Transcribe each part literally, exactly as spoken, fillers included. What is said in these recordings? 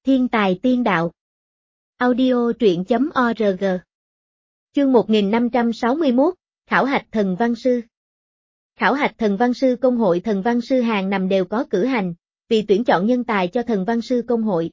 Thiên tài tiên đạo. Audio truyện chấm org. Chương một nghìn năm trăm sáu mươi mốt, Khảo hạch thần văn sư. Khảo hạch thần văn sư công hội thần văn sư hàng năm đều có cử hành, vì tuyển chọn nhân tài cho thần văn sư công hội.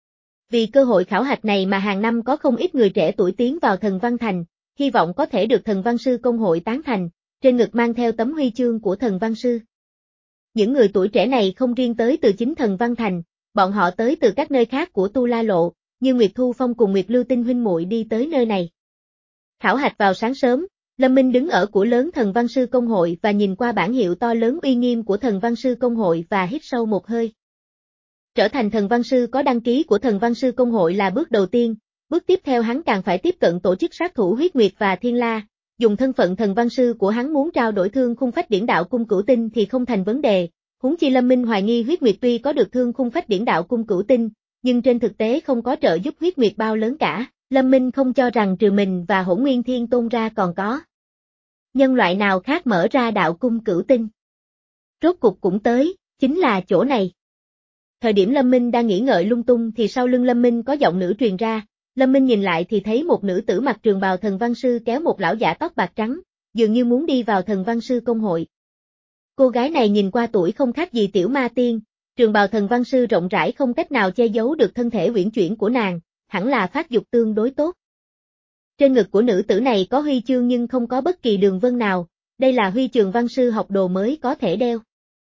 Vì cơ hội khảo hạch này mà hàng năm có không ít người trẻ tuổi tiến vào thần văn thành, hy vọng có thể được thần văn sư công hội tán thành, trên ngực mang theo tấm huy chương của thần văn sư. Những người tuổi trẻ này không riêng tới từ chính thần văn thành, bọn họ tới từ các nơi khác của Tu La Lộ, như Nguyệt Thu Phong cùng Nguyệt Lưu Tinh huynh muội đi tới nơi này. Khảo hạch vào sáng sớm, Lâm Minh đứng ở cửa lớn thần văn sư công hội và nhìn qua bảng hiệu to lớn uy nghiêm của thần văn sư công hội và hít sâu một hơi. Trở thành thần văn sư có đăng ký của thần văn sư công hội là bước đầu tiên, bước tiếp theo hắn càng phải tiếp cận tổ chức sát thủ huyết nguyệt và thiên la, dùng thân phận thần văn sư của hắn muốn trao đổi thương khung phách điển đạo cung cửu tinh thì không thành vấn đề. Huống chi Lâm Minh hoài nghi huyết nguyệt tuy có được thương khung phách điển đạo cung cửu tinh, nhưng trên thực tế không có trợ giúp huyết nguyệt bao lớn cả. Lâm Minh không cho rằng trừ mình và Hỗn Nguyên Thiên Tôn ra còn có nhân loại nào khác mở ra đạo cung cửu tinh. Rốt cục cũng tới, chính là chỗ này. Thời điểm Lâm Minh đang nghĩ ngợi lung tung thì sau lưng Lâm Minh có giọng nữ truyền ra, Lâm Minh nhìn lại thì thấy một nữ tử mặc trường bào thần văn sư kéo một lão giả tóc bạc trắng, dường như muốn đi vào thần văn sư công hội. Cô gái này nhìn qua tuổi không khác gì tiểu ma tiên, trường bào thần văn sư rộng rãi không cách nào che giấu được thân thể uyển chuyển của nàng, hẳn là phát dục tương đối tốt. Trên ngực của nữ tử này có huy chương nhưng không có bất kỳ đường vân nào, đây là huy chương văn sư học đồ mới có thể đeo.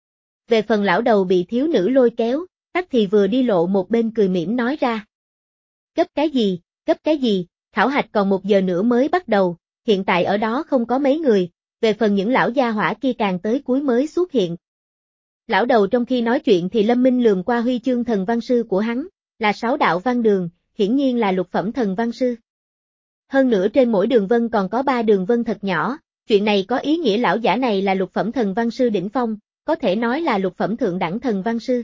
Về phần lão đầu bị thiếu nữ lôi kéo, tắc thì vừa đi lộ một bên cười mỉm nói ra. Gấp cái gì, gấp cái gì, khảo hạch còn một giờ nữa mới bắt đầu, hiện tại ở đó không có mấy người, về phần những lão gia hỏa kia càng tới cuối mới xuất hiện. Lão đầu trong khi nói chuyện thì Lâm Minh lườm qua huy chương thần văn sư của hắn, là sáu đạo văn đường, hiển nhiên là lục phẩm thần văn sư. Hơn nữa trên mỗi đường vân còn có ba đường vân thật nhỏ, chuyện này có ý nghĩa lão giả này là lục phẩm thần văn sư đỉnh phong, có thể nói là lục phẩm thượng đẳng thần văn sư.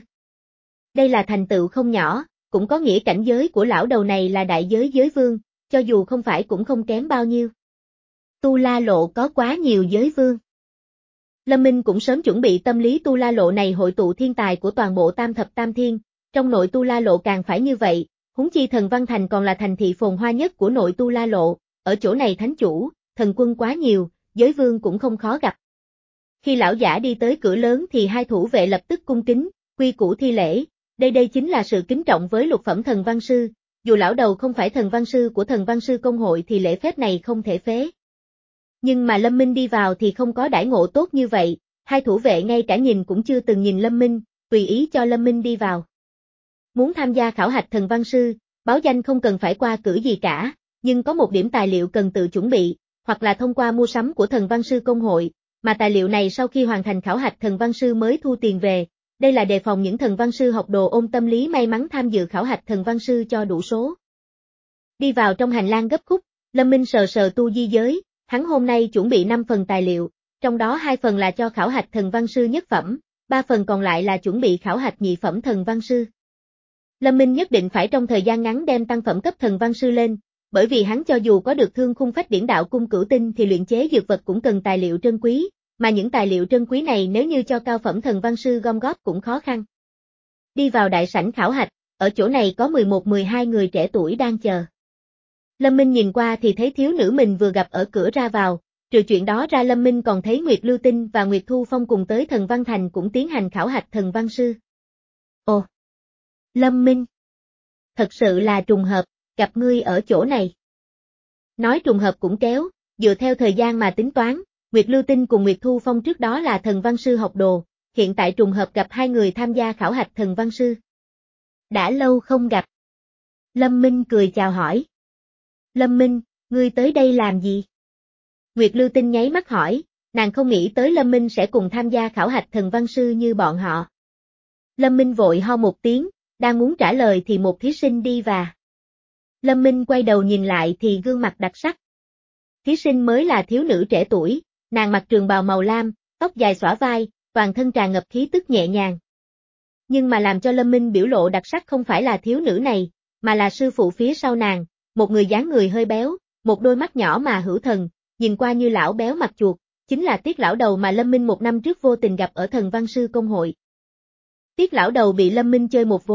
Đây là thành tựu không nhỏ, cũng có nghĩa cảnh giới của lão đầu này là đại giới giới vương, cho dù không phải cũng không kém bao nhiêu. Tu La Lộ có quá nhiều giới vương. Lâm Minh cũng sớm chuẩn bị tâm lý Tu La Lộ này hội tụ thiên tài của toàn bộ tam thập tam thiên, trong nội Tu La Lộ càng phải như vậy, huống chi thần văn thành còn là thành thị phồn hoa nhất của nội Tu La Lộ, ở chỗ này thánh chủ, thần quân quá nhiều, giới vương cũng không khó gặp. Khi lão giả đi tới cửa lớn thì hai thủ vệ lập tức cung kính, quy củ thi lễ, đây đây chính là sự kính trọng với lục phẩm thần văn sư, dù lão đầu không phải thần văn sư của thần văn sư công hội thì lễ phép này không thể phế. Nhưng mà Lâm Minh đi vào thì không có đãi ngộ tốt như vậy, hai thủ vệ ngay cả nhìn cũng chưa từng nhìn Lâm Minh, tùy ý cho Lâm Minh đi vào. Muốn tham gia khảo hạch thần văn sư, báo danh không cần phải qua cử gì cả, nhưng có một điểm tài liệu cần tự chuẩn bị, hoặc là thông qua mua sắm của thần văn sư công hội, mà tài liệu này sau khi hoàn thành khảo hạch thần văn sư mới thu tiền về, đây là đề phòng những thần văn sư học đồ ôm tâm lý may mắn tham dự khảo hạch thần văn sư cho đủ số. Đi vào trong hành lang gấp khúc, Lâm Minh sờ sờ tu di giới, hắn hôm nay chuẩn bị năm phần tài liệu, trong đó hai phần là cho khảo hạch thần văn sư nhất phẩm, ba phần còn lại là chuẩn bị khảo hạch nhị phẩm thần văn sư. Lâm Minh nhất định phải trong thời gian ngắn đem tăng phẩm cấp thần văn sư lên, bởi vì hắn cho dù có được thương khung phách điển đạo cung cửu tinh thì luyện chế dược vật cũng cần tài liệu trân quý, mà những tài liệu trân quý này nếu như cho cao phẩm thần văn sư gom góp cũng khó khăn. Đi vào đại sảnh khảo hạch, ở chỗ này có mười một mười hai người trẻ tuổi đang chờ. Lâm Minh nhìn qua thì thấy thiếu nữ mình vừa gặp ở cửa ra vào, trừ chuyện đó ra Lâm Minh còn thấy Nguyệt Lưu Tinh và Nguyệt Thu Phong cùng tới thần văn thành cũng tiến hành khảo hạch thần văn sư. Ồ! Lâm Minh! Thật sự là trùng hợp, gặp ngươi ở chỗ này. Nói trùng hợp cũng kéo, dựa theo thời gian mà tính toán, Nguyệt Lưu Tinh cùng Nguyệt Thu Phong trước đó là thần văn sư học đồ, hiện tại trùng hợp gặp hai người tham gia khảo hạch thần văn sư. Đã lâu không gặp. Lâm Minh cười chào hỏi. Lâm Minh, ngươi tới đây làm gì? Nguyệt Lưu Tinh nháy mắt hỏi, nàng không nghĩ tới Lâm Minh sẽ cùng tham gia khảo hạch thần văn sư như bọn họ. Lâm Minh vội ho một tiếng, đang muốn trả lời thì một thí sinh đi vào. Lâm Minh quay đầu nhìn lại thì gương mặt đặc sắc. Thí sinh mới là thiếu nữ trẻ tuổi, nàng mặc trường bào màu lam, tóc dài xõa vai, toàn thân tràn ngập khí tức nhẹ nhàng. Nhưng mà làm cho Lâm Minh biểu lộ đặc sắc không phải là thiếu nữ này, mà là sư phụ phía sau nàng, một người dáng người hơi béo, một đôi mắt nhỏ mà hữu thần, nhìn qua như lão béo mặt chuột, chính là Tiết lão đầu mà Lâm Minh một năm trước vô tình gặp ở thần văn sư công hội. Tiết lão đầu bị Lâm Minh chơi một vố,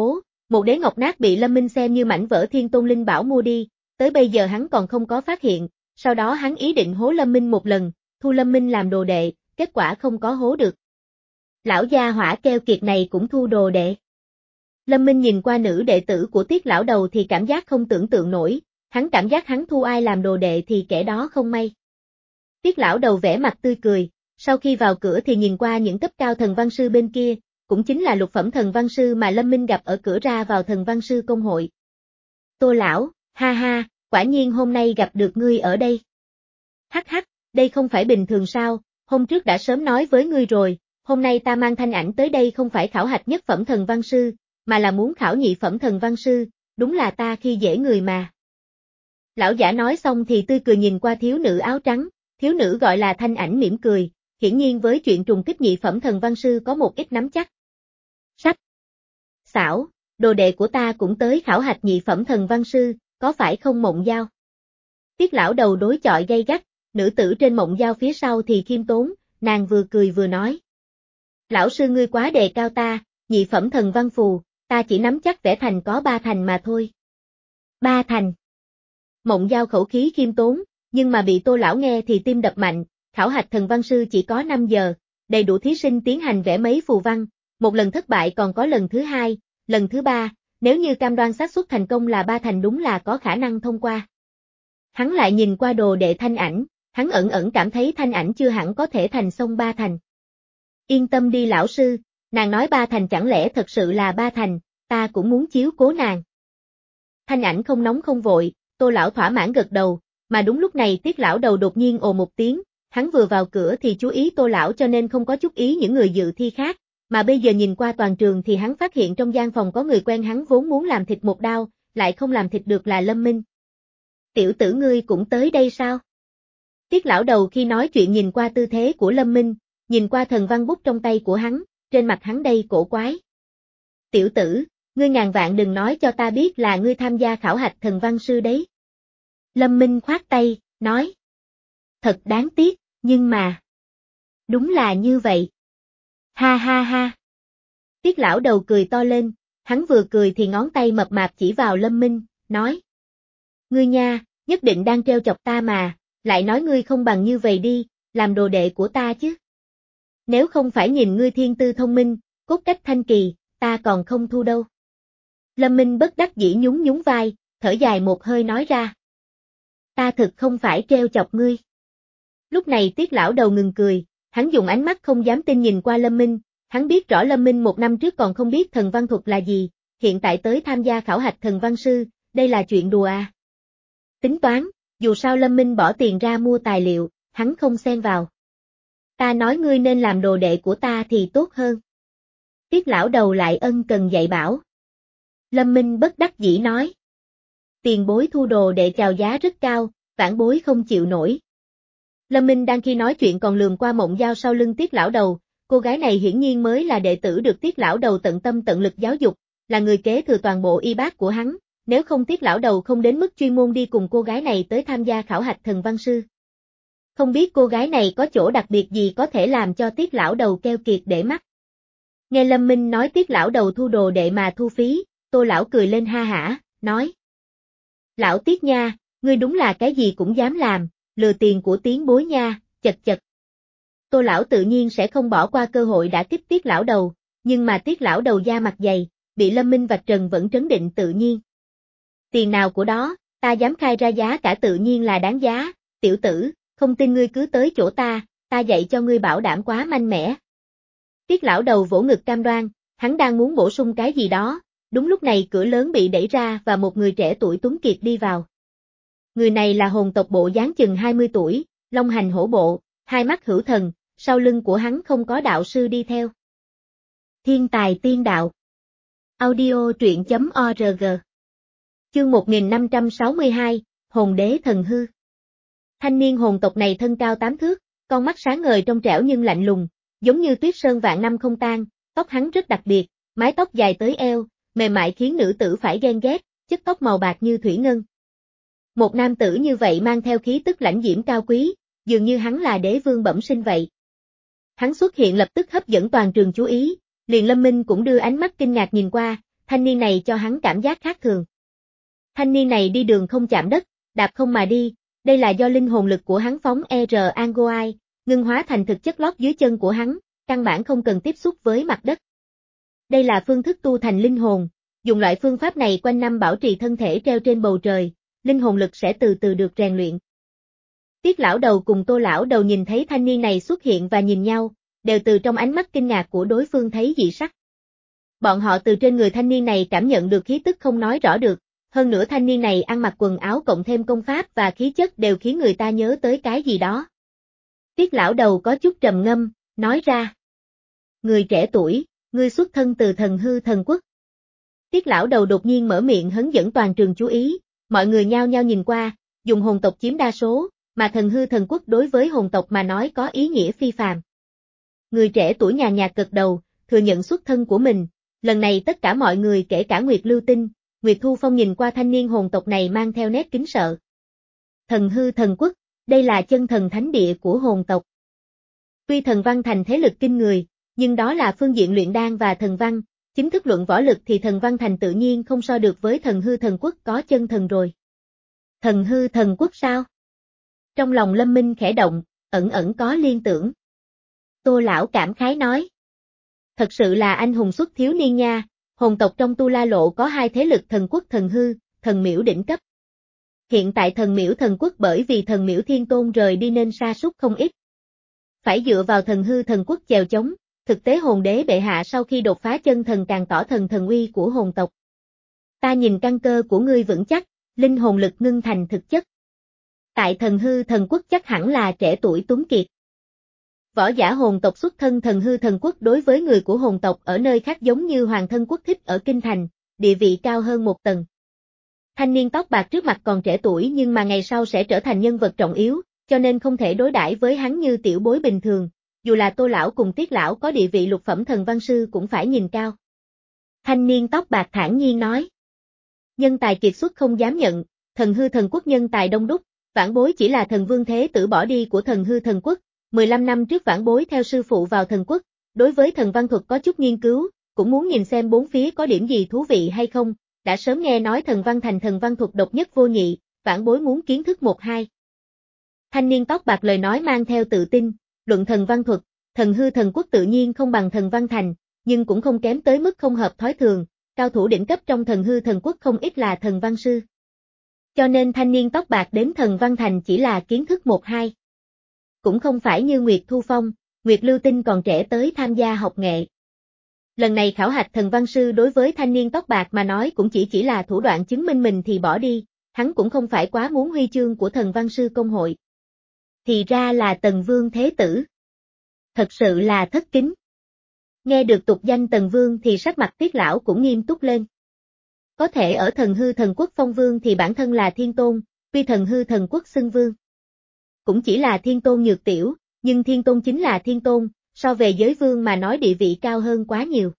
Một đế ngọc nát bị Lâm Minh xem như mảnh vỡ Thiên Tôn Linh Bảo mua đi, tới bây giờ hắn còn không có phát hiện, sau đó hắn ý định hố Lâm Minh một lần, thu Lâm Minh làm đồ đệ, kết quả không có hố được. Lão gia hỏa keo kiệt này cũng thu đồ đệ. Lâm Minh nhìn qua nữ đệ tử của Tiết lão đầu thì cảm giác không tưởng tượng nổi, hắn cảm giác hắn thu ai làm đồ đệ thì kẻ đó không may. Tiết lão đầu vẻ mặt tươi cười, sau khi vào cửa thì nhìn qua những cấp cao thần văn sư bên kia, cũng chính là lục phẩm thần văn sư mà Lâm Minh gặp ở cửa ra vào thần văn sư công hội. Tô lão, ha ha, quả nhiên hôm nay gặp được ngươi ở đây. Hắc hắc, đây không phải bình thường sao, hôm trước đã sớm nói với ngươi rồi, hôm nay ta mang Thanh Ảnh tới đây không phải khảo hạch nhất phẩm thần văn sư, mà là muốn khảo nhị phẩm thần văn sư, đúng là ta khi dễ người mà. Lão giả nói xong thì tươi cười nhìn qua thiếu nữ áo trắng, thiếu nữ gọi là Thanh Ảnh mỉm cười, hiển nhiên với chuyện trùng kích nhị phẩm thần văn sư có một ít nắm chắc. Sách. Xảo, đồ đệ của ta cũng tới khảo hạch nhị phẩm thần văn sư, có phải không Mộng Giao? Tiết lão đầu đối chọi gay gắt, nữ tử trên Mộng Giao phía sau thì khiêm tốn, nàng vừa cười vừa nói. Lão sư ngươi quá đề cao ta, nhị phẩm thần văn phù, ta chỉ nắm chắc vẽ thành có ba thành mà thôi. Ba thành. Mộng Giao khẩu khí khiêm tốn, nhưng mà bị Tô lão nghe thì tim đập mạnh, khảo hạch thần văn sư chỉ có năm giờ, đầy đủ thí sinh tiến hành vẽ mấy phù văn, một lần thất bại còn có lần thứ hai, lần thứ ba, nếu như cam đoan xác suất thành công là ba thành đúng là có khả năng thông qua. Hắn lại nhìn qua đồ đệ Thanh Ảnh, hắn ẩn ẩn cảm thấy Thanh Ảnh chưa hẳn có thể thành xong ba thành. Yên tâm đi lão sư, nàng nói ba thành chẳng lẽ thật sự là ba thành, ta cũng muốn chiếu cố nàng. Thanh Ảnh không nóng không vội, Tô lão thỏa mãn gật đầu, mà đúng lúc này Tiết lão đầu đột nhiên ồ một tiếng, hắn vừa vào cửa thì chú ý Tô lão cho nên không có chút ý những người dự thi khác, mà bây giờ nhìn qua toàn trường thì hắn phát hiện trong gian phòng có người quen hắn vốn muốn làm thịt một đao, lại không làm thịt được là Lâm Minh. Tiểu tử ngươi cũng tới đây sao? Tiết lão đầu khi nói chuyện nhìn qua tư thế của Lâm Minh, nhìn qua thần văn bút trong tay của hắn, trên mặt hắn đầy cổ quái. Tiểu tử, ngươi ngàn vạn đừng nói cho ta biết là ngươi tham gia khảo hạch thần văn sư đấy. Lâm Minh khoát tay, nói. Thật đáng tiếc, nhưng mà. Đúng là như vậy. Ha ha ha. Tiết lão đầu cười to lên, hắn vừa cười thì ngón tay mập mạp chỉ vào Lâm Minh, nói. Ngươi nha, nhất định đang trêu chọc ta mà, lại nói ngươi không bằng như vậy đi, làm đồ đệ của ta chứ. Nếu không phải nhìn ngươi thiên tư thông minh, cốt cách thanh kỳ, ta còn không thu đâu. Lâm Minh bất đắc dĩ nhún nhún vai, thở dài một hơi nói ra. Ta thực không phải trêu chọc ngươi. Lúc này Tiết lão đầu ngừng cười, hắn dùng ánh mắt không dám tin nhìn qua Lâm Minh, hắn biết rõ Lâm Minh một năm trước còn không biết thần văn thuật là gì, hiện tại tới tham gia khảo hạch thần văn sư, đây là chuyện đùa à. Tính toán, dù sao Lâm Minh bỏ tiền ra mua tài liệu, hắn không xen vào. Ta nói ngươi nên làm đồ đệ của ta thì tốt hơn. Tiết lão đầu lại ân cần dạy bảo. Lâm Minh bất đắc dĩ nói. Tiền bối thu đồ đệ chào giá rất cao, vãn bối không chịu nổi. Lâm Minh đang khi nói chuyện còn lườm qua Mộng Giao sau lưng Tiết lão đầu, cô gái này hiển nhiên mới là đệ tử được Tiết lão đầu tận tâm tận lực giáo dục, là người kế thừa toàn bộ y bác của hắn, nếu không Tiết lão đầu không đến mức chuyên môn đi cùng cô gái này tới tham gia khảo hạch thần văn sư. Không biết cô gái này có chỗ đặc biệt gì có thể làm cho Tiết lão đầu keo kiệt để mắt. Nghe Lâm Minh nói Tiết lão đầu thu đồ đệ mà thu phí, Tô lão cười lên ha hả, nói. Lão Tiết nha, ngươi đúng là cái gì cũng dám làm, lừa tiền của tiếng bối nha, chật chật. Tô lão tự nhiên sẽ không bỏ qua cơ hội đã kích Tiết lão đầu, nhưng mà Tiết lão đầu da mặt dày, bị Lâm Minh vạch trần vẫn trấn định tự nhiên. Tiền nào của đó, ta dám khai ra giá cả tự nhiên là đáng giá, tiểu tử, không tin ngươi cứ tới chỗ ta, ta dạy cho ngươi bảo đảm quá mạnh mẽ. Tiết lão đầu vỗ ngực cam đoan, hắn đang muốn bổ sung cái gì đó, đúng lúc này cửa lớn bị đẩy ra và một người trẻ tuổi tuấn kiệt đi vào. Người này là hồn tộc bộ dáng chừng hai mươi tuổi, long hành hổ bộ, hai mắt hữu thần, sau lưng của hắn không có đạo sư đi theo. Thiên tài tiên đạo. Audio truyện chấm org. Chương một nghìn năm trăm sáu mươi hai, Hồn đế thần hư. Thanh niên hồn tộc này thân cao tám thước, con mắt sáng ngời trong trẻo nhưng lạnh lùng, giống như tuyết sơn vạn năm không tan, tóc hắn rất đặc biệt, mái tóc dài tới eo, mềm mại khiến nữ tử phải ghen ghét, chất tóc màu bạc như thủy ngân. Một nam tử như vậy mang theo khí tức lãnh diễm cao quý, dường như hắn là đế vương bẩm sinh vậy. Hắn xuất hiện lập tức hấp dẫn toàn trường chú ý, liền Lâm Minh cũng đưa ánh mắt kinh ngạc nhìn qua, thanh niên này cho hắn cảm giác khác thường. Thanh niên này đi đường không chạm đất, đạp không mà đi, đây là do linh hồn lực của hắn phóng R Angoai, ngưng hóa thành thực chất lót dưới chân của hắn, căn bản không cần tiếp xúc với mặt đất. Đây là phương thức tu thành linh hồn, dùng loại phương pháp này quanh năm bảo trì thân thể treo trên bầu trời, linh hồn lực sẽ từ từ được rèn luyện. Tiết lão đầu cùng Tô lão đầu nhìn thấy thanh niên này xuất hiện và nhìn nhau, đều từ trong ánh mắt kinh ngạc của đối phương thấy dị sắc. Bọn họ từ trên người thanh niên này cảm nhận được khí tức không nói rõ được, hơn nữa thanh niên này ăn mặc quần áo cộng thêm công pháp và khí chất đều khiến người ta nhớ tới cái gì đó. Tiết lão đầu có chút trầm ngâm, nói ra. Người trẻ tuổi, ngươi xuất thân từ thần hư thần quốc. Tiết lão đầu đột nhiên mở miệng hấn dẫn toàn trường chú ý, mọi người nhao nhao nhìn qua, dùng hồn tộc chiếm đa số, mà thần hư thần quốc đối với hồn tộc mà nói có ý nghĩa phi phàm. Người trẻ tuổi nhàn nhạt gật đầu, thừa nhận xuất thân của mình, lần này tất cả mọi người kể cả Nguyệt Lưu Tinh, Nguyệt Thu Phong nhìn qua thanh niên hồn tộc này mang theo nét kính sợ. Thần hư thần quốc, đây là chân thần thánh địa của hồn tộc. Tuy thần văn thành thế lực kinh người, nhưng đó là phương diện luyện đan và thần văn, chính thức luận võ lực thì thần văn thành tự nhiên không so được với thần hư thần quốc có chân thần rồi. Thần hư thần quốc sao? Trong lòng Lâm Minh khẽ động, ẩn ẩn có liên tưởng. Tô lão cảm khái nói. Thật sự là anh hùng xuất thiếu niên nha, hồn tộc trong Tu La Lộ có hai thế lực thần quốc thần hư, thần miễu đỉnh cấp. Hiện tại thần miễu thần quốc bởi vì thần miễu thiên tôn rời đi nên sa sút không ít. Phải dựa vào thần hư thần quốc chèo chống, thực tế hồn đế bệ hạ sau khi đột phá chân thần càng tỏ thần thần uy của hồn tộc. Ta nhìn căn cơ của ngươi vững chắc, linh hồn lực ngưng thành thực chất. Tại thần hư thần quốc chắc hẳn là trẻ tuổi tuấn kiệt. Võ giả hồn tộc xuất thân thần hư thần quốc đối với người của hồn tộc ở nơi khác giống như hoàng thân quốc thích ở Kinh Thành, địa vị cao hơn một tầng. Thanh niên tóc bạc trước mặt còn trẻ tuổi nhưng mà ngày sau sẽ trở thành nhân vật trọng yếu, cho nên không thể đối đãi với hắn như tiểu bối bình thường, dù là Tô lão cùng Tiết lão có địa vị lục phẩm thần văn sư cũng phải nhìn cao. Thanh niên tóc bạc thản nhiên nói. Nhân tài kiệt xuất không dám nhận, thần hư thần quốc nhân tài đông đúc, vãn bối chỉ là thần vương thế tử bỏ đi của thần hư thần quốc, mười lăm năm trước vãn bối theo sư phụ vào thần quốc, đối với thần văn thuật có chút nghiên cứu, cũng muốn nhìn xem bốn phía có điểm gì thú vị hay không, đã sớm nghe nói thần văn thành thần văn thuật độc nhất vô nhị, vãn bối muốn kiến thức một hai. Thanh niên tóc bạc lời nói mang theo tự tin, luận thần văn thuật, thần hư thần quốc tự nhiên không bằng thần văn thành, nhưng cũng không kém tới mức không hợp thói thường, cao thủ đỉnh cấp trong thần hư thần quốc không ít là thần văn sư. Cho nên thanh niên tóc bạc đến thần văn thành chỉ là kiến thức một hai. Cũng không phải như Nguyệt Thu Phong, Nguyệt Lưu Tinh còn trẻ tới tham gia học nghệ. Lần này khảo hạch thần văn sư đối với thanh niên tóc bạc mà nói cũng chỉ chỉ là thủ đoạn chứng minh mình thì bỏ đi, hắn cũng không phải quá muốn huy chương của thần văn sư công hội. Thì ra là Tần Vương Thế Tử. Thật sự là thất kính. Nghe được tục danh Tần Vương thì sắc mặt Tiết lão cũng nghiêm túc lên. Có thể ở thần hư thần quốc phong vương thì bản thân là thiên tôn, tuy thần hư thần quốc xưng vương. Cũng chỉ là thiên tôn nhược tiểu, nhưng thiên tôn chính là thiên tôn, so về giới vương mà nói địa vị cao hơn quá nhiều.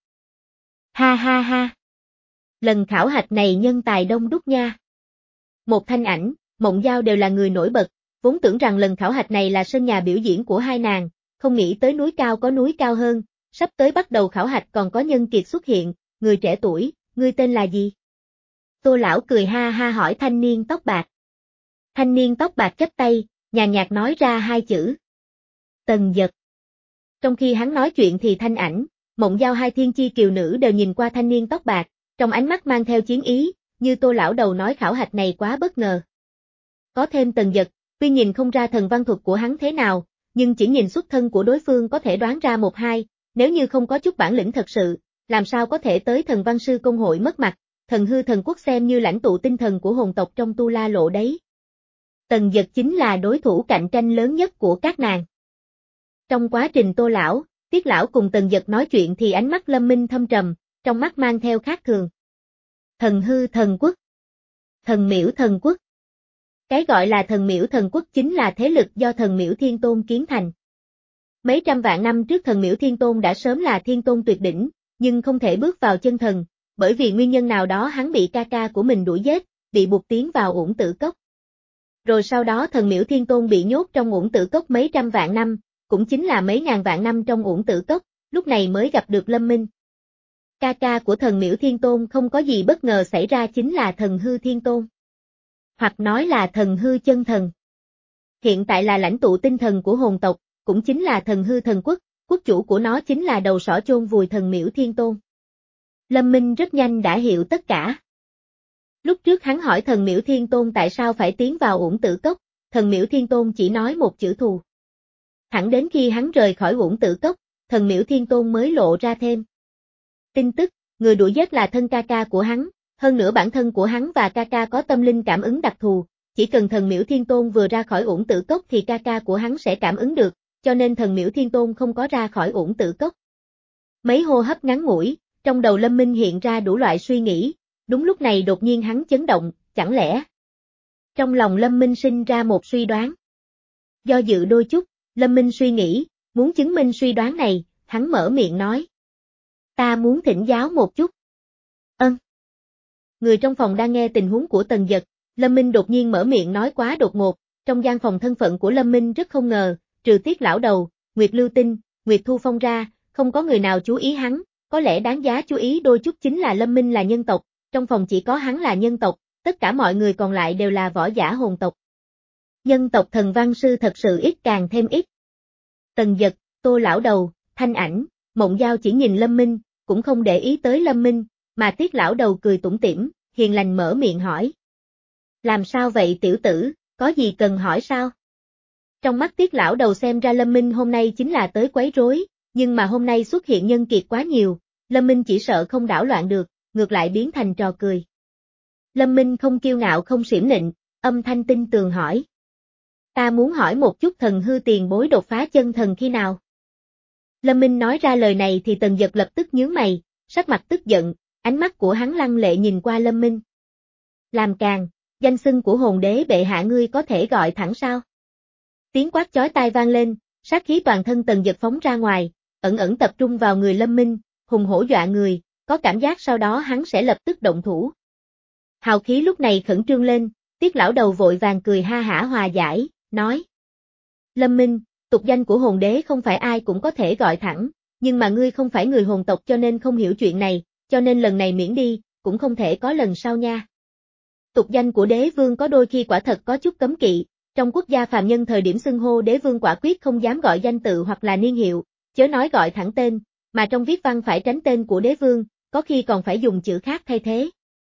Ha ha ha. Lần khảo hạch này nhân tài đông đúc nha. Một Thanh Ảnh, Mộng Giao đều là người nổi bật, vốn tưởng rằng lần khảo hạch này là sân nhà biểu diễn của hai nàng, không nghĩ tới núi cao có núi cao hơn, sắp tới bắt đầu khảo hạch còn có nhân kiệt xuất hiện, người trẻ tuổi, ngươi tên là gì? Tô lão cười ha ha hỏi thanh niên tóc bạc. Thanh niên tóc bạc chắp tay, nhàn nhạt nói ra hai chữ. Tần Dật. Trong khi hắn nói chuyện thì Thanh Ảnh, Mộng Giao hai thiên chi kiều nữ đều nhìn qua thanh niên tóc bạc, trong ánh mắt mang theo chiến ý, như Tô lão đầu nói khảo hạch này quá bất ngờ. Có thêm Tần Dật, tuy nhìn không ra thần văn thuật của hắn thế nào, nhưng chỉ nhìn xuất thân của đối phương có thể đoán ra một hai, nếu như không có chút bản lĩnh thật sự, làm sao có thể tới thần văn sư công hội mất mặt, thần hư thần quốc xem như lãnh tụ tinh thần của hồn tộc trong Tu La Lộ đấy. Tần Dật chính là đối thủ cạnh tranh lớn nhất của các nàng. Trong quá trình Tô lão, Tiết lão cùng Tần Dật nói chuyện thì ánh mắt Lâm Minh thâm trầm, trong mắt mang theo khác thường. Thần hư thần quốc. Thần miễu thần quốc. Cái gọi là thần miễu thần quốc chính là thế lực do thần miễu thiên tôn kiến thành. Mấy trăm vạn năm trước thần miễu thiên tôn đã sớm là thiên tôn tuyệt đỉnh, nhưng không thể bước vào chân thần, bởi vì nguyên nhân nào đó hắn bị ca ca của mình đuổi giết, bị buộc tiến vào uổng tử cốc. Rồi sau đó thần miễu thiên tôn bị nhốt trong uổng tử cốc mấy trăm vạn năm, cũng chính là mấy ngàn vạn năm trong uổng tử cốc, lúc này mới gặp được Lâm Minh. ca ca của thần Miễu Thiên Tôn không có gì bất ngờ xảy ra chính là thần hư Thiên Tôn. Hoặc nói là thần hư chân thần. Hiện tại là lãnh tụ tinh thần của hồn tộc, cũng chính là thần hư thần quốc, quốc chủ của nó chính là đầu sỏ chôn vùi thần Miễu Thiên Tôn. Lâm Minh rất nhanh đã hiểu tất cả. Lúc trước hắn hỏi thần Miễu Thiên Tôn tại sao phải tiến vào Uổng Tử Cốc, thần Miễu Thiên Tôn chỉ nói một chữ thù. Thẳng đến khi hắn rời khỏi Uổng Tử Cốc, thần Miễu Thiên Tôn mới lộ ra thêm tin tức, người đuổi giết là thân ca ca của hắn, hơn nữa bản thân của hắn và ca ca có tâm linh cảm ứng đặc thù, chỉ cần thần Miễu Thiên Tôn vừa ra khỏi Uổng Tử Cốc thì ca ca của hắn sẽ cảm ứng được, cho nên thần Miễu Thiên Tôn không có ra khỏi Uổng Tử Cốc. Mấy hô hấp ngắn ngủi, trong đầu Lâm Minh hiện ra đủ loại suy nghĩ, đúng lúc này đột nhiên hắn chấn động, chẳng lẽ? Trong lòng Lâm Minh sinh ra một suy đoán. Do dự đôi chút, Lâm Minh suy nghĩ, muốn chứng minh suy đoán này, hắn mở miệng nói. Ta muốn thỉnh giáo một chút. Ân. Người trong phòng đang nghe tình huống của Tần Dật, Lâm Minh đột nhiên mở miệng nói quá đột ngột, trong gian phòng thân phận của Lâm Minh rất không ngờ, trừ Tiết lão đầu, Nguyệt Lưu Tinh, Nguyệt Thu Phong ra, không có người nào chú ý hắn, có lẽ đáng giá chú ý đôi chút chính là Lâm Minh là nhân tộc, trong phòng chỉ có hắn là nhân tộc, tất cả mọi người còn lại đều là võ giả hồn tộc. Nhân tộc thần văn sư thật sự ít càng thêm ít. Tần Dật, Tô lão đầu, Thanh Ảnh, Mộng Giao chỉ nhìn Lâm Minh, cũng không để ý tới Lâm Minh, mà Tiết lão đầu cười tủm tỉm, hiền lành mở miệng hỏi. Làm sao vậy tiểu tử, có gì cần hỏi sao? Trong mắt Tiết lão đầu xem ra Lâm Minh hôm nay chính là tới quấy rối, nhưng mà hôm nay xuất hiện nhân kiệt quá nhiều, Lâm Minh chỉ sợ không đảo loạn được, ngược lại biến thành trò cười. Lâm Minh không kiêu ngạo không xiểm nịnh, âm thanh tinh tường hỏi. Ta muốn hỏi một chút thần hư tiền bối đột phá chân thần khi nào? Lâm Minh nói ra lời này thì Tần Dật lập tức nhướng mày, sắc mặt tức giận, ánh mắt của hắn lăng lệ nhìn qua Lâm Minh. Làm càn, danh xưng của hồn đế bệ hạ ngươi có thể gọi thẳng sao? Tiếng quát chói tai vang lên, sát khí toàn thân Tần Dật phóng ra ngoài, ẩn ẩn tập trung vào người Lâm Minh, hùng hổ dọa người, có cảm giác sau đó hắn sẽ lập tức động thủ. Hào khí lúc này khẩn trương lên, Tiết lão đầu vội vàng cười ha hả hòa giải, nói. Lâm Minh, tục danh của hồn đế không phải ai cũng có thể gọi thẳng, nhưng mà ngươi không phải người hồn tộc cho nên không hiểu chuyện này, cho nên lần này miễn đi, cũng không thể có lần sau nha. Tục danh của đế vương có đôi khi quả thật có chút cấm kỵ, trong quốc gia phàm nhân thời điểm xưng hô đế vương quả quyết không dám gọi danh tự hoặc là niên hiệu, chớ nói gọi thẳng tên, mà trong viết văn phải tránh tên của đế vương, có khi còn phải dùng chữ khác thay thế.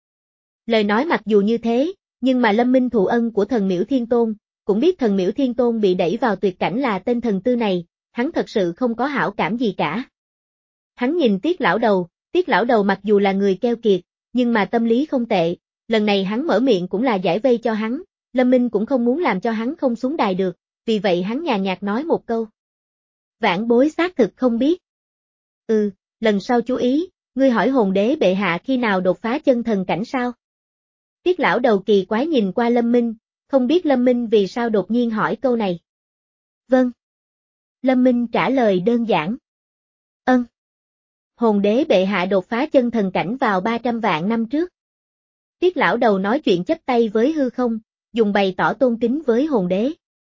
Lời nói mặc dù như thế, nhưng mà Lâm Minh thụ ân của thần Miễu Thiên Tôn, cũng biết thần Miễu Thiên Tôn bị đẩy vào tuyệt cảnh là tên thần tư này, hắn thật sự không có hảo cảm gì cả. Hắn nhìn Tiết lão đầu, Tiết lão đầu mặc dù là người keo kiệt, nhưng mà tâm lý không tệ, lần này hắn mở miệng cũng là giải vây cho hắn, Lâm Minh cũng không muốn làm cho hắn không xuống đài được, vì vậy hắn nhàn nhạt nói một câu. Vãn bối xác thực không biết. Ừ, lần sau chú ý, ngươi hỏi hồn đế bệ hạ khi nào đột phá chân thần cảnh sao? Tiết lão đầu kỳ quái nhìn qua Lâm Minh, không biết Lâm Minh vì sao đột nhiên hỏi câu này. Vâng. Lâm Minh trả lời đơn giản. Ân. Hồn đế bệ hạ đột phá chân thần cảnh vào ba trăm vạn năm trước. Tiết lão đầu nói chuyện chấp tay với hư không, dùng bày tỏ tôn kính với hồn đế.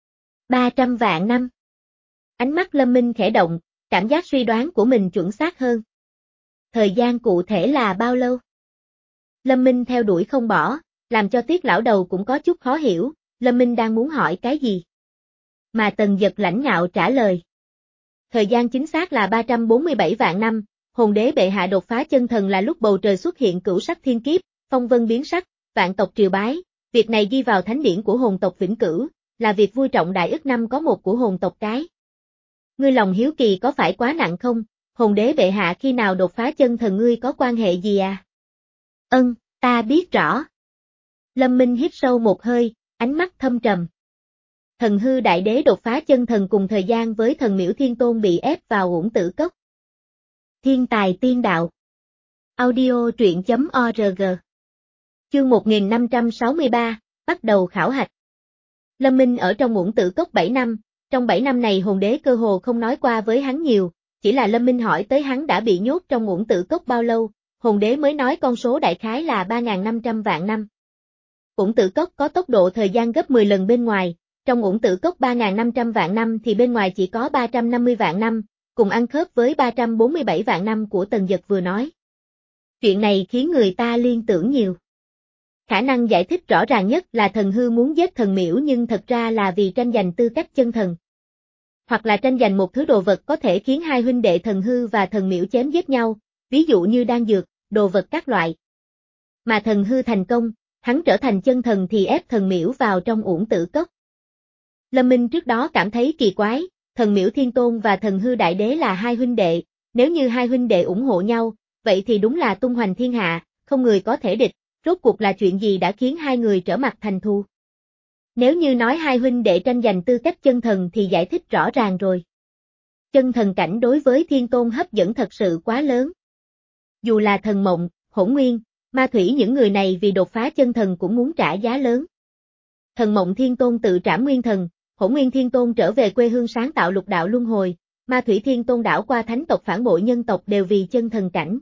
ba trăm vạn năm. Ánh mắt Lâm Minh khẽ động, cảm giác suy đoán của mình chuẩn xác hơn. Thời gian cụ thể là bao lâu? Lâm Minh theo đuổi không bỏ, làm cho Tiết lão đầu cũng có chút khó hiểu, Lâm Minh đang muốn hỏi cái gì? Mà Tần Dật lãnh ngạo trả lời. Thời gian chính xác là ba trăm bốn mươi bảy vạn năm, hồn đế bệ hạ đột phá chân thần là lúc bầu trời xuất hiện cửu sắc thiên kiếp, phong vân biến sắc, vạn tộc triều bái, việc này ghi vào thánh điển của hồn tộc vĩnh cửu, là việc vui trọng đại ức năm có một của hồn tộc cái. Ngươi lòng hiếu kỳ có phải quá nặng không? Hồn đế bệ hạ khi nào đột phá chân thần ngươi có quan hệ gì à? Ân, ta biết rõ. Lâm Minh hít sâu một hơi, ánh mắt thâm trầm. Thần hư đại đế đột phá chân thần cùng thời gian với thần Miễu Thiên Tôn bị ép vào Uổng Tử Cốc. Thiên tài tiên đạo. Audio truyện chấm org. Chương một nghìn năm trăm sáu mươi ba, bắt đầu khảo hạch. Lâm Minh ở trong Uổng Tử Cốc bảy năm, trong bảy năm này hồn đế cơ hồ không nói qua với hắn nhiều, chỉ là Lâm Minh hỏi tới hắn đã bị nhốt trong Uổng Tử Cốc bao lâu, hồn đế mới nói con số đại khái là ba nghìn năm trăm vạn năm. Uổng Tử Cốc có tốc độ thời gian gấp mười lần bên ngoài, trong Uổng Tử Cốc ba nghìn năm trăm vạn năm thì bên ngoài chỉ có ba trăm năm mươi vạn năm, cùng ăn khớp với ba trăm bốn mươi bảy vạn năm của Tần Dật vừa nói. Chuyện này khiến người ta liên tưởng nhiều. Khả năng giải thích rõ ràng nhất là thần hư muốn giết thần miễu nhưng thật ra là vì tranh giành tư cách chân thần. Hoặc là tranh giành một thứ đồ vật có thể khiến hai huynh đệ thần hư và thần miễu chém giết nhau, ví dụ như đan dược, đồ vật các loại. Mà thần hư thành công, hắn trở thành chân thần thì ép thần miễu vào trong uổng tử cốc. Lâm Minh trước đó cảm thấy kỳ quái, thần miễu thiên tôn và thần hư đại đế là hai huynh đệ, nếu như hai huynh đệ ủng hộ nhau, vậy thì đúng là tung hoành thiên hạ, không người có thể địch, rốt cuộc là chuyện gì đã khiến hai người trở mặt thành thù. Nếu như nói hai huynh đệ tranh giành tư cách chân thần thì giải thích rõ ràng rồi. Chân thần cảnh đối với thiên tôn hấp dẫn thật sự quá lớn. Dù là thần mộng, hỗn nguyên, ma thủy những người này vì đột phá chân thần cũng muốn trả giá lớn. Thần mộng thiên tôn tự trảm nguyên thần, hỗn nguyên thiên tôn trở về quê hương sáng tạo lục đạo luân hồi, ma thủy thiên tôn đảo qua thánh tộc phản bội nhân tộc đều vì chân thần cảnh.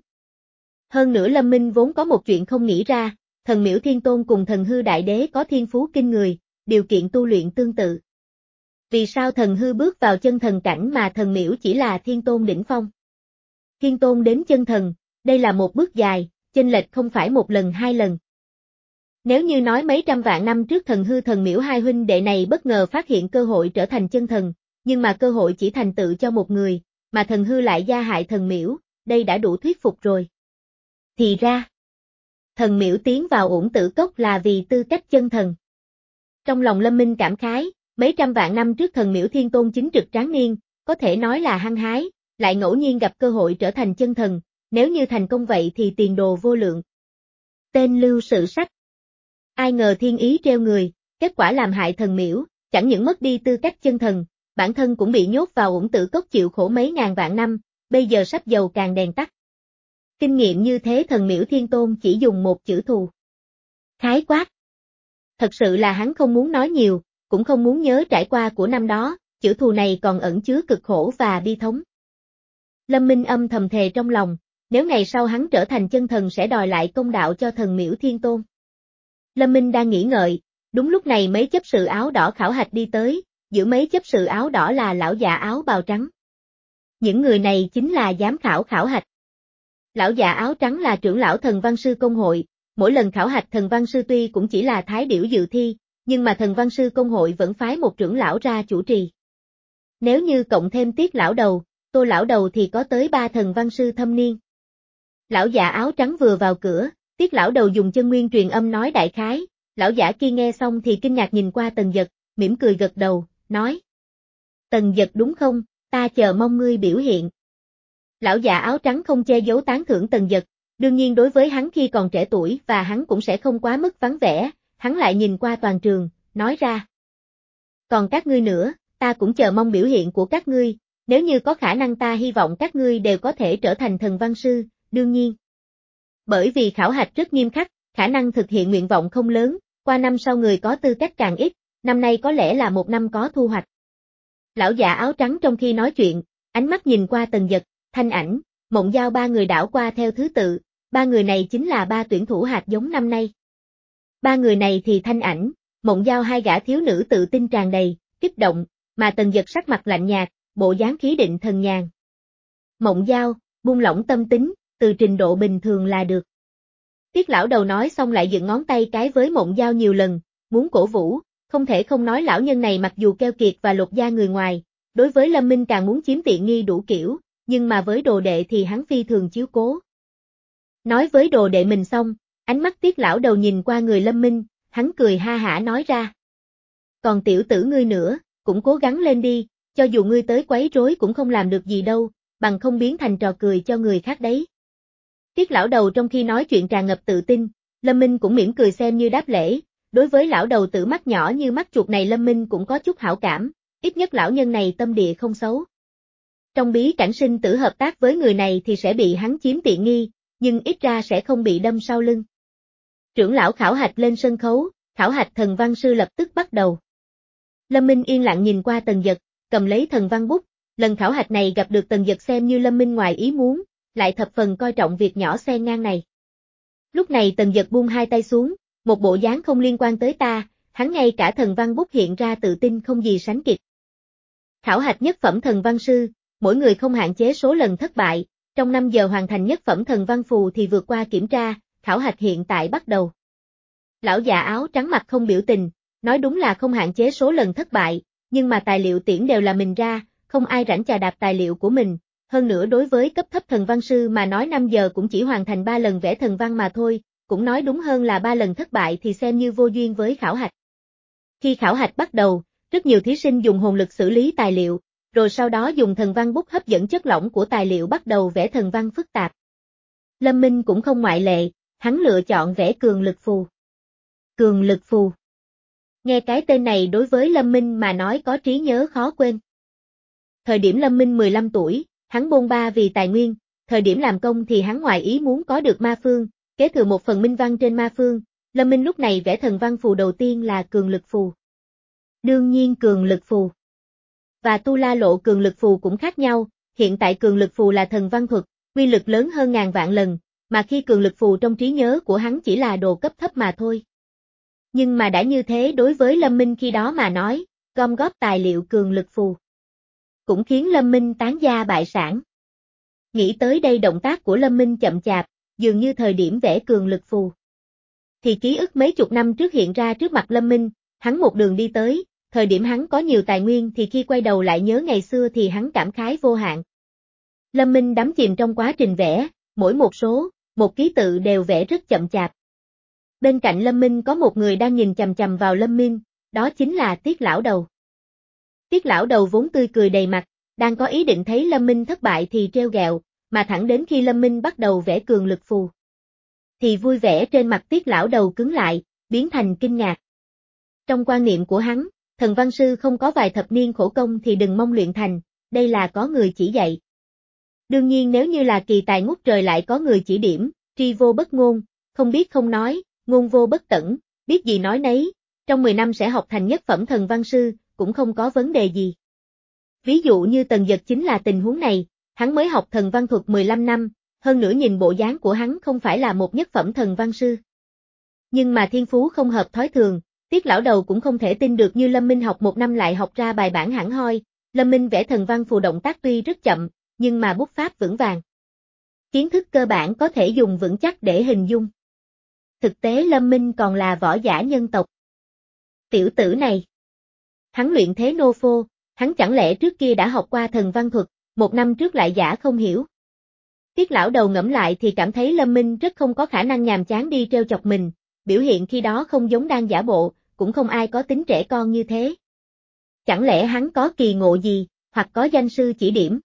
Hơn nữa Lâm Minh vốn có một chuyện không nghĩ ra, thần miễu thiên tôn cùng thần hư đại đế có thiên phú kinh người, điều kiện tu luyện tương tự. Vì sao thần hư bước vào chân thần cảnh mà thần miễu chỉ là thiên tôn đỉnh phong? Thiên tôn đến chân thần, đây là một bước dài, chênh lệch không phải một lần hai lần. Nếu như nói mấy trăm vạn năm trước thần hư thần miễu hai huynh đệ này bất ngờ phát hiện cơ hội trở thành chân thần, nhưng mà cơ hội chỉ thành tựu cho một người, mà thần hư lại gia hại thần miễu, đây đã đủ thuyết phục rồi. Thì ra, thần miễu tiến vào uổng tử cốc là vì tư cách chân thần. Trong lòng Lâm Minh cảm khái, mấy trăm vạn năm trước thần miễu thiên tôn chính trực tráng niên, có thể nói là hăng hái, lại ngẫu nhiên gặp cơ hội trở thành chân thần, nếu như thành công vậy thì tiền đồ vô lượng. Tên lưu sự sách. Ai ngờ thiên ý treo người, kết quả làm hại thần miễu, chẳng những mất đi tư cách chân thần, bản thân cũng bị nhốt vào uổng tử cốc chịu khổ mấy ngàn vạn năm, bây giờ sắp dầu càng đèn tắt. Kinh nghiệm như thế thần miễu thiên tôn chỉ dùng một chữ thù. Khái quát. Thật sự là hắn không muốn nói nhiều, cũng không muốn nhớ trải qua của năm đó, chữ thù này còn ẩn chứa cực khổ và bi thống. Lâm Minh âm thầm thề trong lòng, nếu ngày sau hắn trở thành chân thần sẽ đòi lại công đạo cho thần miễu thiên tôn. Lâm Minh đang nghĩ ngợi, đúng lúc này mấy chấp sự áo đỏ khảo hạch đi tới, giữa mấy chấp sự áo đỏ là lão già áo bào trắng. Những người này chính là giám khảo khảo hạch. Lão già áo trắng là trưởng lão thần văn sư công hội, mỗi lần khảo hạch thần văn sư tuy cũng chỉ là thái điểu dự thi, nhưng mà thần văn sư công hội vẫn phái một trưởng lão ra chủ trì. Nếu như cộng thêm Tiết lão đầu, Tô lão đầu thì có tới ba thần văn sư thâm niên. Lão già áo trắng vừa vào cửa, Tiết lão đầu dùng chân nguyên truyền âm nói đại khái, lão giả kia nghe xong thì kinh ngạc nhìn qua Tần Dật, mỉm cười gật đầu, nói. Tần Dật đúng không, ta chờ mong ngươi biểu hiện. Lão già áo trắng không che giấu tán thưởng Tần Dật, đương nhiên đối với hắn khi còn trẻ tuổi và hắn cũng sẽ không quá mức vắng vẻ, hắn lại nhìn qua toàn trường, nói ra. Còn các ngươi nữa, ta cũng chờ mong biểu hiện của các ngươi, nếu như có khả năng ta hy vọng các ngươi đều có thể trở thành thần văn sư, đương nhiên. Bởi vì khảo hạch rất nghiêm khắc, khả năng thực hiện nguyện vọng không lớn, qua năm sau người có tư cách càng ít, năm nay có lẽ là một năm có thu hoạch. Lão già áo trắng trong khi nói chuyện, ánh mắt nhìn qua Tần Dật, Thanh Ảnh, Mộng Giao ba người đảo qua theo thứ tự, ba người này chính là ba tuyển thủ hạt giống năm nay. Ba người này thì Thanh Ảnh, Mộng Giao hai gã thiếu nữ tự tin tràn đầy, kích động, mà Tần Dật sắc mặt lạnh nhạt, bộ dáng khí định thần nhàn. Mộng Giao, buông lỏng tâm tính, từ trình độ bình thường là được. Tiết lão đầu nói xong lại dựng ngón tay cái với Mộng Giao nhiều lần, muốn cổ vũ, không thể không nói lão nhân này mặc dù keo kiệt và lột da người ngoài, đối với Lâm Minh càng muốn chiếm tiện nghi đủ kiểu, nhưng mà với đồ đệ thì hắn phi thường chiếu cố. Nói với đồ đệ mình xong, ánh mắt Tiết lão đầu nhìn qua người Lâm Minh, hắn cười ha hả nói ra. Còn tiểu tử ngươi nữa, cũng cố gắng lên đi, cho dù ngươi tới quấy rối cũng không làm được gì đâu, bằng không biến thành trò cười cho người khác đấy. Tiết lão đầu trong khi nói chuyện tràn ngập tự tin, Lâm Minh cũng mỉm cười xem như đáp lễ, đối với lão đầu tử mắt nhỏ như mắt chuột này Lâm Minh cũng có chút hảo cảm, ít nhất lão nhân này tâm địa không xấu. Trong bí cảnh sinh tử hợp tác với người này thì sẽ bị hắn chiếm tiện nghi, nhưng ít ra sẽ không bị đâm sau lưng. Trưởng lão khảo hạch lên sân khấu, khảo hạch thần văn sư lập tức bắt đầu. Lâm Minh yên lặng nhìn qua Tần Dật, cầm lấy thần văn bút, lần khảo hạch này gặp được Tần Dật xem như Lâm Minh ngoài ý muốn, lại thập phần coi trọng việc nhỏ xen ngang này. Lúc này Tần Dật buông hai tay xuống, một bộ dáng không liên quan tới ta, hắn ngay cả thần văn bút hiện ra tự tin không gì sánh kịp. Khảo hạch nhất phẩm thần văn sư, mỗi người không hạn chế số lần thất bại, Trong năm giờ hoàn thành nhất phẩm thần văn phù thì vượt qua kiểm tra, khảo hạch hiện tại bắt đầu. Lão già áo trắng mặt không biểu tình, nói đúng là không hạn chế số lần thất bại, nhưng mà tài liệu tiễn đều là mình ra, không ai rảnh chà đạp tài liệu của mình, hơn nữa đối với cấp thấp thần văn sư mà nói năm giờ cũng chỉ hoàn thành ba lần vẽ thần văn mà thôi, cũng nói đúng hơn là ba lần thất bại thì xem như vô duyên với khảo hạch. Khi khảo hạch bắt đầu, rất nhiều thí sinh dùng hồn lực xử lý tài liệu, rồi sau đó dùng thần văn bút hấp dẫn chất lỏng của tài liệu bắt đầu vẽ thần văn phức tạp. Lâm Minh cũng không ngoại lệ, hắn lựa chọn vẽ cường lực phù. Cường lực phù. Nghe cái tên này đối với Lâm Minh mà nói có trí nhớ khó quên. Thời điểm Lâm Minh mười lăm tuổi, hắn bôn ba vì tài nguyên, thời điểm làm công thì hắn ngoài ý muốn có được ma phương, kế thừa một phần minh văn trên ma phương, Lâm Minh lúc này vẽ thần văn phù đầu tiên là cường lực phù. Đương nhiên cường lực phù và tu la lộ cường lực phù cũng khác nhau, hiện tại cường lực phù là thần văn thuật, uy lực lớn hơn ngàn vạn lần, mà khi cường lực phù trong trí nhớ của hắn chỉ là đồ cấp thấp mà thôi. Nhưng mà đã như thế đối với Lâm Minh khi đó mà nói, gom góp tài liệu cường lực phù cũng khiến Lâm Minh tán gia bại sản. Nghĩ tới đây động tác của Lâm Minh chậm chạp, dường như thời điểm vẽ cường lực phù. Thì ký ức mấy chục năm trước hiện ra trước mặt Lâm Minh, hắn một đường đi tới, thời điểm hắn có nhiều tài nguyên thì khi quay đầu lại nhớ ngày xưa thì hắn cảm khái vô hạn. Lâm Minh đắm chìm trong quá trình vẽ, mỗi một số, một ký tự đều vẽ rất chậm chạp. Bên cạnh Lâm Minh có một người đang nhìn chằm chằm vào Lâm Minh, đó chính là Tiết lão đầu. Tiết lão đầu vốn tươi cười đầy mặt, đang có ý định thấy Lâm Minh thất bại thì trêu ghẹo, mà thẳng đến khi Lâm Minh bắt đầu vẽ cường lực phù. Thì vui vẻ trên mặt Tiết lão đầu cứng lại, biến thành kinh ngạc. Trong quan niệm của hắn, thần văn sư không có vài thập niên khổ công thì đừng mong luyện thành, đây là có người chỉ dạy. Đương nhiên nếu như là kỳ tài ngút trời lại có người chỉ điểm, tri vô bất ngôn, không biết không nói, ngôn vô bất tẩn, biết gì nói nấy, trong mười năm sẽ học thành nhất phẩm thần văn sư, cũng không có vấn đề gì. Ví dụ như Tần Dật chính là tình huống này, hắn mới học thần văn thuật mười lăm năm, hơn nữa nhìn bộ dáng của hắn không phải là một nhất phẩm thần văn sư. Nhưng mà thiên phú không hợp thói thường, Tiết lão đầu cũng không thể tin được như Lâm Minh học một năm lại học ra bài bản hẳn hoi, Lâm Minh vẽ thần văn phù động tác tuy rất chậm, nhưng mà bút pháp vững vàng. Kiến thức cơ bản có thể dùng vững chắc để hình dung. Thực tế Lâm Minh còn là võ giả nhân tộc. Tiểu tử này. Hắn luyện thế nô phô, hắn chẳng lẽ trước kia đã học qua thần văn thuật, một năm trước lại giả không hiểu. Tiết lão đầu ngẫm lại thì cảm thấy Lâm Minh rất không có khả năng nhàm chán đi trêu chọc mình, biểu hiện khi đó không giống đang giả bộ, cũng không ai có tính trẻ con như thế. Chẳng lẽ hắn có kỳ ngộ gì, hoặc có danh sư chỉ điểm.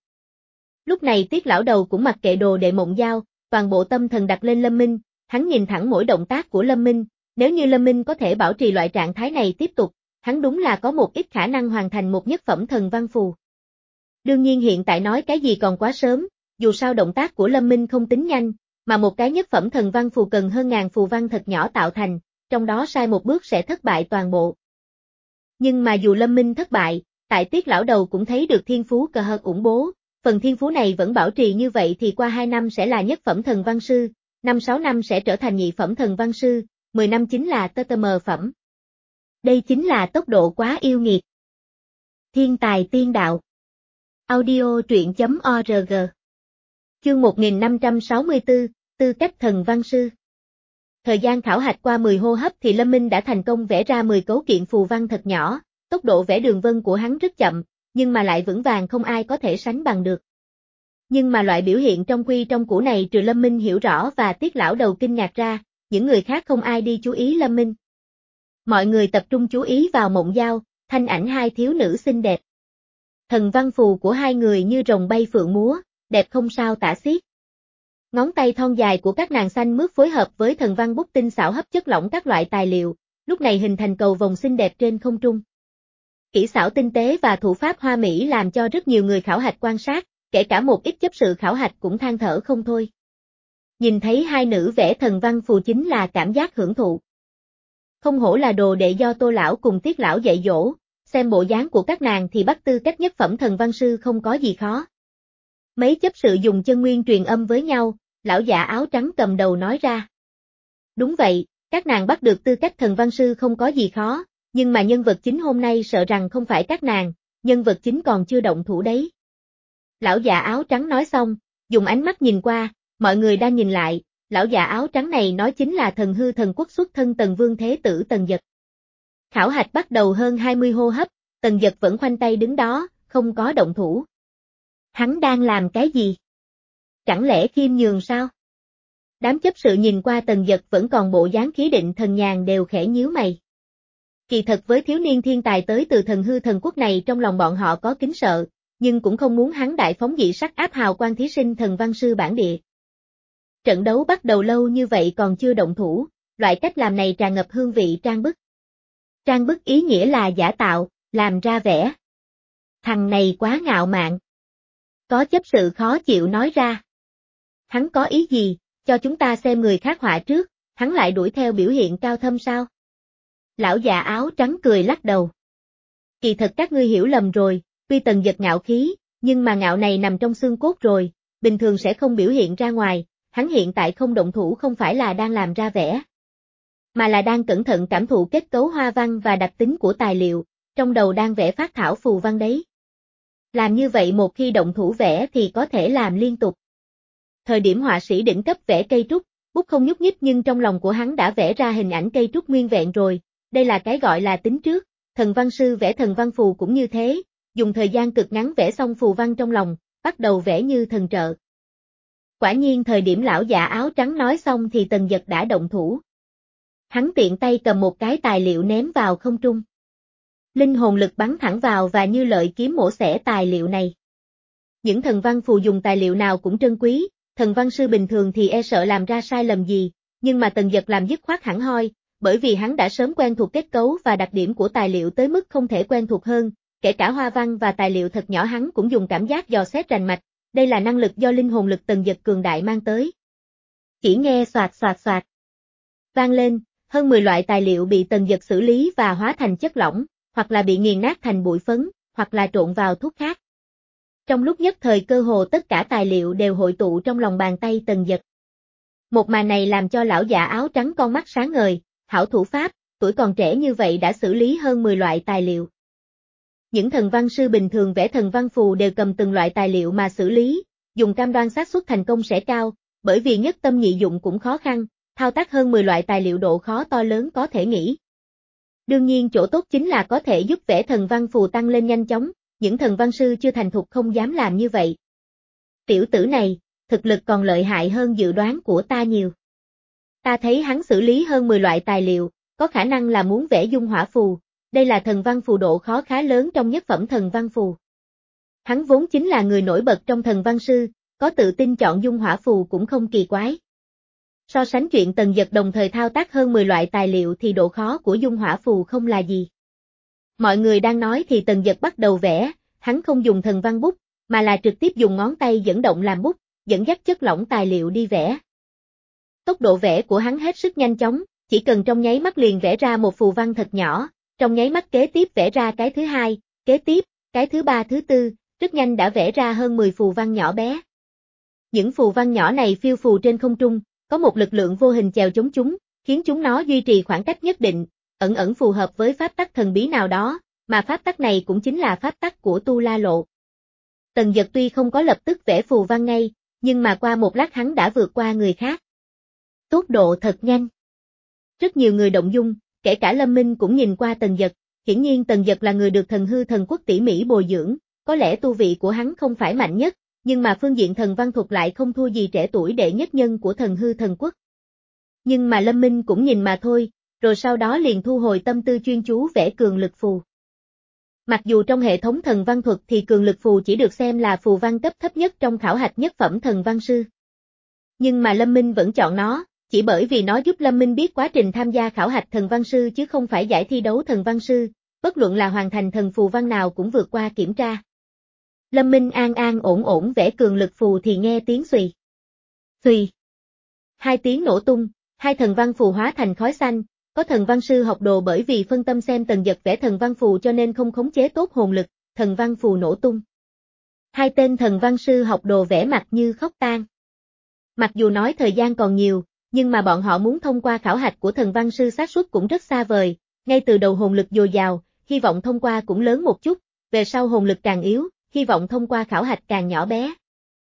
Lúc này Tiết lão đầu cũng mặc kệ đồ đệ Mộng Giao, toàn bộ tâm thần đặt lên Lâm Minh, hắn nhìn thẳng mỗi động tác của Lâm Minh, nếu như Lâm Minh có thể bảo trì loại trạng thái này tiếp tục, hắn đúng là có một ít khả năng hoàn thành một nhất phẩm thần văn phù. Đương nhiên hiện tại nói cái gì còn quá sớm, dù sao động tác của Lâm Minh không tính nhanh, mà một cái nhất phẩm thần văn phù cần hơn ngàn phù văn thật nhỏ tạo thành, trong đó sai một bước sẽ thất bại toàn bộ. Nhưng mà dù Lâm Minh thất bại, tại Tiết lão đầu cũng thấy được thiên phú cờ hợt ủng bố, phần thiên phú này vẫn bảo trì như vậy thì qua hai năm sẽ là nhất phẩm thần văn sư, năm sáu năm sẽ trở thành nhị phẩm thần văn sư, mười năm chính là tê tê em phẩm. Đây chính là tốc độ quá yêu nghiệt. Thiên tài tiên đạo. Audio truyện chấm org. Chương một nghìn năm trăm sáu mươi tư, tư cách thần văn sư. Thời gian khảo hạch qua mười hô hấp thì Lâm Minh đã thành công vẽ ra mười cấu kiện phù văn thật nhỏ, tốc độ vẽ đường vân của hắn rất chậm, nhưng mà lại vững vàng không ai có thể sánh bằng được. Nhưng mà loại biểu hiện trong quy trong củ này trừ Lâm Minh hiểu rõ và Tiết lão đầu kinh ngạc ra, những người khác không ai đi chú ý Lâm Minh. Mọi người tập trung chú ý vào Mộng Giao, thanh ảnh hai thiếu nữ xinh đẹp. Thần văn phù của hai người như rồng bay phượng múa, đẹp không sao tả xiết. Ngón tay thon dài của các nàng xanh mướt phối hợp với thần văn bút tinh xảo hấp chất lỏng các loại tài liệu, lúc này hình thành cầu vồng xinh đẹp trên không trung. Kỹ xảo tinh tế và thủ pháp hoa mỹ làm cho rất nhiều người khảo hạch quan sát, kể cả một ít chấp sự khảo hạch cũng than thở không thôi. Nhìn thấy hai nữ vẽ thần văn phù chính là cảm giác hưởng thụ. Không hổ là đồ đệ do Tô lão cùng Tiết lão dạy dỗ, xem bộ dáng của các nàng thì bắt tư cách nhất phẩm thần văn sư không có gì khó. Mấy chấp sự dùng chân nguyên truyền âm với nhau, lão già áo trắng cầm đầu nói ra. Đúng vậy, các nàng bắt được tư cách thần văn sư không có gì khó, nhưng mà nhân vật chính hôm nay sợ rằng không phải các nàng, nhân vật chính còn chưa động thủ đấy. Lão già áo trắng nói xong, dùng ánh mắt nhìn qua, mọi người đang nhìn lại, lão già áo trắng này nói chính là thần hư thần quốc xuất thân Tần Vương Thế Tử Tần Dật. Khảo hạch bắt đầu hơn hai mươi hô hấp, Tần Dật vẫn khoanh tay đứng đó, không có động thủ. Hắn đang làm cái gì? Chẳng lẽ khiêm nhường sao? Đám chấp sự nhìn qua Tần Dật vẫn còn bộ dáng khí định thần nhàn đều khẽ nhíu mày. Kỳ thật với thiếu niên thiên tài tới từ thần hư thần quốc này trong lòng bọn họ có kính sợ, nhưng cũng không muốn hắn đại phóng dị sắc áp hào quang thí sinh thần văn sư bản địa. Trận đấu bắt đầu lâu như vậy còn chưa động thủ, loại cách làm này tràn ngập hương vị trang bức. Trang bức ý nghĩa là giả tạo, làm ra vẻ. Thằng này quá ngạo mạn. Có chấp sự khó chịu nói ra. Hắn có ý gì, cho chúng ta xem người khác họa trước, hắn lại đuổi theo biểu hiện cao thâm sao? Lão già áo trắng cười lắc đầu. Kỳ thật các ngươi hiểu lầm rồi, tuy Tần Dật ngạo khí, nhưng mà ngạo này nằm trong xương cốt rồi, bình thường sẽ không biểu hiện ra ngoài, hắn hiện tại không động thủ không phải là đang làm ra vẻ, mà là đang cẩn thận cảm thụ kết cấu hoa văn và đặc tính của tài liệu, trong đầu đang vẽ phác thảo phù văn đấy. Làm như vậy một khi động thủ vẽ thì có thể làm liên tục. Thời điểm họa sĩ đỉnh cấp vẽ cây trúc, bút không nhúc nhích nhưng trong lòng của hắn đã vẽ ra hình ảnh cây trúc nguyên vẹn rồi, đây là cái gọi là tính trước, thần văn sư vẽ thần văn phù cũng như thế, dùng thời gian cực ngắn vẽ xong phù văn trong lòng, bắt đầu vẽ như thần trợ. Quả nhiên thời điểm lão già áo trắng nói xong thì Tần Dật đã động thủ. Hắn tiện tay cầm một cái tài liệu ném vào không trung. Linh hồn lực bắn thẳng vào và như lợi kiếm mổ xẻ tài liệu này. Những thần văn phù dùng tài liệu nào cũng trân quý, thần văn sư bình thường thì e sợ làm ra sai lầm gì, nhưng mà Tần Dật làm dứt khoát hẳn hoi, bởi vì hắn đã sớm quen thuộc kết cấu và đặc điểm của tài liệu tới mức không thể quen thuộc hơn, kể cả hoa văn và tài liệu thật nhỏ hắn cũng dùng cảm giác dò xét rành mạch, đây là năng lực do linh hồn lực Tần Dật cường đại mang tới. Chỉ nghe xoạt xoạt xoạt vang lên, hơn mười loại tài liệu bị Tần Dật xử lý và hóa thành chất lỏng, hoặc là bị nghiền nát thành bụi phấn, hoặc là trộn vào thuốc khác. Trong lúc nhất thời cơ hồ tất cả tài liệu đều hội tụ trong lòng bàn tay Tần Dật. Một màn này làm cho lão già áo trắng con mắt sáng ngời, hảo thủ pháp, tuổi còn trẻ như vậy đã xử lý hơn mười loại tài liệu. Những thần văn sư bình thường vẽ thần văn phù đều cầm từng loại tài liệu mà xử lý, dùng cam đoan xác suất thành công sẽ cao, bởi vì nhất tâm nhị dụng cũng khó khăn, thao tác hơn mười loại tài liệu độ khó to lớn có thể nghĩ. Đương nhiên chỗ tốt chính là có thể giúp vẽ thần văn phù tăng lên nhanh chóng, những thần văn sư chưa thành thục không dám làm như vậy. Tiểu tử này, thực lực còn lợi hại hơn dự đoán của ta nhiều. Ta thấy hắn xử lý hơn mười loại tài liệu, có khả năng là muốn vẽ dung hỏa phù, đây là thần văn phù độ khó khá lớn trong nhất phẩm thần văn phù. Hắn vốn chính là người nổi bật trong thần văn sư, có tự tin chọn dung hỏa phù cũng không kỳ quái. So sánh chuyện Tần Dật đồng thời thao tác hơn mười loại tài liệu thì độ khó của dung hỏa phù không là gì. Mọi người đang nói thì Tần Dật bắt đầu vẽ, hắn không dùng thần văn bút, mà là trực tiếp dùng ngón tay dẫn động làm bút, dẫn dắt chất lỏng tài liệu đi vẽ. Tốc độ vẽ của hắn hết sức nhanh chóng, chỉ cần trong nháy mắt liền vẽ ra một phù văn thật nhỏ, trong nháy mắt kế tiếp vẽ ra cái thứ hai, kế tiếp, cái thứ ba thứ tư, rất nhanh đã vẽ ra hơn mười phù văn nhỏ bé. Những phù văn nhỏ này phiêu phù trên không trung, có một lực lượng vô hình chèo chống chúng, khiến chúng nó duy trì khoảng cách nhất định, ẩn ẩn phù hợp với pháp tắc thần bí nào đó, mà pháp tắc này cũng chính là pháp tắc của Tu La Lộ. Tần Dật tuy không có lập tức vẽ phù văn ngay, nhưng mà qua một lát hắn đã vượt qua người khác. Tốc độ thật nhanh. Rất nhiều người động dung, kể cả Lâm Minh cũng nhìn qua Tần Dật, hiển nhiên Tần Dật là người được thần hư thần quốc tỉ mỉ bồi dưỡng, có lẽ tu vị của hắn không phải mạnh nhất, nhưng mà phương diện thần văn thuật lại không thua gì trẻ tuổi đệ nhất nhân của thần hư thần quốc. Nhưng mà Lâm Minh cũng nhìn mà thôi, rồi sau đó liền thu hồi tâm tư chuyên chú vẽ cường lực phù. Mặc dù trong hệ thống thần văn thuật thì cường lực phù chỉ được xem là phù văn cấp thấp nhất trong khảo hạch nhất phẩm thần văn sư. Nhưng mà Lâm Minh vẫn chọn nó, chỉ bởi vì nó giúp Lâm Minh biết quá trình tham gia khảo hạch thần văn sư chứ không phải giải thi đấu thần văn sư, bất luận là hoàn thành thần phù văn nào cũng vượt qua kiểm tra. Lâm Minh an an ổn ổn vẽ cường lực phù thì nghe tiếng xùy. Xùy. Hai tiếng nổ tung, hai thần văn phù hóa thành khói xanh, có thần văn sư học đồ bởi vì phân tâm xem Tần Dật vẽ thần văn phù cho nên không khống chế tốt hồn lực, thần văn phù nổ tung. Hai tên thần văn sư học đồ vẽ mặt như khóc tang. Mặc dù nói thời gian còn nhiều, nhưng mà bọn họ muốn thông qua khảo hạch của thần văn sư xác suất cũng rất xa vời, ngay từ đầu hồn lực dồi dào, hy vọng thông qua cũng lớn một chút, về sau hồn lực càng yếu, hy vọng thông qua khảo hạch càng nhỏ bé.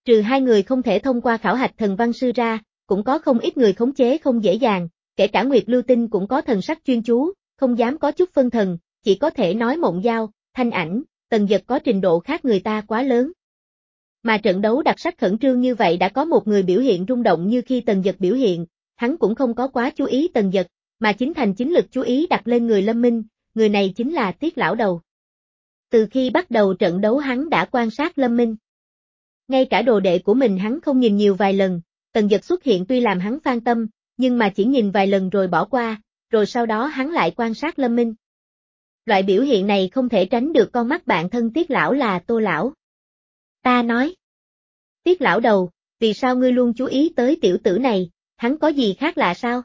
Trừ hai người không thể thông qua khảo hạch thần văn sư ra, cũng có không ít người khống chế không dễ dàng, kể cả Nguyệt Lưu Tinh cũng có thần sắc chuyên chú, không dám có chút phân thần, chỉ có thể nói Mộng Giao, Thanh Ảnh, Tần Dật có trình độ khác người ta quá lớn. Mà trận đấu đặc sắc khẩn trương như vậy đã có một người biểu hiện rung động như khi Tần Dật biểu hiện, hắn cũng không có quá chú ý Tần Dật, mà chính thành chính lực chú ý đặt lên người Lâm Minh, người này chính là Tiết Lão Đầu. Từ khi bắt đầu trận đấu hắn đã quan sát Lâm Minh. Ngay cả đồ đệ của mình hắn không nhìn nhiều vài lần, Tần Dật xuất hiện tuy làm hắn phan tâm, nhưng mà chỉ nhìn vài lần rồi bỏ qua, rồi sau đó hắn lại quan sát Lâm Minh. Loại biểu hiện này không thể tránh được con mắt bạn thân Tiết Lão là Tô Lão. Ta nói. Tiết Lão Đầu, vì sao ngươi luôn chú ý tới tiểu tử này, hắn có gì khác lạ sao?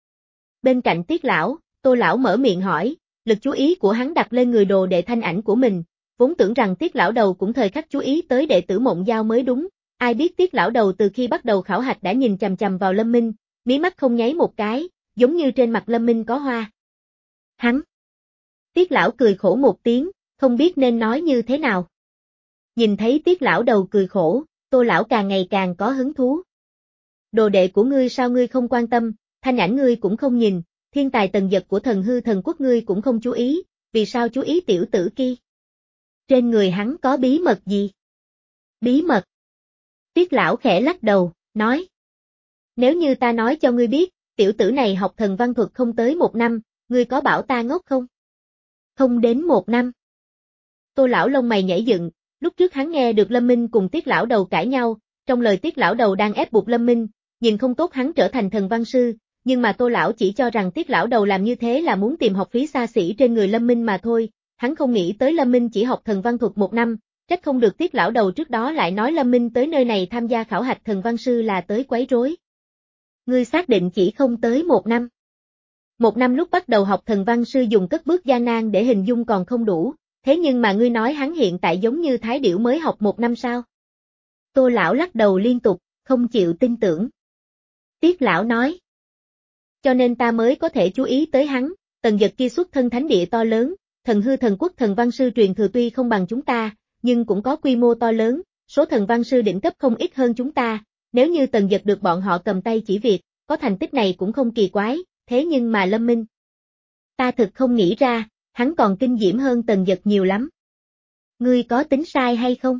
Bên cạnh Tiết Lão, Tô Lão mở miệng hỏi, lực chú ý của hắn đặt lên người đồ đệ Thanh Ảnh của mình, vốn tưởng rằng Tiết Lão Đầu cũng thời khắc chú ý tới đệ tử Mộng Giao mới đúng, ai biết Tiết Lão Đầu từ khi bắt đầu khảo hạch đã nhìn chằm chằm vào Lâm Minh, mí mắt không nháy một cái, giống như trên mặt Lâm Minh có hoa. Hắn. Tiết Lão cười khổ một tiếng, không biết nên nói như thế nào. Nhìn thấy Tiết Lão Đầu cười khổ, Tô Lão càng ngày càng có hứng thú. Đồ đệ của ngươi sao ngươi không quan tâm, Thanh Ảnh ngươi cũng không nhìn, thiên tài Tần Dật của Thần Hư Thần Quốc ngươi cũng không chú ý, vì sao chú ý tiểu tử kia? Trên người hắn có bí mật gì? Bí mật? Tiết Lão khẽ lắc đầu, nói. Nếu như ta nói cho ngươi biết, tiểu tử này học thần văn thuật không tới một năm, ngươi có bảo ta ngốc không? Không đến một năm. Tô Lão lông mày nhảy dựng, lúc trước hắn nghe được Lâm Minh cùng Tiết Lão Đầu cãi nhau, trong lời Tiết Lão Đầu đang ép buộc Lâm Minh, nhìn không tốt hắn trở thành thần văn sư, nhưng mà Tô Lão chỉ cho rằng Tiết Lão Đầu làm như thế là muốn tìm học phí xa xỉ trên người Lâm Minh mà thôi, hắn không nghĩ tới Lâm Minh chỉ học thần văn thuật một năm, trách không được Tiết Lão Đầu trước đó lại nói Lâm Minh tới nơi này tham gia khảo hạch thần văn sư là tới quấy rối. Ngươi xác định chỉ không tới một năm. Một năm lúc bắt đầu học thần văn sư dùng cất bước gian nan để hình dung còn không đủ, thế nhưng mà ngươi nói hắn hiện tại giống như thái điểu mới học một năm sao? Tô Lão lắc đầu liên tục, không chịu tin tưởng. Tiết Lão nói. Cho nên ta mới có thể chú ý tới hắn, Tần Dật kia xuất thân thánh địa to lớn, Thần Hư Thần Quốc thần văn sư truyền thừa tuy không bằng chúng ta, nhưng cũng có quy mô to lớn, số thần văn sư đỉnh cấp không ít hơn chúng ta, nếu như Tần Dật được bọn họ cầm tay chỉ việc, có thành tích này cũng không kỳ quái, thế nhưng mà Lâm Minh. Ta thực không nghĩ ra, hắn còn kinh diễm hơn Tần Dật nhiều lắm. Ngươi có tính sai hay không?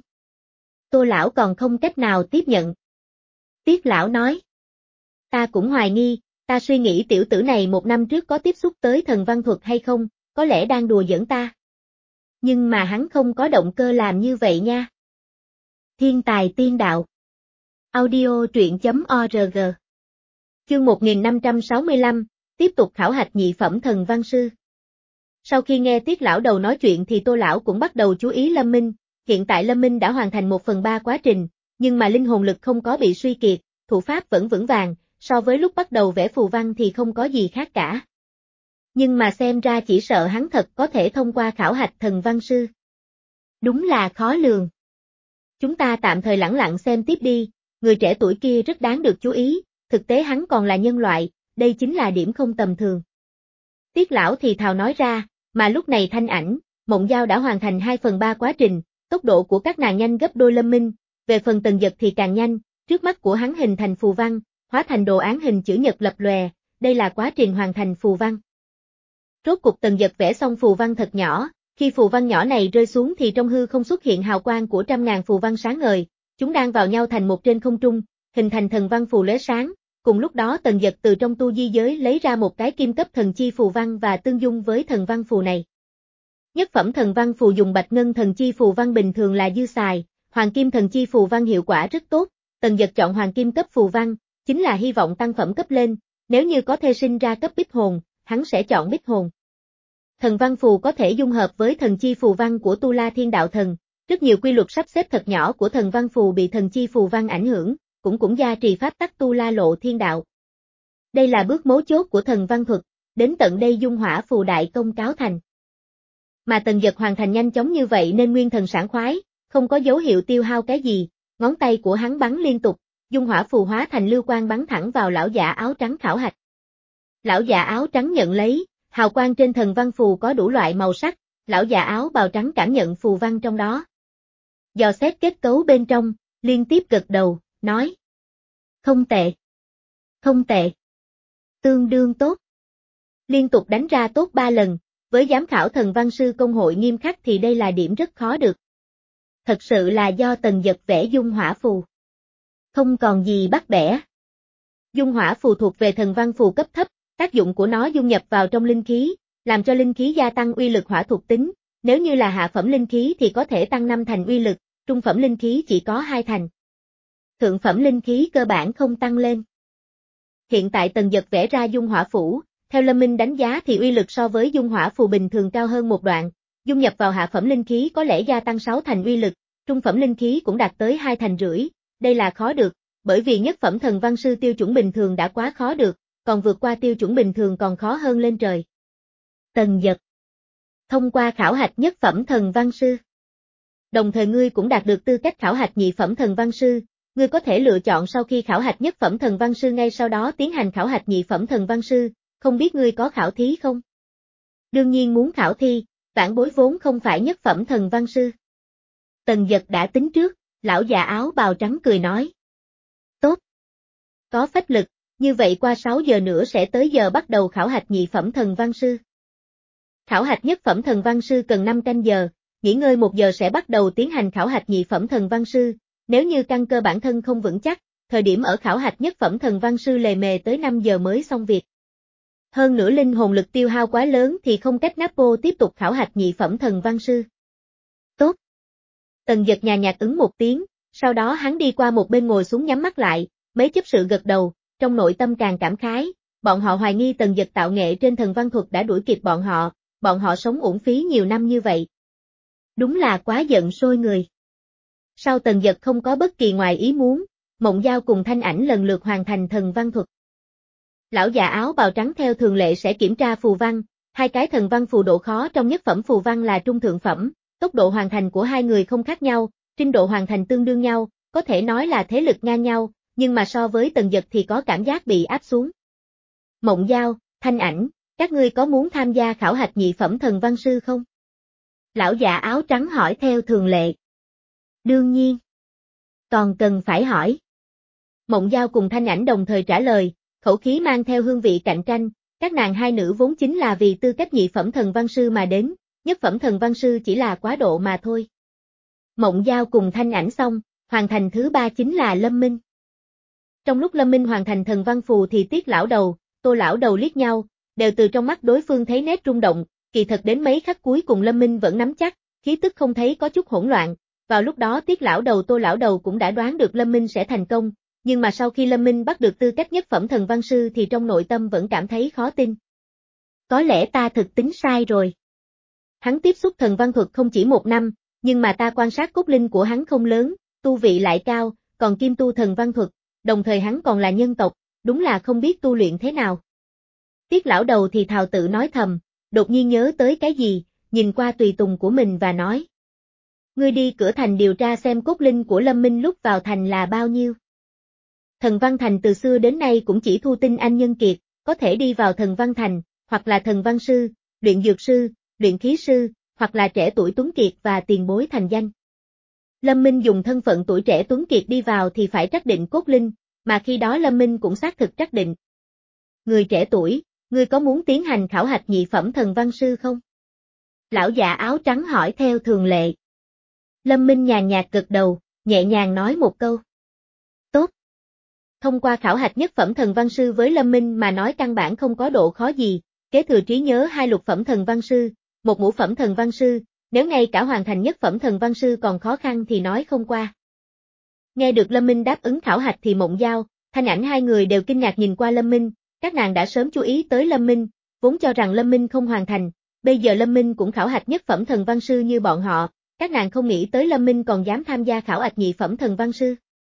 Tô Lão còn không cách nào tiếp nhận. Tiết Lão nói. Ta cũng hoài nghi, ta suy nghĩ tiểu tử này một năm trước có tiếp xúc tới thần văn thuật hay không, có lẽ đang đùa giỡn ta. Nhưng mà hắn không có động cơ làm như vậy nha. Thiên tài tiên đạo. Audio truyện chấm org. Chương một nghìn năm trăm sáu mươi lăm, tiếp tục khảo hạch nhị phẩm thần văn sư. Sau khi nghe Tiết Lão Đầu nói chuyện thì Tô Lão cũng bắt đầu chú ý Lâm Minh, hiện tại Lâm Minh đã hoàn thành một phần ba quá trình, nhưng mà linh hồn lực không có bị suy kiệt, thủ pháp vẫn vững vàng, so với lúc bắt đầu vẽ phù văn thì không có gì khác cả. Nhưng mà xem ra chỉ sợ hắn thật có thể thông qua khảo hạch thần văn sư. Đúng là khó lường. Chúng ta tạm thời lẳng lặng xem tiếp đi, người trẻ tuổi kia rất đáng được chú ý, thực tế hắn còn là nhân loại, đây chính là điểm không tầm thường. Tiết Lão thì thào nói ra, mà lúc này Thanh Ảnh, Mộng Giao đã hoàn thành hai phần ba quá trình, tốc độ của các nàng nhanh gấp đôi Lâm Minh, về phần Tần Dật thì càng nhanh, trước mắt của hắn hình thành phù văn, hóa thành đồ án hình chữ nhật lập lòe, đây là quá trình hoàn thành phù văn. Rốt cục Tần Dật vẽ xong phù văn thật nhỏ, khi phù văn nhỏ này rơi xuống thì trong hư không xuất hiện hào quang của trăm ngàn phù văn sáng ngời, chúng đang vào nhau thành một trên không trung, hình thành thần văn phù lóe sáng. Cùng lúc đó Tần Dật từ trong tu di giới lấy ra một cái kim cấp thần chi phù văn và tương dung với thần văn phù này. Nhất phẩm thần văn phù dùng bạch ngân thần chi phù văn bình thường là dư xài, hoàng kim thần chi phù văn hiệu quả rất tốt, Tần Dật chọn hoàng kim cấp phù văn, chính là hy vọng tăng phẩm cấp lên, nếu như có thể sinh ra cấp bích hồn, hắn sẽ chọn bích hồn. Thần văn phù có thể dung hợp với thần chi phù văn của Tu La Thiên Đạo Thần, rất nhiều quy luật sắp xếp thật nhỏ của thần văn phù bị thần chi phù văn ảnh hưởng, cũng cũng gia trì pháp tắc Tu La Lộ Thiên Đạo. Đây là bước mấu chốt của thần văn thuật, đến tận đây dung hỏa phù đại công cáo thành. Mà Tần Dật hoàn thành nhanh chóng như vậy nên nguyên thần sảng khoái, không có dấu hiệu tiêu hao cái gì, ngón tay của hắn bắn liên tục, dung hỏa phù hóa thành lưu quang bắn thẳng vào lão giả áo trắng khảo hạch. Lão giả áo trắng nhận lấy, hào quang trên thần văn phù có đủ loại màu sắc, lão giả áo bào trắng cảm nhận phù văn trong đó. Dò xét kết cấu bên trong, liên tiếp gật đầu, nói. Không tệ. Không tệ. Tương đương tốt. Liên tục đánh ra tốt ba lần, với giám khảo thần văn sư công hội nghiêm khắc thì đây là điểm rất khó được. Thật sự là do Tần Dật vẽ dung hỏa phù. Không còn gì bắt bẻ. Dung hỏa phù thuộc về thần văn phù cấp thấp, tác dụng của nó dung nhập vào trong linh khí, làm cho linh khí gia tăng uy lực hỏa thuộc tính, nếu như là hạ phẩm linh khí thì có thể tăng năm thành uy lực, trung phẩm linh khí chỉ có hai thành. Thượng phẩm linh khí cơ bản không tăng lên. Hiện tại Tần Dật vẽ ra dung hỏa phủ, theo Lâm Minh đánh giá thì uy lực so với dung hỏa phù bình thường cao hơn một đoạn, dung nhập vào hạ phẩm linh khí có lẽ gia tăng sáu thành uy lực, trung phẩm linh khí cũng đạt tới hai thành rưỡi, đây là khó được, bởi vì nhất phẩm thần văn sư tiêu chuẩn bình thường đã quá khó được, còn vượt qua tiêu chuẩn bình thường còn khó hơn lên trời. Tần Dật thông qua khảo hạch nhất phẩm thần văn sư. Đồng thời ngươi cũng đạt được tư cách khảo hạch nhị phẩm thần văn sư, ngươi có thể lựa chọn sau khi khảo hạch nhất phẩm thần văn sư ngay sau đó tiến hành khảo hạch nhị phẩm thần văn sư, không biết ngươi có khảo thí không? Đương nhiên muốn khảo thi, vãn bối vốn không phải nhất phẩm thần văn sư. Tần Dật đã tính trước, lão già áo bào trắng cười nói. Tốt. Có phách lực, như vậy qua sáu giờ nữa sẽ tới giờ bắt đầu khảo hạch nhị phẩm thần văn sư. Khảo hạch nhất phẩm thần văn sư cần năm canh giờ, nghỉ ngơi một giờ sẽ bắt đầu tiến hành khảo hạch nhị phẩm thần văn sư, nếu như căn cơ bản thân không vững chắc, thời điểm ở khảo hạch nhất phẩm thần văn sư lề mề tới năm giờ mới xong việc. Hơn nữa linh hồn lực tiêu hao quá lớn thì không cách Napo tiếp tục khảo hạch nhị phẩm thần văn sư. Tốt. Tần Dật nhà nhạt ứng một tiếng, sau đó hắn đi qua một bên ngồi xuống nhắm mắt lại, mấy chấp sự gật đầu, trong nội tâm càng cảm khái, bọn họ hoài nghi Tần Dật tạo nghệ trên thần văn thuật đã đuổi kịp bọn họ, bọn họ sống uổng phí nhiều năm như vậy. Đúng là quá giận sôi người. Sau Tần Dật không có bất kỳ ngoài ý muốn, Mộng Giao cùng Thanh Ảnh lần lượt hoàn thành thần văn thuật. Lão già áo bào trắng theo thường lệ sẽ kiểm tra phù văn, hai cái thần văn phù độ khó trong nhất phẩm phù văn là trung thượng phẩm, tốc độ hoàn thành của hai người không khác nhau, trình độ hoàn thành tương đương nhau, có thể nói là thế lực ngang nhau, nhưng mà so với Tần Dật thì có cảm giác bị áp xuống. Mộng Giao, Thanh Ảnh, các ngươi có muốn tham gia khảo hạch nhị phẩm thần văn sư không? Lão già áo trắng hỏi theo thường lệ. Đương nhiên. Còn cần phải hỏi. Mộng Giao cùng Thanh Ảnh đồng thời trả lời, khẩu khí mang theo hương vị cạnh tranh, các nàng hai nữ vốn chính là vì tư cách nhị phẩm thần văn sư mà đến, nhất phẩm thần văn sư chỉ là quá độ mà thôi. Mộng Giao cùng Thanh Ảnh xong, hoàn thành thứ ba chính là Lâm Minh. Trong lúc Lâm Minh hoàn thành thần văn phù thì Tiết lão đầu, Tô lão đầu liếc nhau, đều từ trong mắt đối phương thấy nét rung động, kỳ thật đến mấy khắc cuối cùng Lâm Minh vẫn nắm chắc, khí tức không thấy có chút hỗn loạn, vào lúc đó Tiết lão đầu Tô lão đầu cũng đã đoán được Lâm Minh sẽ thành công, nhưng mà sau khi Lâm Minh bắt được tư cách nhất phẩm thần văn sư thì trong nội tâm vẫn cảm thấy khó tin. Có lẽ ta thực tính sai rồi. Hắn tiếp xúc thần văn thuật không chỉ một năm, nhưng mà ta quan sát cốt linh của hắn không lớn, tu vị lại cao, còn kim tu thần văn thuật, đồng thời hắn còn là nhân tộc, đúng là không biết tu luyện thế nào. Tiết lão đầu thì thào tự nói thầm, đột nhiên nhớ tới cái gì, nhìn qua tùy tùng của mình và nói. Ngươi đi cửa thành điều tra xem cốt linh của Lâm Minh lúc vào thành là bao nhiêu. Thần Văn Thành từ xưa đến nay cũng chỉ thu tinh anh nhân kiệt, có thể đi vào Thần Văn Thành, hoặc là thần văn sư, luyện dược sư, luyện khí sư, hoặc là trẻ tuổi tuấn kiệt và tiền bối thành danh. Lâm Minh dùng thân phận tuổi trẻ tuấn kiệt đi vào thì phải trắc định cốt linh, mà khi đó Lâm Minh cũng xác thực trắc định. Người trẻ tuổi, ngươi có muốn tiến hành khảo hạch nhị phẩm thần văn sư không? Lão già áo trắng hỏi theo thường lệ. Lâm Minh nhàn nhạt gật đầu, nhẹ nhàng nói một câu. Tốt. Thông qua khảo hạch nhất phẩm thần văn sư với Lâm Minh mà nói căn bản không có độ khó gì, kế thừa trí nhớ hai lục phẩm thần văn sư, một ngũ phẩm thần văn sư, nếu ngay cả hoàn thành nhất phẩm thần văn sư còn khó khăn thì nói không qua. Nghe được Lâm Minh đáp ứng khảo hạch thì Mộng Giao, Thanh Ảnh hai người đều kinh ngạc nhìn qua Lâm Minh, các nàng đã sớm chú ý tới Lâm Minh, vốn cho rằng Lâm Minh không hoàn thành, bây giờ Lâm Minh cũng khảo hạch nhất phẩm thần văn sư như bọn họ, các nàng không nghĩ tới Lâm Minh còn dám tham gia khảo hạch nhị phẩm thần văn sư.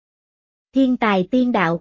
Thiên tài tiên đạo.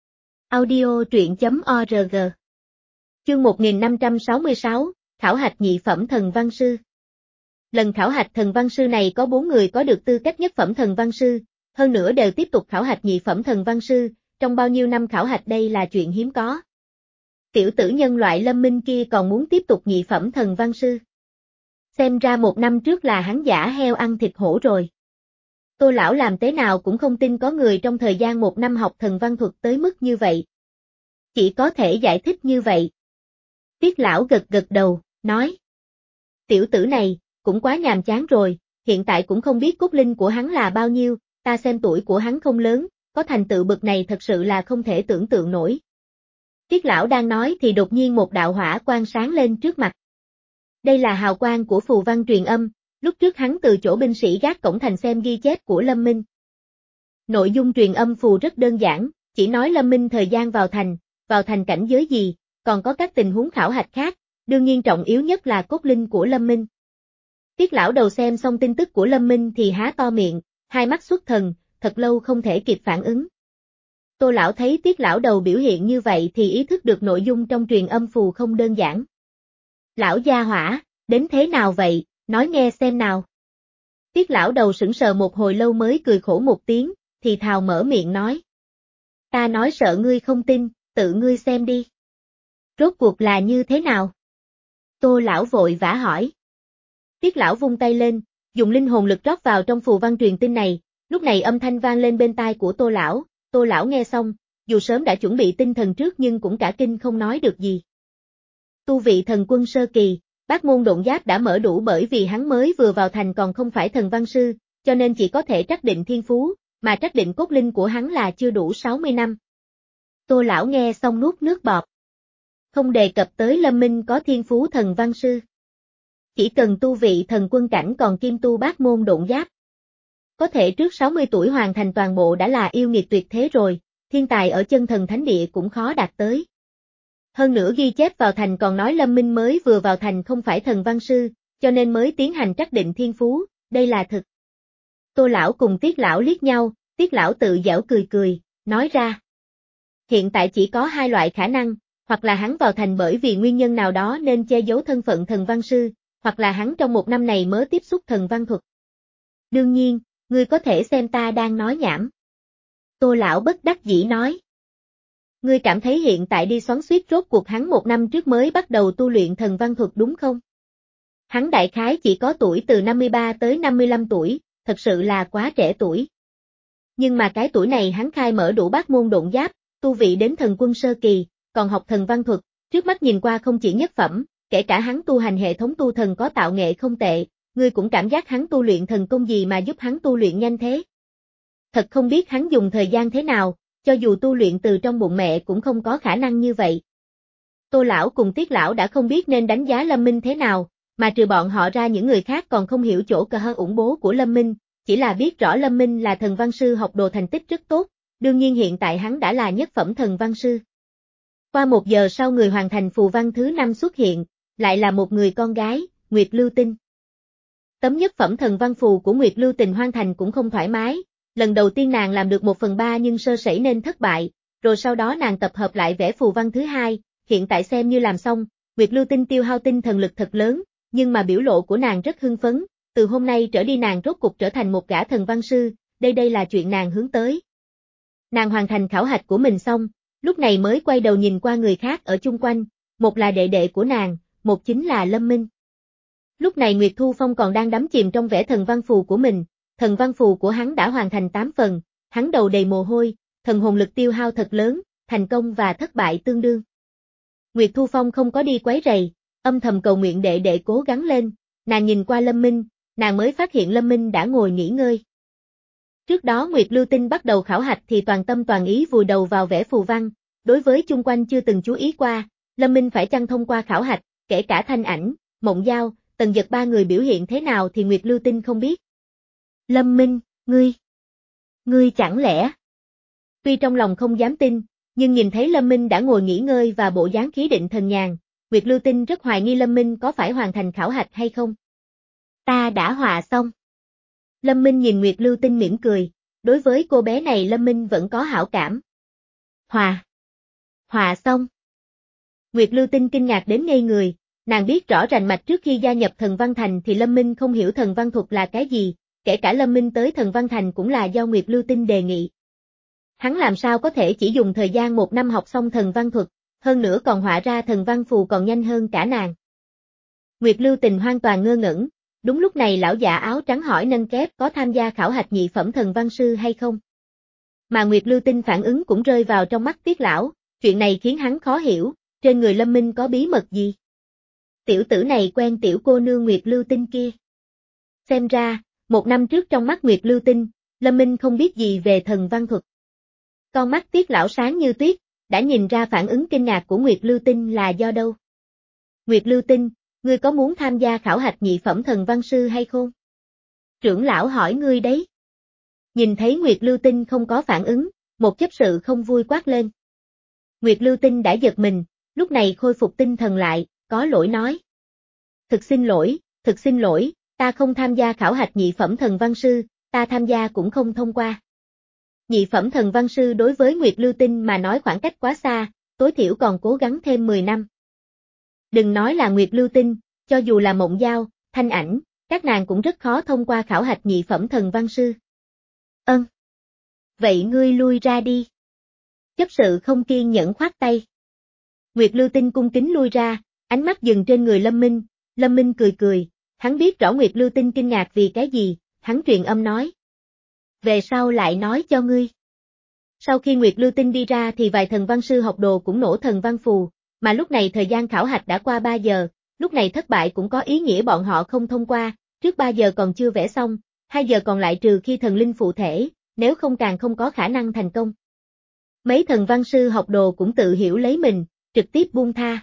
Audio truyện chấm org. Chương một nghìn năm trăm sáu mươi sáu, khảo hạch nhị phẩm thần văn sư. Lần khảo hạch thần văn sư này có bốn người có được tư cách nhất phẩm thần văn sư, hơn nữa đều tiếp tục khảo hạch nhị phẩm thần văn sư, trong bao nhiêu năm khảo hạch đây là chuyện hiếm có. Tiểu tử nhân loại Lâm Minh kia còn muốn tiếp tục nhị phẩm thần văn sư. Xem ra một năm trước là hắn giả heo ăn thịt hổ rồi. Tô lão làm thế nào cũng không tin có người trong thời gian một năm học thần văn thuật tới mức như vậy. Chỉ có thể giải thích như vậy. Tiết lão gật gật đầu, nói. Tiểu tử này, cũng quá nhàm chán rồi, hiện tại cũng không biết cốt linh của hắn là bao nhiêu, ta xem tuổi của hắn không lớn, có thành tựu bậc này thật sự là không thể tưởng tượng nổi. Tiết lão đang nói thì đột nhiên một đạo hỏa quang sáng lên trước mặt. Đây là hào quang của phù văn truyền âm, lúc trước hắn từ chỗ binh sĩ gác cổng thành xem ghi chép của Lâm Minh. Nội dung truyền âm phù rất đơn giản, chỉ nói Lâm Minh thời gian vào thành, vào thành cảnh giới gì, còn có các tình huống khảo hạch khác, đương nhiên trọng yếu nhất là cốt linh của Lâm Minh. Tiết lão đầu xem xong tin tức của Lâm Minh thì há to miệng, hai mắt xuất thần, thật lâu không thể kịp phản ứng. Tô lão thấy Tiết lão đầu biểu hiện như vậy thì ý thức được nội dung trong truyền âm phù không đơn giản. Lão gia hỏa, đến thế nào vậy, nói nghe xem nào. Tiết lão đầu sững sờ một hồi lâu mới cười khổ một tiếng, thì thào mở miệng nói. Ta nói sợ ngươi không tin, tự ngươi xem đi. Rốt cuộc là như thế nào? Tô lão vội vã hỏi. Tiết lão vung tay lên, dùng linh hồn lực rót vào trong phù văn truyền tin này, lúc này âm thanh vang lên bên tai của Tô lão, Tô lão nghe xong, dù sớm đã chuẩn bị tinh thần trước nhưng cũng cả kinh không nói được gì. Tu vị thần quân sơ kỳ, bát môn độn giáp đã mở đủ bởi vì hắn mới vừa vào thành còn không phải thần văn sư, cho nên chỉ có thể trắc định thiên phú, mà trắc định cốt linh của hắn là chưa đủ sáu mươi năm. Tô lão nghe xong nuốt nước bọt. Không đề cập tới Lâm Minh có thiên phú thần văn sư. Chỉ cần tu vị thần quân cảnh còn kim tu bát môn độn giáp. Có thể trước sáu mươi tuổi hoàn thành toàn bộ đã là yêu nghiệt tuyệt thế rồi, thiên tài ở chân thần thánh địa cũng khó đạt tới. Hơn nữa ghi chép vào thành còn nói Lâm Minh mới vừa vào thành không phải thần văn sư, cho nên mới tiến hành trắc định thiên phú, đây là thực. Tô lão cùng Tiết lão liếc nhau, Tiết lão tự giễu cười cười, nói ra. Hiện tại chỉ có hai loại khả năng, hoặc là hắn vào thành bởi vì nguyên nhân nào đó nên che giấu thân phận thần văn sư, hoặc là hắn trong một năm này mới tiếp xúc thần văn thuật. Đương nhiên, ngươi có thể xem ta đang nói nhảm. Tô lão bất đắc dĩ nói. Ngươi cảm thấy hiện tại đi xoắn xuýt rốt cuộc hắn một năm trước mới bắt đầu tu luyện thần văn thuật đúng không? Hắn đại khái chỉ có tuổi từ năm mươi ba tới năm mươi lăm tuổi, thật sự là quá trẻ tuổi. Nhưng mà cái tuổi này hắn khai mở đủ bát môn độn giáp, tu vị đến thần quân sơ kỳ, còn học thần văn thuật, trước mắt nhìn qua không chỉ nhất phẩm, kể cả hắn tu hành hệ thống tu thần có tạo nghệ không tệ, ngươi cũng cảm giác hắn tu luyện thần công gì mà giúp hắn tu luyện nhanh thế. Thật không biết hắn dùng thời gian thế nào, cho dù tu luyện từ trong bụng mẹ cũng không có khả năng như vậy. Tô lão cùng Tiết lão đã không biết nên đánh giá Lâm Minh thế nào, mà trừ bọn họ ra những người khác còn không hiểu chỗ cờ hơn ủng bố của Lâm Minh, chỉ là biết rõ Lâm Minh là thần văn sư học đồ thành tích rất tốt, đương nhiên hiện tại hắn đã là nhất phẩm thần văn sư. Qua một giờ sau người hoàn thành phù văn thứ năm xuất hiện, lại là một người con gái, Nguyệt Lưu Tinh. Tấm nhất phẩm thần văn phù của Nguyệt Lưu Tình hoàn thành cũng không thoải mái, lần đầu tiên nàng làm được một phần ba nhưng sơ sẩy nên thất bại, rồi sau đó nàng tập hợp lại vẽ phù văn thứ hai, hiện tại xem như làm xong, Nguyệt Lưu Tinh tiêu hao tinh thần lực thật lớn, nhưng mà biểu lộ của nàng rất hưng phấn, từ hôm nay trở đi nàng rốt cục trở thành một gã thần văn sư, đây đây là chuyện nàng hướng tới. Nàng hoàn thành khảo hạch của mình xong, lúc này mới quay đầu nhìn qua người khác ở chung quanh, một là đệ đệ của nàng, một chính là Lâm Minh. Lúc này Nguyệt Thu Phong còn đang đắm chìm trong vẽ thần văn phù của mình, thần văn phù của hắn đã hoàn thành tám phần, hắn đầu đầy mồ hôi, thần hồn lực tiêu hao thật lớn, thành công và thất bại tương đương. Nguyệt Thu Phong không có đi quấy rầy, âm thầm cầu nguyện đệ đệ cố gắng lên, nàng nhìn qua Lâm Minh, nàng mới phát hiện Lâm Minh đã ngồi nghỉ ngơi. Trước đó Nguyệt Lưu Tinh bắt đầu khảo hạch thì toàn tâm toàn ý vùi đầu vào vẽ phù văn, đối với chung quanh chưa từng chú ý qua, Lâm Minh phải chăng thông qua khảo hạch, kể cả Thanh Ảnh, Mộng Giao, Tần Dật ba người biểu hiện thế nào thì Nguyệt Lưu Tinh không biết. Lâm Minh, ngươi, ngươi chẳng lẽ? Tuy trong lòng không dám tin, nhưng nhìn thấy Lâm Minh đã ngồi nghỉ ngơi và bộ dáng khí định thần nhàn, Nguyệt Lưu Tinh rất hoài nghi Lâm Minh có phải hoàn thành khảo hạch hay không. Ta đã họa xong. Lâm Minh nhìn Nguyệt Lưu Tinh mỉm cười, đối với cô bé này Lâm Minh vẫn có hảo cảm. Hòa. Họa xong. Nguyệt Lưu Tinh kinh ngạc đến ngây người, nàng biết rõ rành mạch trước khi gia nhập thần văn thành thì Lâm Minh không hiểu thần văn thuật là cái gì, kể cả Lâm Minh tới thần văn thành cũng là do Nguyệt Lưu Tinh đề nghị. Hắn làm sao có thể chỉ dùng thời gian một năm học xong thần văn thuật, hơn nữa còn họa ra thần văn phù còn nhanh hơn cả nàng. Nguyệt Lưu Tình hoàn toàn ngơ ngẩn, Đúng lúc này lão già áo trắng hỏi nâng kép có tham gia khảo hạch nhị phẩm thần văn sư hay không. Mà Nguyệt Lưu Tinh phản ứng cũng rơi vào trong mắt Tiết lão, chuyện này khiến hắn khó hiểu, trên người Lâm Minh có bí mật gì? Tiểu tử này quen tiểu cô nương Nguyệt Lưu Tinh kia. Xem ra, một năm trước trong mắt Nguyệt Lưu Tinh, Lâm Minh không biết gì về thần văn thuật. Con mắt Tiết lão sáng như tuyết, đã nhìn ra phản ứng kinh ngạc của Nguyệt Lưu Tinh là do đâu. Nguyệt Lưu Tinh, ngươi có muốn tham gia khảo hạch nhị phẩm thần văn sư hay không? Trưởng lão hỏi ngươi đấy. Nhìn thấy Nguyệt Lưu Tinh không có phản ứng, một chấp sự không vui quát lên. Nguyệt Lưu Tinh đã giật mình, lúc này khôi phục tinh thần lại, có lỗi nói. Thực xin lỗi, thực xin lỗi, ta không tham gia khảo hạch nhị phẩm thần văn sư, ta tham gia cũng không thông qua. Nhị phẩm thần văn sư đối với Nguyệt Lưu Tinh mà nói khoảng cách quá xa, tối thiểu còn cố gắng thêm mười năm. Đừng nói là Nguyệt Lưu Tinh, cho dù là Mộng Giao, Thanh Ảnh, các nàng cũng rất khó thông qua khảo hạch nhị phẩm thần văn sư. Ân. Vậy ngươi lui ra đi. Chấp sự không kiên nhẫn khoát tay. Nguyệt Lưu Tinh cung kính lui ra, ánh mắt dừng trên người Lâm Minh, Lâm Minh cười cười, hắn biết rõ Nguyệt Lưu Tinh kinh ngạc vì cái gì, hắn truyền âm nói. Về sau lại nói cho ngươi. Sau khi Nguyệt Lưu Tinh đi ra thì vài thần văn sư học đồ cũng nổ thần văn phù, mà lúc này thời gian khảo hạch đã qua ba giờ, lúc này thất bại cũng có ý nghĩa bọn họ không thông qua, trước ba giờ còn chưa vẽ xong, hai giờ còn lại trừ khi thần linh phụ thể, nếu không càng không có khả năng thành công. Mấy thần văn sư học đồ cũng tự hiểu lấy mình, trực tiếp buông tha.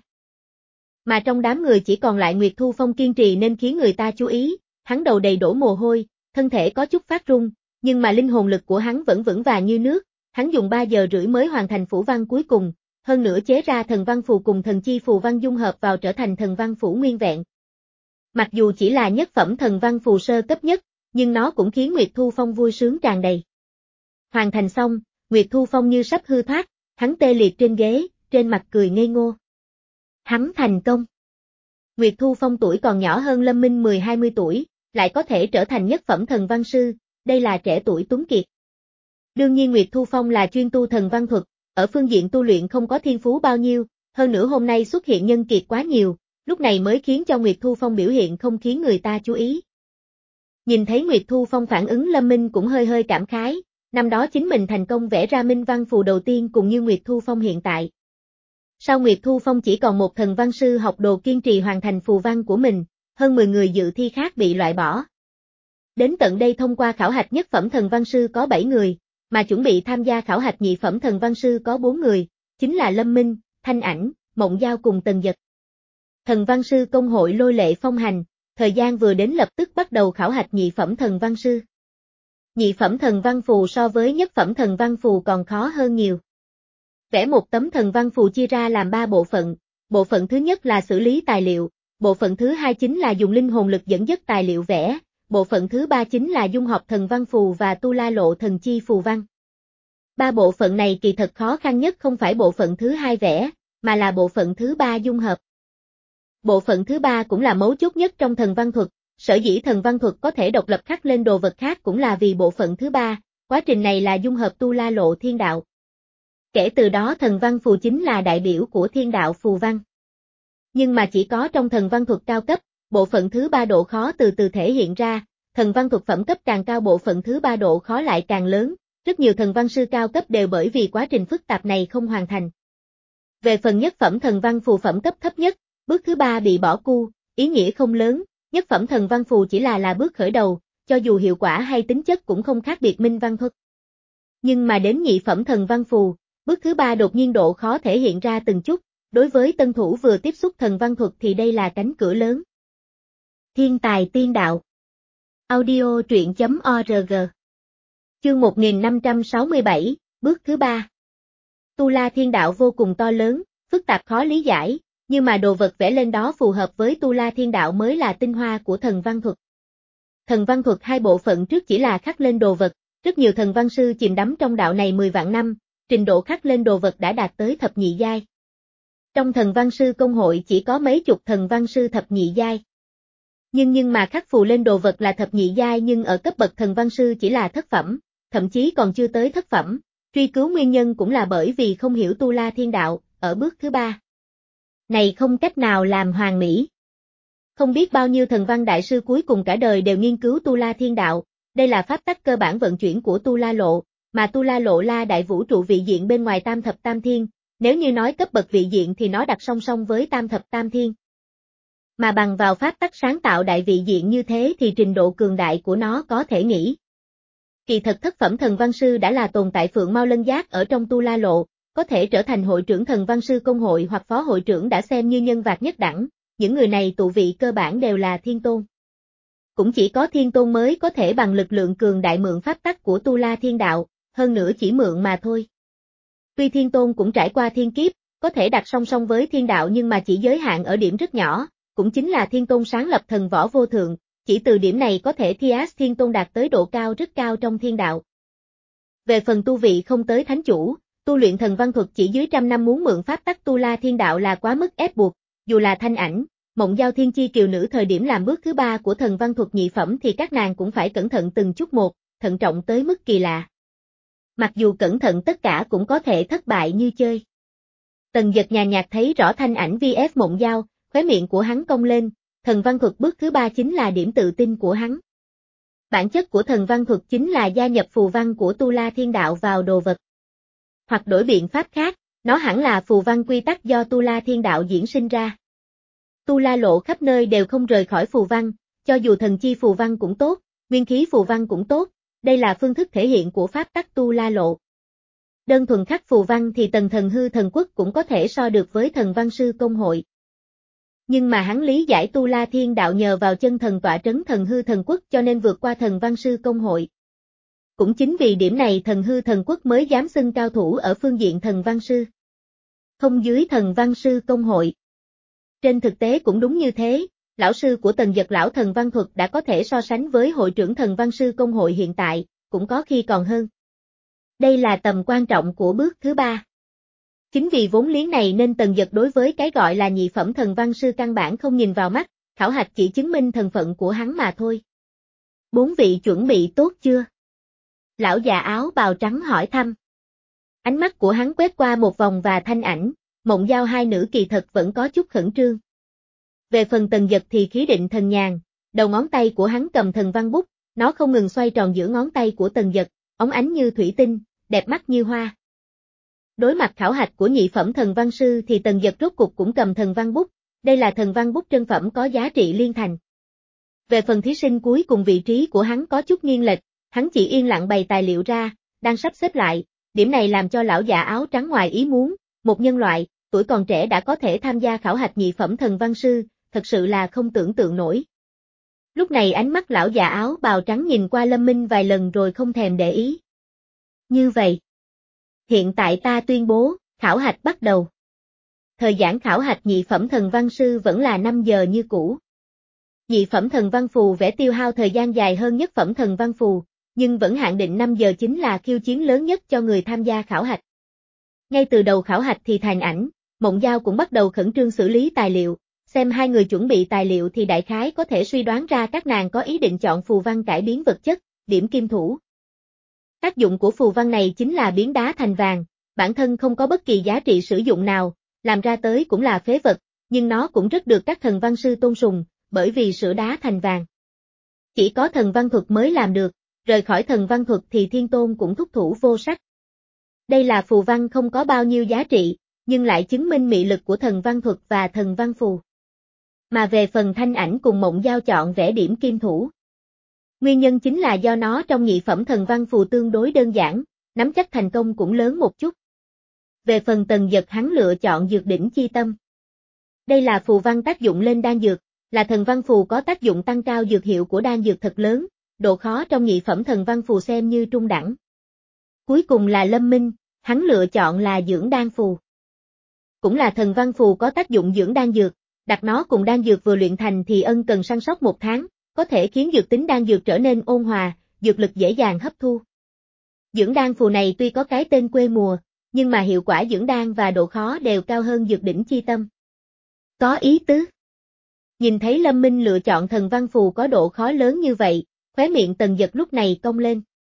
Mà trong đám người chỉ còn lại Nguyệt Thu Phong kiên trì nên khiến người ta chú ý, hắn đầu đầy đổ mồ hôi, thân thể có chút phát run, nhưng mà linh hồn lực của hắn vẫn vững vàng như nước, hắn dùng ba giờ rưỡi mới hoàn thành phủ văn cuối cùng, hơn nữa chế ra thần văn phù cùng thần chi phù văn dung hợp vào trở thành thần văn phủ nguyên vẹn. Mặc dù chỉ là nhất phẩm thần văn phù sơ cấp nhất, nhưng nó cũng khiến Nguyệt Thu Phong vui sướng tràn đầy. Hoàn thành xong, Nguyệt Thu Phong như sắp hư thoát, hắn tê liệt trên ghế, trên mặt cười ngây ngô. Hắn thành công. Nguyệt Thu Phong tuổi còn nhỏ hơn Lâm Minh mười hai mươi tuổi, lại có thể trở thành nhất phẩm thần văn sư, đây là trẻ tuổi tuấn kiệt. Đương nhiên Nguyệt Thu Phong là chuyên tu thần văn thuật, ở phương diện tu luyện không có thiên phú bao nhiêu, hơn nữa hôm nay xuất hiện nhân kiệt quá nhiều, lúc này mới khiến cho Nguyệt Thu Phong biểu hiện không khiến người ta chú ý. Nhìn thấy Nguyệt Thu Phong phản ứng Lâm Minh cũng hơi hơi cảm khái, năm đó chính mình thành công vẽ ra minh văn phù đầu tiên cùng như Nguyệt Thu Phong hiện tại. Sau Nguyệt Thu Phong chỉ còn một thần văn sư học đồ kiên trì hoàn thành phù văn của mình, hơn mười người dự thi khác bị loại bỏ. Đến tận đây thông qua khảo hạch nhất phẩm thần văn sư có bảy người, mà chuẩn bị tham gia khảo hạch nhị phẩm thần văn sư có bốn người, chính là Lâm Minh, Thanh Ảnh, Mộng Giao cùng Tần Dật. Thần văn sư công hội lôi lệ phong hành, thời gian vừa đến lập tức bắt đầu khảo hạch nhị phẩm thần văn sư. Nhị phẩm thần văn phù so với nhất phẩm thần văn phù còn khó hơn nhiều. Vẽ một tấm thần văn phù chia ra làm ba bộ phận, bộ phận thứ nhất là xử lý tài liệu, bộ phận thứ hai chính là dùng linh hồn lực dẫn dắt tài liệu vẽ, bộ phận thứ ba chính là dung hợp thần văn phù và tu la lộ thần chi phù văn. Ba bộ phận này kỳ thật khó khăn nhất không phải bộ phận thứ hai vẽ, mà là bộ phận thứ ba dung hợp. Bộ phận thứ ba cũng là mấu chốt nhất trong thần văn thuật, sở dĩ thần văn thuật có thể độc lập khắc lên đồ vật khác cũng là vì bộ phận thứ ba, quá trình này là dung hợp tu la lộ thiên đạo. Kể từ đó thần văn phù chính là đại biểu của thiên đạo phù văn. Nhưng mà chỉ có trong thần văn thuật cao cấp, bộ phận thứ ba độ khó từ từ thể hiện ra, thần văn thuật phẩm cấp càng cao bộ phận thứ ba độ khó lại càng lớn, rất nhiều thần văn sư cao cấp đều bởi vì quá trình phức tạp này không hoàn thành. Về phần nhất phẩm thần văn phù phẩm cấp thấp nhất, bước thứ ba bị bỏ cu, ý nghĩa không lớn, nhất phẩm thần văn phù chỉ là là bước khởi đầu, cho dù hiệu quả hay tính chất cũng không khác biệt minh văn thuật. Nhưng mà đến nhị phẩm thần văn phù, bước thứ ba đột nhiên độ khó thể hiện ra từng chút, đối với tân thủ vừa tiếp xúc thần văn thuật thì đây là cánh cửa lớn. Thiên tài tiên đạo. Audio truyện chấm org. Chương một nghìn năm trăm sáu mươi bảy, bước thứ ba. Tu La thiên đạo vô cùng to lớn, phức tạp khó lý giải, nhưng mà đồ vật vẽ lên đó phù hợp với Tu La thiên đạo mới là tinh hoa của thần văn thuật. Thần văn thuật hai bộ phận trước chỉ là khắc lên đồ vật, rất nhiều thần văn sư chìm đắm trong đạo này mười vạn năm, trình độ khắc lên đồ vật đã đạt tới thập nhị giai. Trong thần văn sư công hội chỉ có mấy chục thần văn sư thập nhị giai. Nhưng nhưng mà khắc phù lên đồ vật là thập nhị giai nhưng ở cấp bậc thần văn sư chỉ là thất phẩm, thậm chí còn chưa tới thất phẩm, truy cứu nguyên nhân cũng là bởi vì không hiểu Tu La thiên đạo, ở bước thứ ba. Này không cách nào làm hoàn mỹ. Không biết bao nhiêu thần văn đại sư cuối cùng cả đời đều nghiên cứu Tu La Thiên Đạo, đây là pháp tắc cơ bản vận chuyển của Tu La Lộ, mà Tu La Lộ là đại vũ trụ vị diện bên ngoài Tam Thập Tam Thiên, nếu như nói cấp bậc vị diện thì nó đặt song song với Tam Thập Tam Thiên. Mà bằng vào pháp tắc sáng tạo đại vị diện như thế thì trình độ cường đại của nó có thể nghĩ. Kỳ thật thất phẩm thần văn sư đã là tồn tại Phượng Mao Lân Giác ở trong Tu La Lộ, có thể trở thành hội trưởng thần văn sư công hội hoặc phó hội trưởng đã xem như nhân vật nhất đẳng, những người này tụ vị cơ bản đều là thiên tôn. Cũng chỉ có thiên tôn mới có thể bằng lực lượng cường đại mượn pháp tắc của Tu La Thiên Đạo, hơn nữa chỉ mượn mà thôi. Tuy thiên tôn cũng trải qua thiên kiếp, có thể đặt song song với thiên đạo nhưng mà chỉ giới hạn ở điểm rất nhỏ, cũng chính là thiên tôn sáng lập thần võ vô thượng, chỉ từ điểm này có thể Thias thiên tôn đạt tới độ cao rất cao trong thiên đạo. Về phần tu vị không tới thánh chủ, tu luyện thần văn thuật chỉ dưới trăm năm muốn mượn pháp tắc Tu La Thiên Đạo là quá mức ép buộc, dù là Thanh Ảnh, Mộng Giao Thiên Chi kiều nữ thời điểm làm bước thứ ba của thần văn thuật nhị phẩm thì các nàng cũng phải cẩn thận từng chút một, thận trọng tới mức kỳ lạ. Mặc dù cẩn thận tất cả cũng có thể thất bại như chơi. Tần Dật nhàn nhạt thấy rõ Thanh Ảnh vs Mộng Giao, khóe miệng của hắn cong lên, thần văn thuật bước thứ ba chính là điểm tự tin của hắn. Bản chất của thần văn thuật chính là gia nhập phù văn của Tu La Thiên Đạo vào đồ vật. Hoặc đổi biện pháp khác, nó hẳn là phù văn quy tắc do Tu La Thiên Đạo diễn sinh ra. Tu La Lộ khắp nơi đều không rời khỏi phù văn, cho dù thần chi phù văn cũng tốt, nguyên khí phù văn cũng tốt, đây là phương thức thể hiện của pháp tắc Tu La Lộ. Đơn thuần khắc phù văn thì tần thần hư thần quốc cũng có thể so được với thần văn sư công hội. Nhưng mà hắn lý giải Tu La Thiên Đạo nhờ vào chân thần tọa trấn thần hư thần quốc cho nên vượt qua thần văn sư công hội. Cũng chính vì điểm này thần hư thần quốc mới dám xưng cao thủ ở phương diện thần văn sư. Không dưới thần văn sư công hội. Trên thực tế cũng đúng như thế, lão sư của Tần Dật lão thần văn thuật đã có thể so sánh với hội trưởng thần văn sư công hội hiện tại, cũng có khi còn hơn. Đây là tầm quan trọng của bước thứ ba. Chính vì vốn liếng này nên Tần Dật đối với cái gọi là nhị phẩm thần văn sư căn bản không nhìn vào mắt, khảo hạch chỉ chứng minh thần phận của hắn mà thôi. Bốn vị chuẩn bị tốt chưa? Lão già áo bào trắng hỏi thăm. Ánh mắt của hắn quét qua một vòng và Thanh Ảnh, Mộng Giao hai nữ kỳ thật vẫn có chút khẩn trương. Về phần Tần Dật thì khí định thần nhàn, đầu ngón tay của hắn cầm thần văn bút, nó không ngừng xoay tròn giữa ngón tay của Tần Dật, óng ánh như thủy tinh, đẹp mắt như hoa. Đối mặt khảo hạch của nhị phẩm thần văn sư thì Tần Dật rốt cục cũng cầm thần văn bút, đây là thần văn bút trân phẩm có giá trị liên thành. Về phần thí sinh cuối cùng vị trí của hắn có chút nghiêng lệch, hắn chỉ yên lặng bày tài liệu ra, đang sắp xếp lại, điểm này làm cho lão già áo trắng ngoài ý muốn, một nhân loại, tuổi còn trẻ đã có thể tham gia khảo hạch nhị phẩm thần văn sư, thật sự là không tưởng tượng nổi. Lúc này ánh mắt lão già áo bào trắng nhìn qua Lâm Minh vài lần rồi không thèm để ý. Như vậy. Hiện tại ta tuyên bố, khảo hạch bắt đầu. Thời gian khảo hạch nhị phẩm thần văn sư vẫn là năm giờ như cũ. Nhị phẩm thần văn phù vẽ tiêu hao thời gian dài hơn nhất phẩm thần văn phù, nhưng vẫn hạn định năm giờ chính là khiêu chiến lớn nhất cho người tham gia khảo hạch. Ngay từ đầu khảo hạch thì Thanh Ảnh, Mộng Giao cũng bắt đầu khẩn trương xử lý tài liệu, xem hai người chuẩn bị tài liệu thì đại khái có thể suy đoán ra các nàng có ý định chọn phù văn cải biến vật chất, điểm kim thủ. Tác dụng của phù văn này chính là biến đá thành vàng, bản thân không có bất kỳ giá trị sử dụng nào, làm ra tới cũng là phế vật, nhưng nó cũng rất được các thần văn sư tôn sùng, bởi vì sửa đá thành vàng. Chỉ có thần văn thuật mới làm được, rời khỏi thần văn thuật thì thiên tôn cũng thúc thủ vô sách. Đây là phù văn không có bao nhiêu giá trị, nhưng lại chứng minh mị lực của thần văn thuật và thần văn phù. Mà về phần Thanh Ảnh cùng Mộng Giao chọn vẽ điểm kim thủ. Nguyên nhân chính là do nó trong nhị phẩm thần văn phù tương đối đơn giản, nắm chắc thành công cũng lớn một chút. Về phần Tần Dật hắn lựa chọn dược đỉnh chi tâm. Đây là phù văn tác dụng lên đan dược, là thần văn phù có tác dụng tăng cao dược hiệu của đan dược thật lớn, độ khó trong nhị phẩm thần văn phù xem như trung đẳng. Cuối cùng là Lâm Minh, hắn lựa chọn là dưỡng đan phù. Cũng là thần văn phù có tác dụng dưỡng đan dược, đặt nó cùng đan dược vừa luyện thành thì ân cần săn sóc một tháng, có thể khiến dược tính đan dược trở nên ôn hòa, dược lực dễ dàng hấp thu. Dưỡng đan phù này tuy có cái tên quê mùa, nhưng mà hiệu quả dưỡng đan và độ khó đều cao hơn dược đỉnh chi tâm. Có ý tứ. Nhìn thấy Lâm Minh lựa chọn thần văn phù có độ khó lớn như vậy, khóe miệng Tần Dật lúc này cong lên.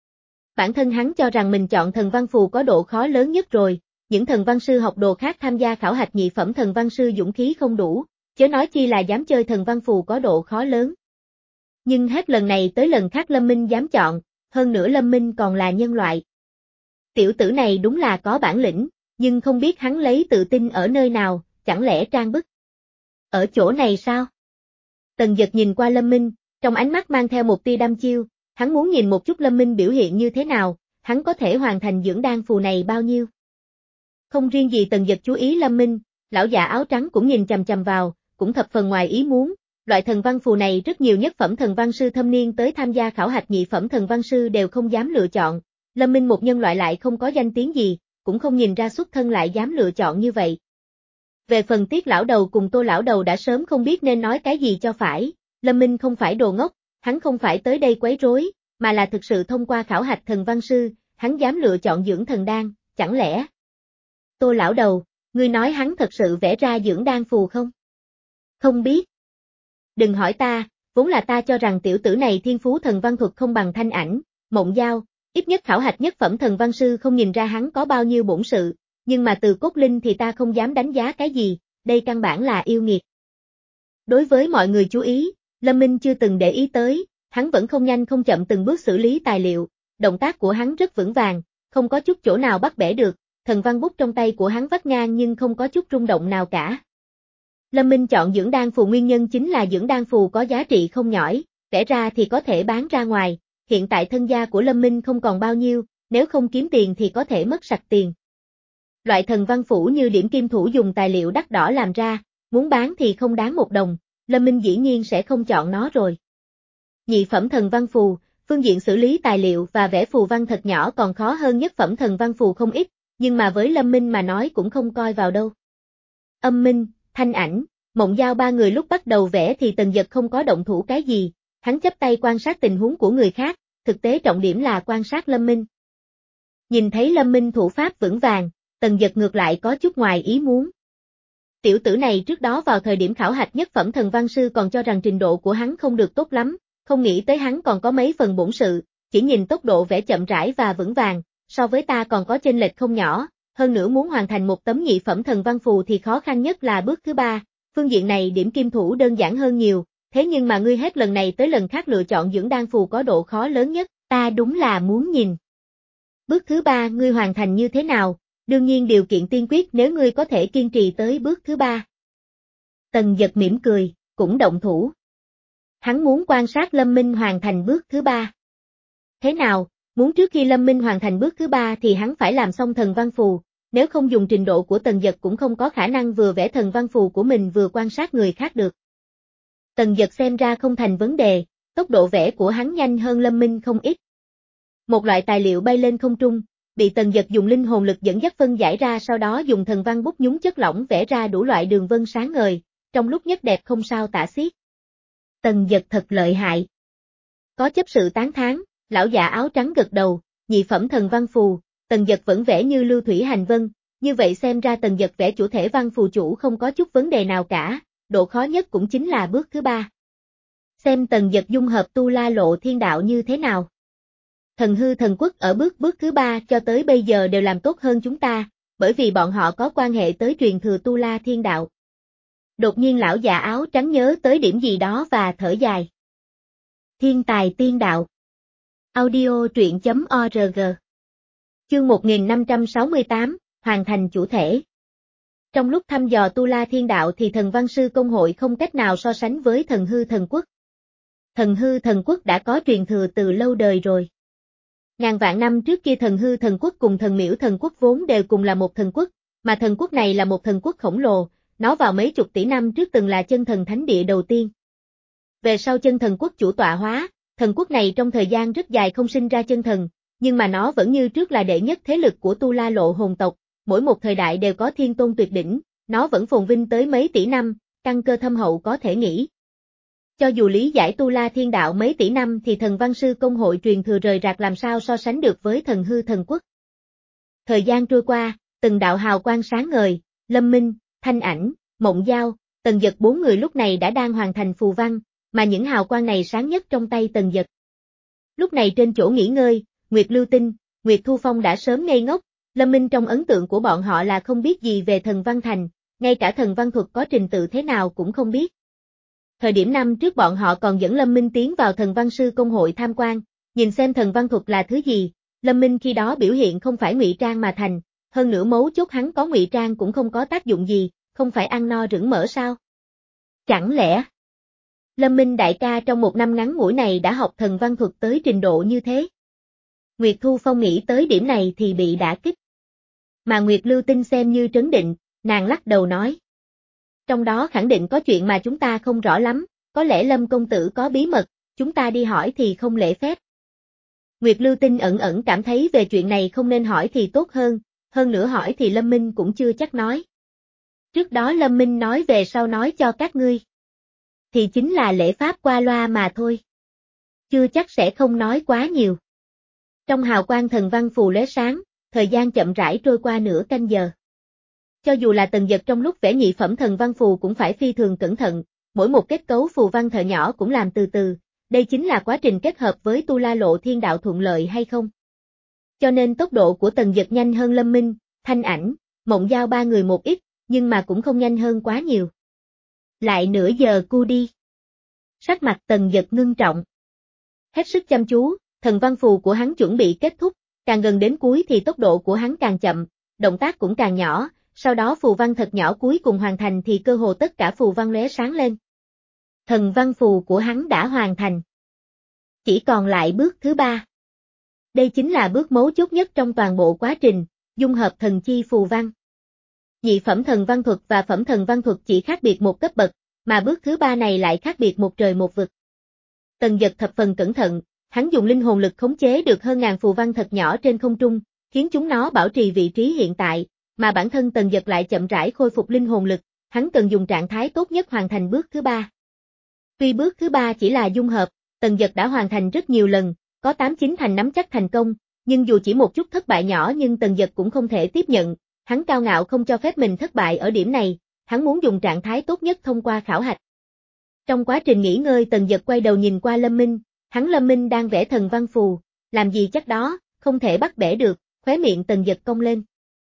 Bản thân hắn cho rằng mình chọn thần văn phù có độ khó lớn nhất rồi, những thần văn sư học đồ khác tham gia khảo hạch nhị phẩm thần văn sư dũng khí không đủ, chớ nói chi là dám chơi thần văn phù có độ khó lớn. Nhưng hết lần này tới lần khác Lâm Minh dám chọn, hơn nữa Lâm Minh còn là nhân loại. Tiểu tử này đúng là có bản lĩnh, nhưng không biết hắn lấy tự tin ở nơi nào, chẳng lẽ trang bức. Ở chỗ này sao? Tần Dật nhìn qua Lâm Minh, trong ánh mắt mang theo một tia đăm chiêu, hắn muốn nhìn một chút Lâm Minh biểu hiện như thế nào, hắn có thể hoàn thành dưỡng đan phù này bao nhiêu. Không riêng gì Tần Dật chú ý Lâm Minh, lão già áo trắng cũng nhìn chằm chằm vào, cũng thập phần ngoài ý muốn, loại thần văn phù này rất nhiều nhất phẩm thần văn sư thâm niên tới tham gia khảo hạch nhị phẩm thần văn sư đều không dám lựa chọn, Lâm Minh một nhân loại lại không có danh tiếng gì, cũng không nhìn ra xuất thân lại dám lựa chọn như vậy. Về phần Tiết lão đầu cùng Tô lão đầu đã sớm không biết nên nói cái gì cho phải, Lâm Minh không phải đồ ngốc, hắn không phải tới đây quấy rối, mà là thực sự thông qua khảo hạch thần văn sư, hắn dám lựa chọn dưỡng thần đan, chẳng lẽ? Tô lão đầu, ngươi nói hắn thật sự vẽ ra dưỡng đan phù không? Không biết. Đừng hỏi ta, vốn là ta cho rằng tiểu tử này thiên phú thần văn thuật không bằng Thanh Ảnh, Mộng Giao, ít nhất khảo hạch nhất phẩm thần văn sư không nhìn ra hắn có bao nhiêu bổn sự, nhưng mà từ cốt linh thì ta không dám đánh giá cái gì, đây căn bản là yêu nghiệt. Đối với mọi người chú ý, Lâm Minh chưa từng để ý tới, hắn vẫn không nhanh không chậm từng bước xử lý tài liệu, động tác của hắn rất vững vàng, không có chút chỗ nào bắt bẻ được, thần văn bút trong tay của hắn vắt ngang nhưng không có chút rung động nào cả. Lâm Minh chọn dưỡng đan phù nguyên nhân chính là dưỡng đan phù có giá trị không nhỏi, vẽ ra thì có thể bán ra ngoài, hiện tại thân gia của Lâm Minh không còn bao nhiêu, nếu không kiếm tiền thì có thể mất sạch tiền. Loại thần văn phủ như điểm kim thủ dùng tài liệu đắt đỏ làm ra, muốn bán thì không đáng một đồng, Lâm Minh dĩ nhiên sẽ không chọn nó rồi. Nhị phẩm thần văn phù, phương diện xử lý tài liệu và vẽ phù văn thật nhỏ còn khó hơn nhất phẩm thần văn phù không ít, nhưng mà với Lâm Minh mà nói cũng không coi vào đâu. Âm Minh, Thanh Ảnh, Mộng Giao ba người lúc bắt đầu vẽ thì Tần Dật không có động thủ cái gì, hắn chấp tay quan sát tình huống của người khác, thực tế trọng điểm là quan sát Lâm Minh. Nhìn thấy Lâm Minh thủ pháp vững vàng, Tần Dật ngược lại có chút ngoài ý muốn. Tiểu tử này trước đó vào thời điểm khảo hạch nhất phẩm thần văn sư còn cho rằng trình độ của hắn không được tốt lắm, không nghĩ tới hắn còn có mấy phần bổn sự, chỉ nhìn tốc độ vẽ chậm rãi và vững vàng, so với ta còn có chênh lệch không nhỏ, hơn nữa muốn hoàn thành một tấm nhị phẩm thần văn phù thì khó khăn nhất là bước thứ ba, phương diện này điểm kim thủ đơn giản hơn nhiều, thế nhưng mà ngươi hết lần này tới lần khác lựa chọn dưỡng đan phù có độ khó lớn nhất, ta đúng là muốn nhìn. Bước thứ ba ngươi hoàn thành như thế nào? Đương nhiên điều kiện tiên quyết nếu ngươi có thể kiên trì tới bước thứ ba. Tần Dật mỉm cười, cũng động thủ. Hắn muốn quan sát Lâm Minh hoàn thành bước thứ ba. Thế nào, muốn trước khi Lâm Minh hoàn thành bước thứ ba thì hắn phải làm xong thần văn phù, nếu không dùng trình độ của Tần Dật cũng không có khả năng vừa vẽ thần văn phù của mình vừa quan sát người khác được. Tần Dật xem ra không thành vấn đề, tốc độ vẽ của hắn nhanh hơn Lâm Minh không ít. Một loại tài liệu bay lên không trung, bị Tần Dật dùng linh hồn lực dẫn dắt phân giải ra sau đó dùng thần văn bút nhúng chất lỏng vẽ ra đủ loại đường vân sáng ngời, trong lúc nhất đẹp không sao tả xiết. Tần Dật thật lợi hại. Có chấp sự tán thán, lão già áo trắng gật đầu, nhị phẩm thần văn phù, Tần Dật vẫn vẽ như lưu thủy hành vân, như vậy xem ra Tần Dật vẽ chủ thể văn phù chủ không có chút vấn đề nào cả, độ khó nhất cũng chính là bước thứ ba. Xem Tần Dật dung hợp tu la lộ thiên đạo như thế nào. Thần hư thần quốc ở bước bước thứ ba cho tới bây giờ đều làm tốt hơn chúng ta, bởi vì bọn họ có quan hệ tới truyền thừa tu la thiên đạo. Đột nhiên lão già áo trắng nhớ tới điểm gì đó và thở dài. Thiên tài tiên đạo. Audio truyện chấm org. Chương một nghìn năm trăm sáu mươi tám, hoàn thành chủ thể. Trong lúc thăm dò tu la thiên đạo thì thần văn sư công hội không cách nào so sánh với thần hư thần quốc. Thần hư thần quốc đã có truyền thừa từ lâu đời rồi. Ngàn vạn năm trước kia thần hư thần quốc cùng thần miễu thần quốc vốn đều cùng là một thần quốc, mà thần quốc này là một thần quốc khổng lồ, nó vào mấy chục tỷ năm trước từng là chân thần thánh địa đầu tiên. Về sau chân thần quốc chủ tọa hóa, thần quốc này trong thời gian rất dài không sinh ra chân thần, nhưng mà nó vẫn như trước là đệ nhất thế lực của tu la lộ hồn tộc, mỗi một thời đại đều có thiên tôn tuyệt đỉnh, nó vẫn phồn vinh tới mấy tỷ năm, căn cơ thâm hậu có thể nghĩ. Cho dù lý giải tu la thiên đạo mấy tỷ năm thì thần văn sư công hội truyền thừa rời rạc làm sao so sánh được với thần hư thần quốc. Thời gian trôi qua, từng đạo hào quang sáng ngời, Lâm Minh, Thanh Ảnh, Mộng Giao, Tần Dật bốn người lúc này đã đang hoàn thành phù văn, mà những hào quang này sáng nhất trong tay Tần Dật. Lúc này trên chỗ nghỉ ngơi, Nguyệt Lưu Tinh, Nguyệt Thu Phong đã sớm ngây ngốc, Lâm Minh trong ấn tượng của bọn họ là không biết gì về thần văn thành, ngay cả thần văn thuật có trình tự thế nào cũng không biết. Thời điểm năm trước bọn họ còn dẫn Lâm Minh tiến vào thần văn sư công hội tham quan, nhìn xem thần văn thuật là thứ gì. Lâm Minh khi đó biểu hiện không phải ngụy trang mà thành, hơn nữa mấu chốt hắn có ngụy trang cũng không có tác dụng gì, không phải ăn no rửng mỡ sao? Chẳng lẽ Lâm Minh đại ca trong một năm ngắn ngủi này đã học thần văn thuật tới trình độ như thế? Nguyệt Thu Phong nghĩ tới điểm này thì bị đả kích. Mà Nguyệt Lưu Tinh xem như trấn định, nàng lắc đầu nói. Trong đó khẳng định có chuyện mà chúng ta không rõ lắm, có lẽ Lâm công tử có bí mật, chúng ta đi hỏi thì không lễ phép. Nguyệt Lưu Tinh ẩn ẩn cảm thấy về chuyện này không nên hỏi thì tốt hơn, hơn nữa hỏi thì Lâm Minh cũng chưa chắc nói. Trước đó Lâm Minh nói về sau nói cho các ngươi. Thì chính là lễ pháp qua loa mà thôi. Chưa chắc sẽ không nói quá nhiều. Trong hào quang thần văn phù lóe sáng, thời gian chậm rãi trôi qua nửa canh giờ. Cho dù là Tần Dật trong lúc vẽ nhị phẩm thần văn phù cũng phải phi thường cẩn thận, mỗi một kết cấu phù văn thợ nhỏ cũng làm từ từ, đây chính là quá trình kết hợp với tu la lộ thiên đạo thuận lợi hay không. Cho nên tốc độ của Tần Dật nhanh hơn Lâm Minh, Thanh Ảnh, Mộng Giao ba người một ít, nhưng mà cũng không nhanh hơn quá nhiều. Lại nửa giờ cu đi. Sắc mặt Tần Dật ngưng trọng. Hết sức chăm chú, thần văn phù của hắn chuẩn bị kết thúc, càng gần đến cuối thì tốc độ của hắn càng chậm, động tác cũng càng nhỏ, sau đó phù văn thật nhỏ cuối cùng hoàn thành thì cơ hồ tất cả phù văn lóe sáng lên. Thần văn phù của hắn đã hoàn thành. Chỉ còn lại bước thứ ba. Đây chính là bước mấu chốt nhất trong toàn bộ quá trình, dung hợp thần chi phù văn. Nhị phẩm thần văn thuật và phẩm thần văn thuật chỉ khác biệt một cấp bậc, mà bước thứ ba này lại khác biệt một trời một vực. Tần Dật thập phần cẩn thận, hắn dùng linh hồn lực khống chế được hơn ngàn phù văn thật nhỏ trên không trung, khiến chúng nó bảo trì vị trí hiện tại, mà bản thân Tần Dật lại chậm rãi khôi phục linh hồn lực, hắn cần dùng trạng thái tốt nhất hoàn thành bước thứ ba. Tuy bước thứ ba chỉ là dung hợp, Tần Dật đã hoàn thành rất nhiều lần, có tám chín thành nắm chắc thành công, nhưng dù chỉ một chút thất bại nhỏ nhưng Tần Dật cũng không thể tiếp nhận, hắn cao ngạo không cho phép mình thất bại ở điểm này, hắn muốn dùng trạng thái tốt nhất thông qua khảo hạch. Trong quá trình nghỉ ngơi Tần Dật quay đầu nhìn qua Lâm Minh, hắn Lâm Minh đang vẽ thần văn phù, làm gì chắc đó, không thể bắt bẻ được, khóe miệng Tần Dật cong lên.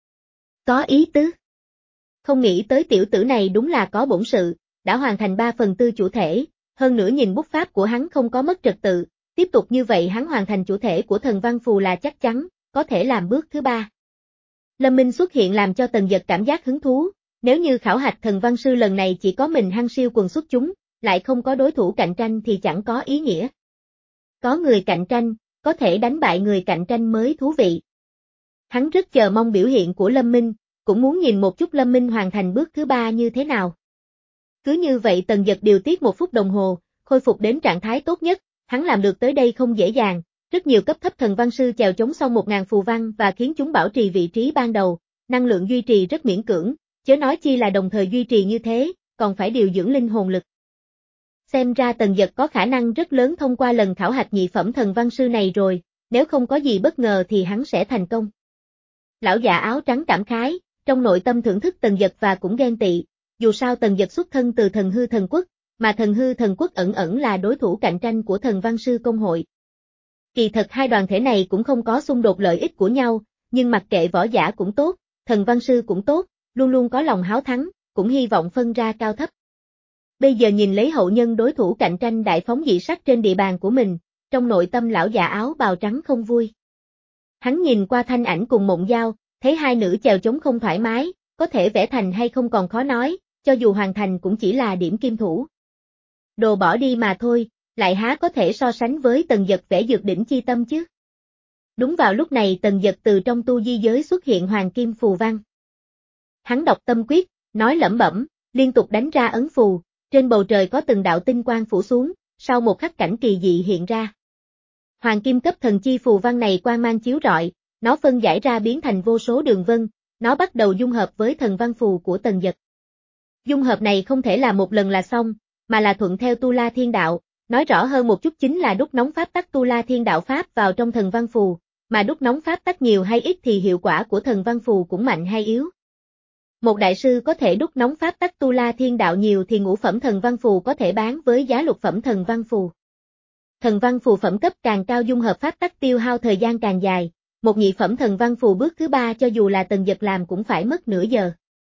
Có ý tứ. Không nghĩ tới tiểu tử này đúng là có bổn sự, đã hoàn thành ba phần tư chủ thể, hơn nữa nhìn bút pháp của hắn không có mất trật tự, tiếp tục như vậy hắn hoàn thành chủ thể của thần văn phù là chắc chắn, có thể làm bước thứ ba. Lâm Minh xuất hiện làm cho Tần Dật cảm giác hứng thú, nếu như khảo hạch thần văn sư lần này chỉ có mình hăng siêu quần xuất chúng, lại không có đối thủ cạnh tranh thì chẳng có ý nghĩa. Có người cạnh tranh, có thể đánh bại người cạnh tranh mới thú vị. Hắn rất chờ mong biểu hiện của Lâm Minh, cũng muốn nhìn một chút Lâm Minh hoàn thành bước thứ ba như thế nào. Cứ như vậy Tần Dật điều tiết một phút đồng hồ, khôi phục đến trạng thái tốt nhất, hắn làm được tới đây không dễ dàng, rất nhiều cấp thấp thần văn sư chèo chống xong một ngàn phù văn và khiến chúng bảo trì vị trí ban đầu, năng lượng duy trì rất miễn cưỡng, chớ nói chi là đồng thời duy trì như thế, còn phải điều dưỡng linh hồn lực. Xem ra Tần Dật có khả năng rất lớn thông qua lần khảo hạch nhị phẩm thần văn sư này rồi, nếu không có gì bất ngờ thì hắn sẽ thành công. Lão già áo trắng cảm khái, trong nội tâm thưởng thức Tần Dật và cũng ghen tị, dù sao Tần Dật xuất thân từ thần hư thần quốc, mà thần hư thần quốc ẩn ẩn là đối thủ cạnh tranh của thần văn sư công hội. Kỳ thật hai đoàn thể này cũng không có xung đột lợi ích của nhau, nhưng mặc kệ võ giả cũng tốt, thần văn sư cũng tốt, luôn luôn có lòng háo thắng, cũng hy vọng phân ra cao thấp. Bây giờ nhìn lấy hậu nhân đối thủ cạnh tranh đại phóng dị sắc trên địa bàn của mình, trong nội tâm lão già áo bào trắng không vui. Hắn nhìn qua Thanh Ảnh cùng Mộng Giao, thấy hai nữ chèo chống không thoải mái, có thể vẽ thành hay không còn khó nói, cho dù hoàn thành cũng chỉ là điểm kim thủ. Đồ bỏ đi mà thôi, lại há có thể so sánh với Tần Dật vẽ dược đỉnh chi tâm chứ. Đúng vào lúc này Tần Dật từ trong tu di giới xuất hiện hoàng kim phù văn. Hắn đọc tâm quyết, nói lẩm bẩm, liên tục đánh ra ấn phù, trên bầu trời có từng đạo tinh quang phủ xuống, sau một khắc cảnh kỳ dị hiện ra. Hoàng kim cấp thần chi phù văn này quang mang chiếu rọi, nó phân giải ra biến thành vô số đường vân, nó bắt đầu dung hợp với thần văn phù của Tần Dật. Dung hợp này không thể là một lần là xong, mà là thuận theo tu la thiên đạo, nói rõ hơn một chút chính là đúc nóng pháp tắc tu la thiên đạo pháp vào trong thần văn phù, mà đúc nóng pháp tắc nhiều hay ít thì hiệu quả của thần văn phù cũng mạnh hay yếu. Một đại sư có thể đúc nóng pháp tắc tu la thiên đạo nhiều thì ngũ phẩm thần văn phù có thể bán với giá lục phẩm thần văn phù. Thần văn phù phẩm cấp càng cao dung hợp pháp tắc tiêu hao thời gian càng dài, một nhị phẩm thần văn phù bước thứ ba cho dù là Tần Dật làm cũng phải mất nửa giờ.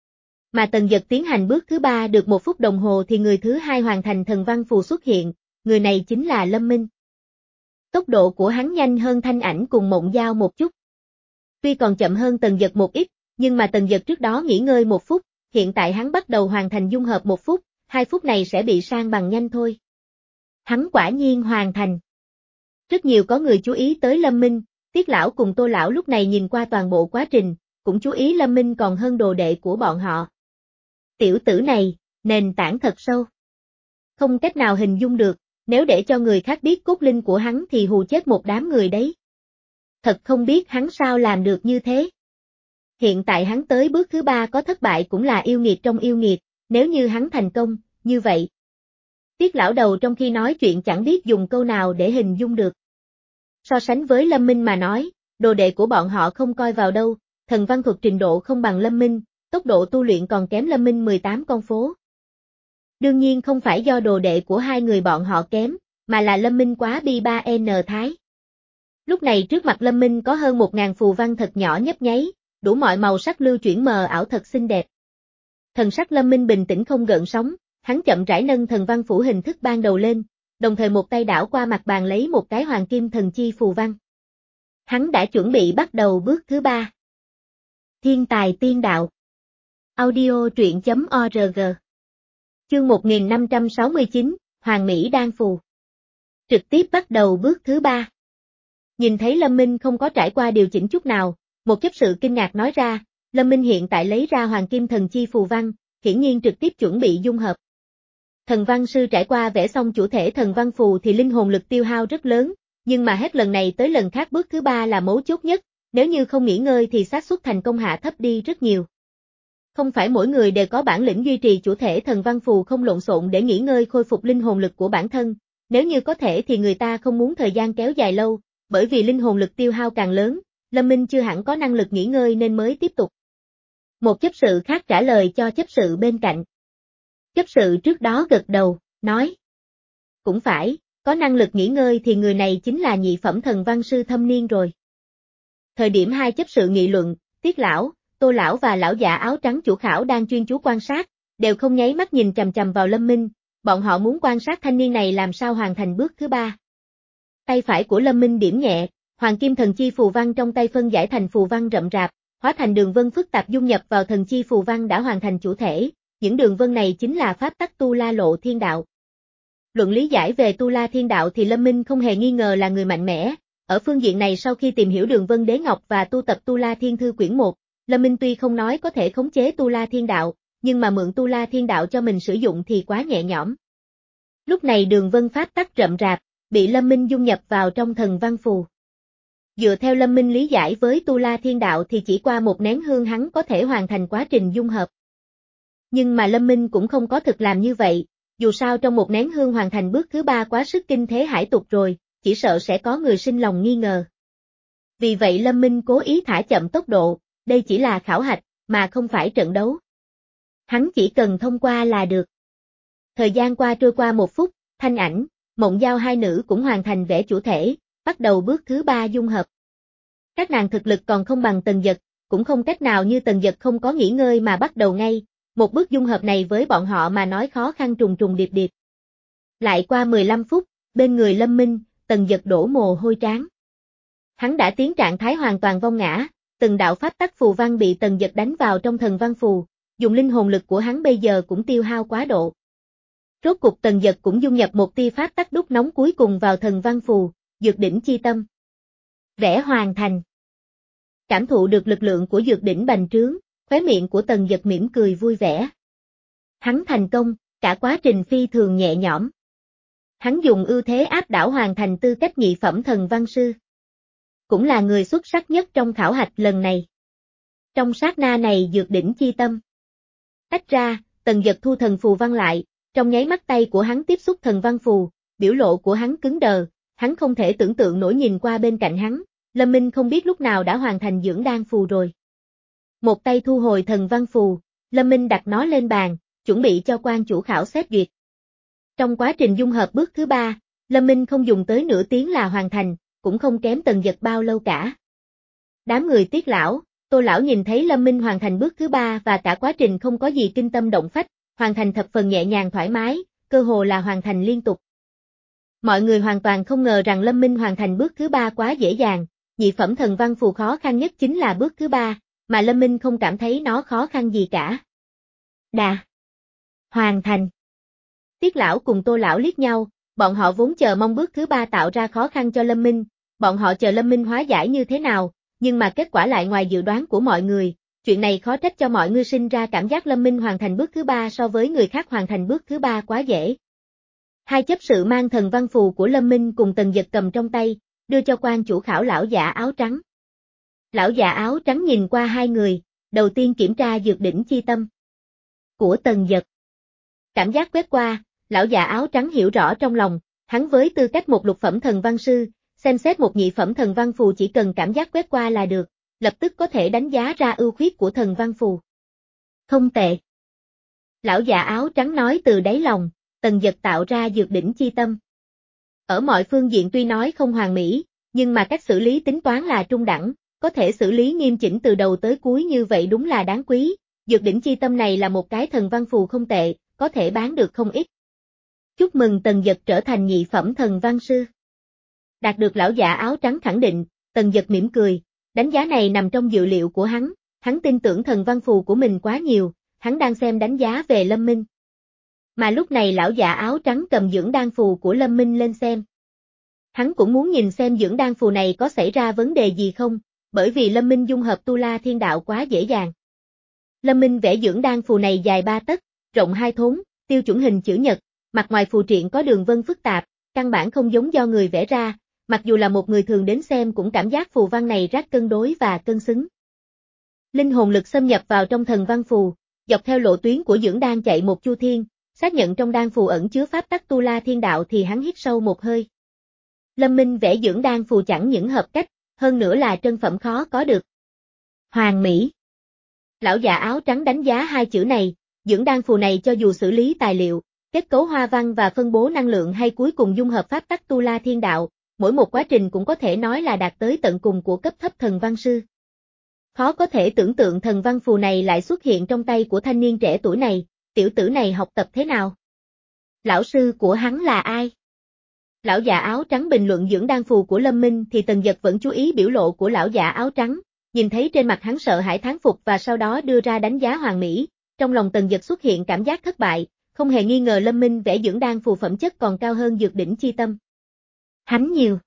Mà Tần Dật tiến hành bước thứ ba được một phút đồng hồ thì người thứ hai hoàn thành thần văn phù xuất hiện, người này chính là Lâm Minh. Tốc độ của hắn nhanh hơn Thanh Ảnh cùng Mộng Giao một chút. Tuy còn chậm hơn Tần Dật một ít, nhưng mà Tần Dật trước đó nghỉ ngơi một phút, hiện tại hắn bắt đầu hoàn thành dung hợp một phút, hai phút này sẽ bị san bằng nhanh thôi. Hắn quả nhiên hoàn thành. Rất nhiều có người chú ý tới Lâm Minh, Tiết Lão cùng Tô Lão lúc này nhìn qua toàn bộ quá trình, cũng chú ý Lâm Minh còn hơn đồ đệ của bọn họ. Tiểu tử này, nền tảng thật sâu. Không cách nào hình dung được, nếu để cho người khác biết cốt linh của hắn thì hù chết một đám người đấy. Thật không biết hắn sao làm được như thế. Hiện tại hắn tới bước thứ ba có thất bại cũng là yêu nghiệt trong yêu nghiệt, nếu như hắn thành công, như vậy. Tiết Lão đầu trong khi nói chuyện chẳng biết dùng câu nào để hình dung được. So sánh với Lâm Minh mà nói, đồ đệ của bọn họ không coi vào đâu, thần văn thuật trình độ không bằng Lâm Minh, tốc độ tu luyện còn kém Lâm Minh mười tám con phố. Đương nhiên không phải do đồ đệ của hai người bọn họ kém, mà là Lâm Minh quá bi ba N thái. Lúc này trước mặt Lâm Minh có hơn một ngàn phù văn thật nhỏ nhấp nháy, đủ mọi màu sắc lưu chuyển mờ ảo thật xinh đẹp. Thần sắc Lâm Minh bình tĩnh không gợn sóng, hắn chậm rãi nâng thần văn phủ hình thức ban đầu lên, đồng thời một tay đảo qua mặt bàn lấy một cái hoàng kim thần chi phù văn. Hắn đã chuẩn bị bắt đầu bước thứ ba. Thiên tài tiên đạo. Audio truyện chấm org. Chương một nghìn năm trăm sáu mươi chín, Hoàng Mỹ Đan Phù. Trực tiếp bắt đầu bước thứ ba. Nhìn thấy Lâm Minh không có trải qua điều chỉnh chút nào, một chấp sự kinh ngạc nói ra, Lâm Minh hiện tại lấy ra hoàng kim thần chi phù văn, hiển nhiên trực tiếp chuẩn bị dung hợp. Thần văn sư trải qua vẽ xong chủ thể thần văn phù thì linh hồn lực tiêu hao rất lớn, nhưng mà hết lần này tới lần khác bước thứ ba là mấu chốt nhất, nếu như không nghỉ ngơi thì xác suất thành công hạ thấp đi rất nhiều. Không phải mỗi người đều có bản lĩnh duy trì chủ thể thần văn phù không lộn xộn để nghỉ ngơi khôi phục linh hồn lực của bản thân, nếu như có thể thì người ta không muốn thời gian kéo dài lâu, bởi vì linh hồn lực tiêu hao càng lớn, Lâm Minh chưa hẳn có năng lực nghỉ ngơi nên mới tiếp tục. Một chấp sự khác trả lời cho chấp sự bên cạnh. Chấp sự trước đó gật đầu, nói. Cũng phải, có năng lực nghỉ ngơi thì người này chính là nhị phẩm thần văn sư thâm niên rồi. Thời điểm hai chấp sự nghị luận, Tiết Lão, Tô Lão và lão giả áo trắng chủ khảo đang chuyên chú quan sát, đều không nháy mắt nhìn chằm chằm vào Lâm Minh, bọn họ muốn quan sát thanh niên này làm sao hoàn thành bước thứ ba. Tay phải của Lâm Minh điểm nhẹ, hoàng kim thần chi phù văn trong tay phân giải thành phù văn rậm rạp, hóa thành đường vân phức tạp dung nhập vào thần chi phù văn đã hoàn thành chủ thể, những đường vân này chính là pháp tắc Tu La Lộ Thiên Đạo. Luận lý giải về Tu La Thiên Đạo thì Lâm Minh không hề nghi ngờ là người mạnh mẽ, ở phương diện này sau khi tìm hiểu đường vân đế ngọc và tu tập Tu La Thiên Thư quyển một, Lâm Minh tuy không nói có thể khống chế Tu La Thiên Đạo, nhưng mà mượn Tu La Thiên Đạo cho mình sử dụng thì quá nhẹ nhõm. Lúc này đường vân pháp tắc rậm rạp, bị Lâm Minh dung nhập vào trong thần văn phù. Dựa theo Lâm Minh lý giải với Tu La Thiên Đạo thì chỉ qua một nén hương hắn có thể hoàn thành quá trình dung hợp. Nhưng mà Lâm Minh cũng không có thực làm như vậy, dù sao trong một nén hương hoàn thành bước thứ ba quá sức kinh thế hải tục rồi, chỉ sợ sẽ có người sinh lòng nghi ngờ. Vì vậy Lâm Minh cố ý thả chậm tốc độ, đây chỉ là khảo hạch, mà không phải trận đấu. Hắn chỉ cần thông qua là được. Thời gian qua trôi qua một phút, Thanh Ảnh, Mộng Giao hai nữ cũng hoàn thành vẽ chủ thể, bắt đầu bước thứ ba dung hợp. Các nàng thực lực còn không bằng Tần Dật, cũng không cách nào như Tần Dật không có nghỉ ngơi mà bắt đầu ngay, một bước dung hợp này với bọn họ mà nói khó khăn trùng trùng điệp điệp. Lại qua mười lăm phút, bên người Lâm Minh, Tần Dật đổ mồ hôi trán. Hắn đã tiến trạng thái hoàn toàn vong ngã, từng đạo pháp tắc phù văn bị Tần Dật đánh vào trong thần văn phù, dùng linh hồn lực của hắn bây giờ cũng tiêu hao quá độ. Rốt cục Tần Dật cũng dung nhập một tia pháp tắc đúc nóng cuối cùng vào thần văn phù, Dược đỉnh chi tâm. Vẽ hoàn thành. Cảm thụ được lực lượng của dược đỉnh bành trướng, khóe miệng của Tần Dật mỉm cười vui vẻ. Hắn thành công, cả quá trình phi thường nhẹ nhõm. Hắn dùng ưu thế áp đảo hoàn thành tư cách nhị phẩm thần văn sư. Cũng là người xuất sắc nhất trong khảo hạch lần này. Trong sát na này dược đỉnh chi tâm. Tách ra, Tần Dật thu thần phù văn lại, trong nháy mắt tay của hắn tiếp xúc thần văn phù, biểu lộ của hắn cứng đờ, hắn không thể tưởng tượng nổi nhìn qua bên cạnh hắn, Lâm Minh không biết lúc nào đã hoàn thành dưỡng đan phù rồi. Một tay thu hồi thần văn phù, Lâm Minh đặt nó lên bàn, chuẩn bị cho quan chủ khảo xét duyệt. Trong quá trình dung hợp bước thứ ba, Lâm Minh không dùng tới nửa tiếng là hoàn thành, cũng không kém Tần Dật bao lâu cả. Đám người Tiết Lão, Tô lão nhìn thấy Lâm Minh hoàn thành bước thứ ba và cả quá trình không có gì kinh tâm động phách, hoàn thành thập phần nhẹ nhàng thoải mái, cơ hồ là hoàn thành liên tục. Mọi người hoàn toàn không ngờ rằng Lâm Minh hoàn thành bước thứ ba quá dễ dàng, nhị phẩm thần văn phù khó khăn nhất chính là bước thứ ba, mà Lâm Minh không cảm thấy nó khó khăn gì cả. Đà! Hoàn thành! Tiết lão cùng Tô lão liếc nhau, bọn họ vốn chờ mong bước thứ ba tạo ra khó khăn cho Lâm Minh, bọn họ chờ Lâm Minh hóa giải như thế nào, nhưng mà kết quả lại ngoài dự đoán của mọi người, chuyện này khó trách cho mọi người sinh ra cảm giác Lâm Minh hoàn thành bước thứ ba so với người khác hoàn thành bước thứ ba quá dễ. Hai chấp sự mang thần văn phù của Lâm Minh cùng Tần Dật cầm trong tay, đưa cho quan chủ khảo lão già áo trắng. Lão già áo trắng nhìn qua hai người, đầu tiên kiểm tra dược đỉnh chi tâm của Tần Dật. Cảm giác quét qua, lão già áo trắng hiểu rõ trong lòng, hắn với tư cách một lục phẩm thần văn sư, xem xét một nhị phẩm thần văn phù chỉ cần cảm giác quét qua là được, lập tức có thể đánh giá ra ưu khuyết của thần văn phù. Không tệ. Lão già áo trắng nói từ đáy lòng, Tần Dật tạo ra dược đỉnh chi tâm. Ở mọi phương diện tuy nói không hoàn mỹ, nhưng mà cách xử lý tính toán là trung đẳng, có thể xử lý nghiêm chỉnh từ đầu tới cuối như vậy đúng là đáng quý, dược đỉnh chi tâm này là một cái thần văn phù không tệ, có thể bán được không ít. Chúc mừng Tần Dật trở thành nhị phẩm thần văn sư. Đạt được lão già áo trắng khẳng định, Tần Dật mỉm cười, đánh giá này nằm trong dự liệu của hắn, hắn tin tưởng thần văn phù của mình quá nhiều, hắn đang xem đánh giá về Lâm Minh. Mà lúc này lão già áo trắng cầm dưỡng đan phù của Lâm Minh lên xem. Hắn cũng muốn nhìn xem dưỡng đan phù này có xảy ra vấn đề gì không, bởi vì Lâm Minh dung hợp tu la thiên đạo quá dễ dàng. Lâm Minh vẽ dưỡng đan phù này dài ba tấc, rộng hai thốn, tiêu chuẩn hình chữ nhật, mặt ngoài phù triện có đường vân phức tạp, căn bản không giống do người vẽ ra, mặc dù là một người thường đến xem cũng cảm giác phù văn này rất cân đối và cân xứng. Linh hồn lực xâm nhập vào trong thần văn phù, dọc theo lộ tuyến của dưỡng đan chạy một chu thiên, xác nhận trong đan phù ẩn chứa pháp tắc tu la thiên đạo thì hắn hít sâu một hơi. Lâm Minh vẽ dưỡng đan phù chẳng những hợp cách, hơn nữa là trân phẩm khó có được. Hoàn mỹ. Lão già áo trắng đánh giá hai chữ này, dưỡng đan phù này cho dù xử lý tài liệu, kết cấu hoa văn và phân bố năng lượng hay cuối cùng dung hợp pháp tắc tu la thiên đạo, mỗi một quá trình cũng có thể nói là đạt tới tận cùng của cấp thấp thần văn sư. Khó có thể tưởng tượng thần văn phù này lại xuất hiện trong tay của thanh niên trẻ tuổi này, tiểu tử này học tập thế nào? Lão sư của hắn là ai? Lão già áo trắng bình luận dưỡng đan phù của Lâm Minh thì Tần Dật vẫn chú ý biểu lộ của lão già áo trắng, nhìn thấy trên mặt hắn sợ hãi thán phục và sau đó đưa ra đánh giá hoàn mỹ, trong lòng Tần Dật xuất hiện cảm giác thất bại, không hề nghi ngờ Lâm Minh vẽ dưỡng đan phù phẩm chất còn cao hơn dược đỉnh chi tâm. Hắn nhiều.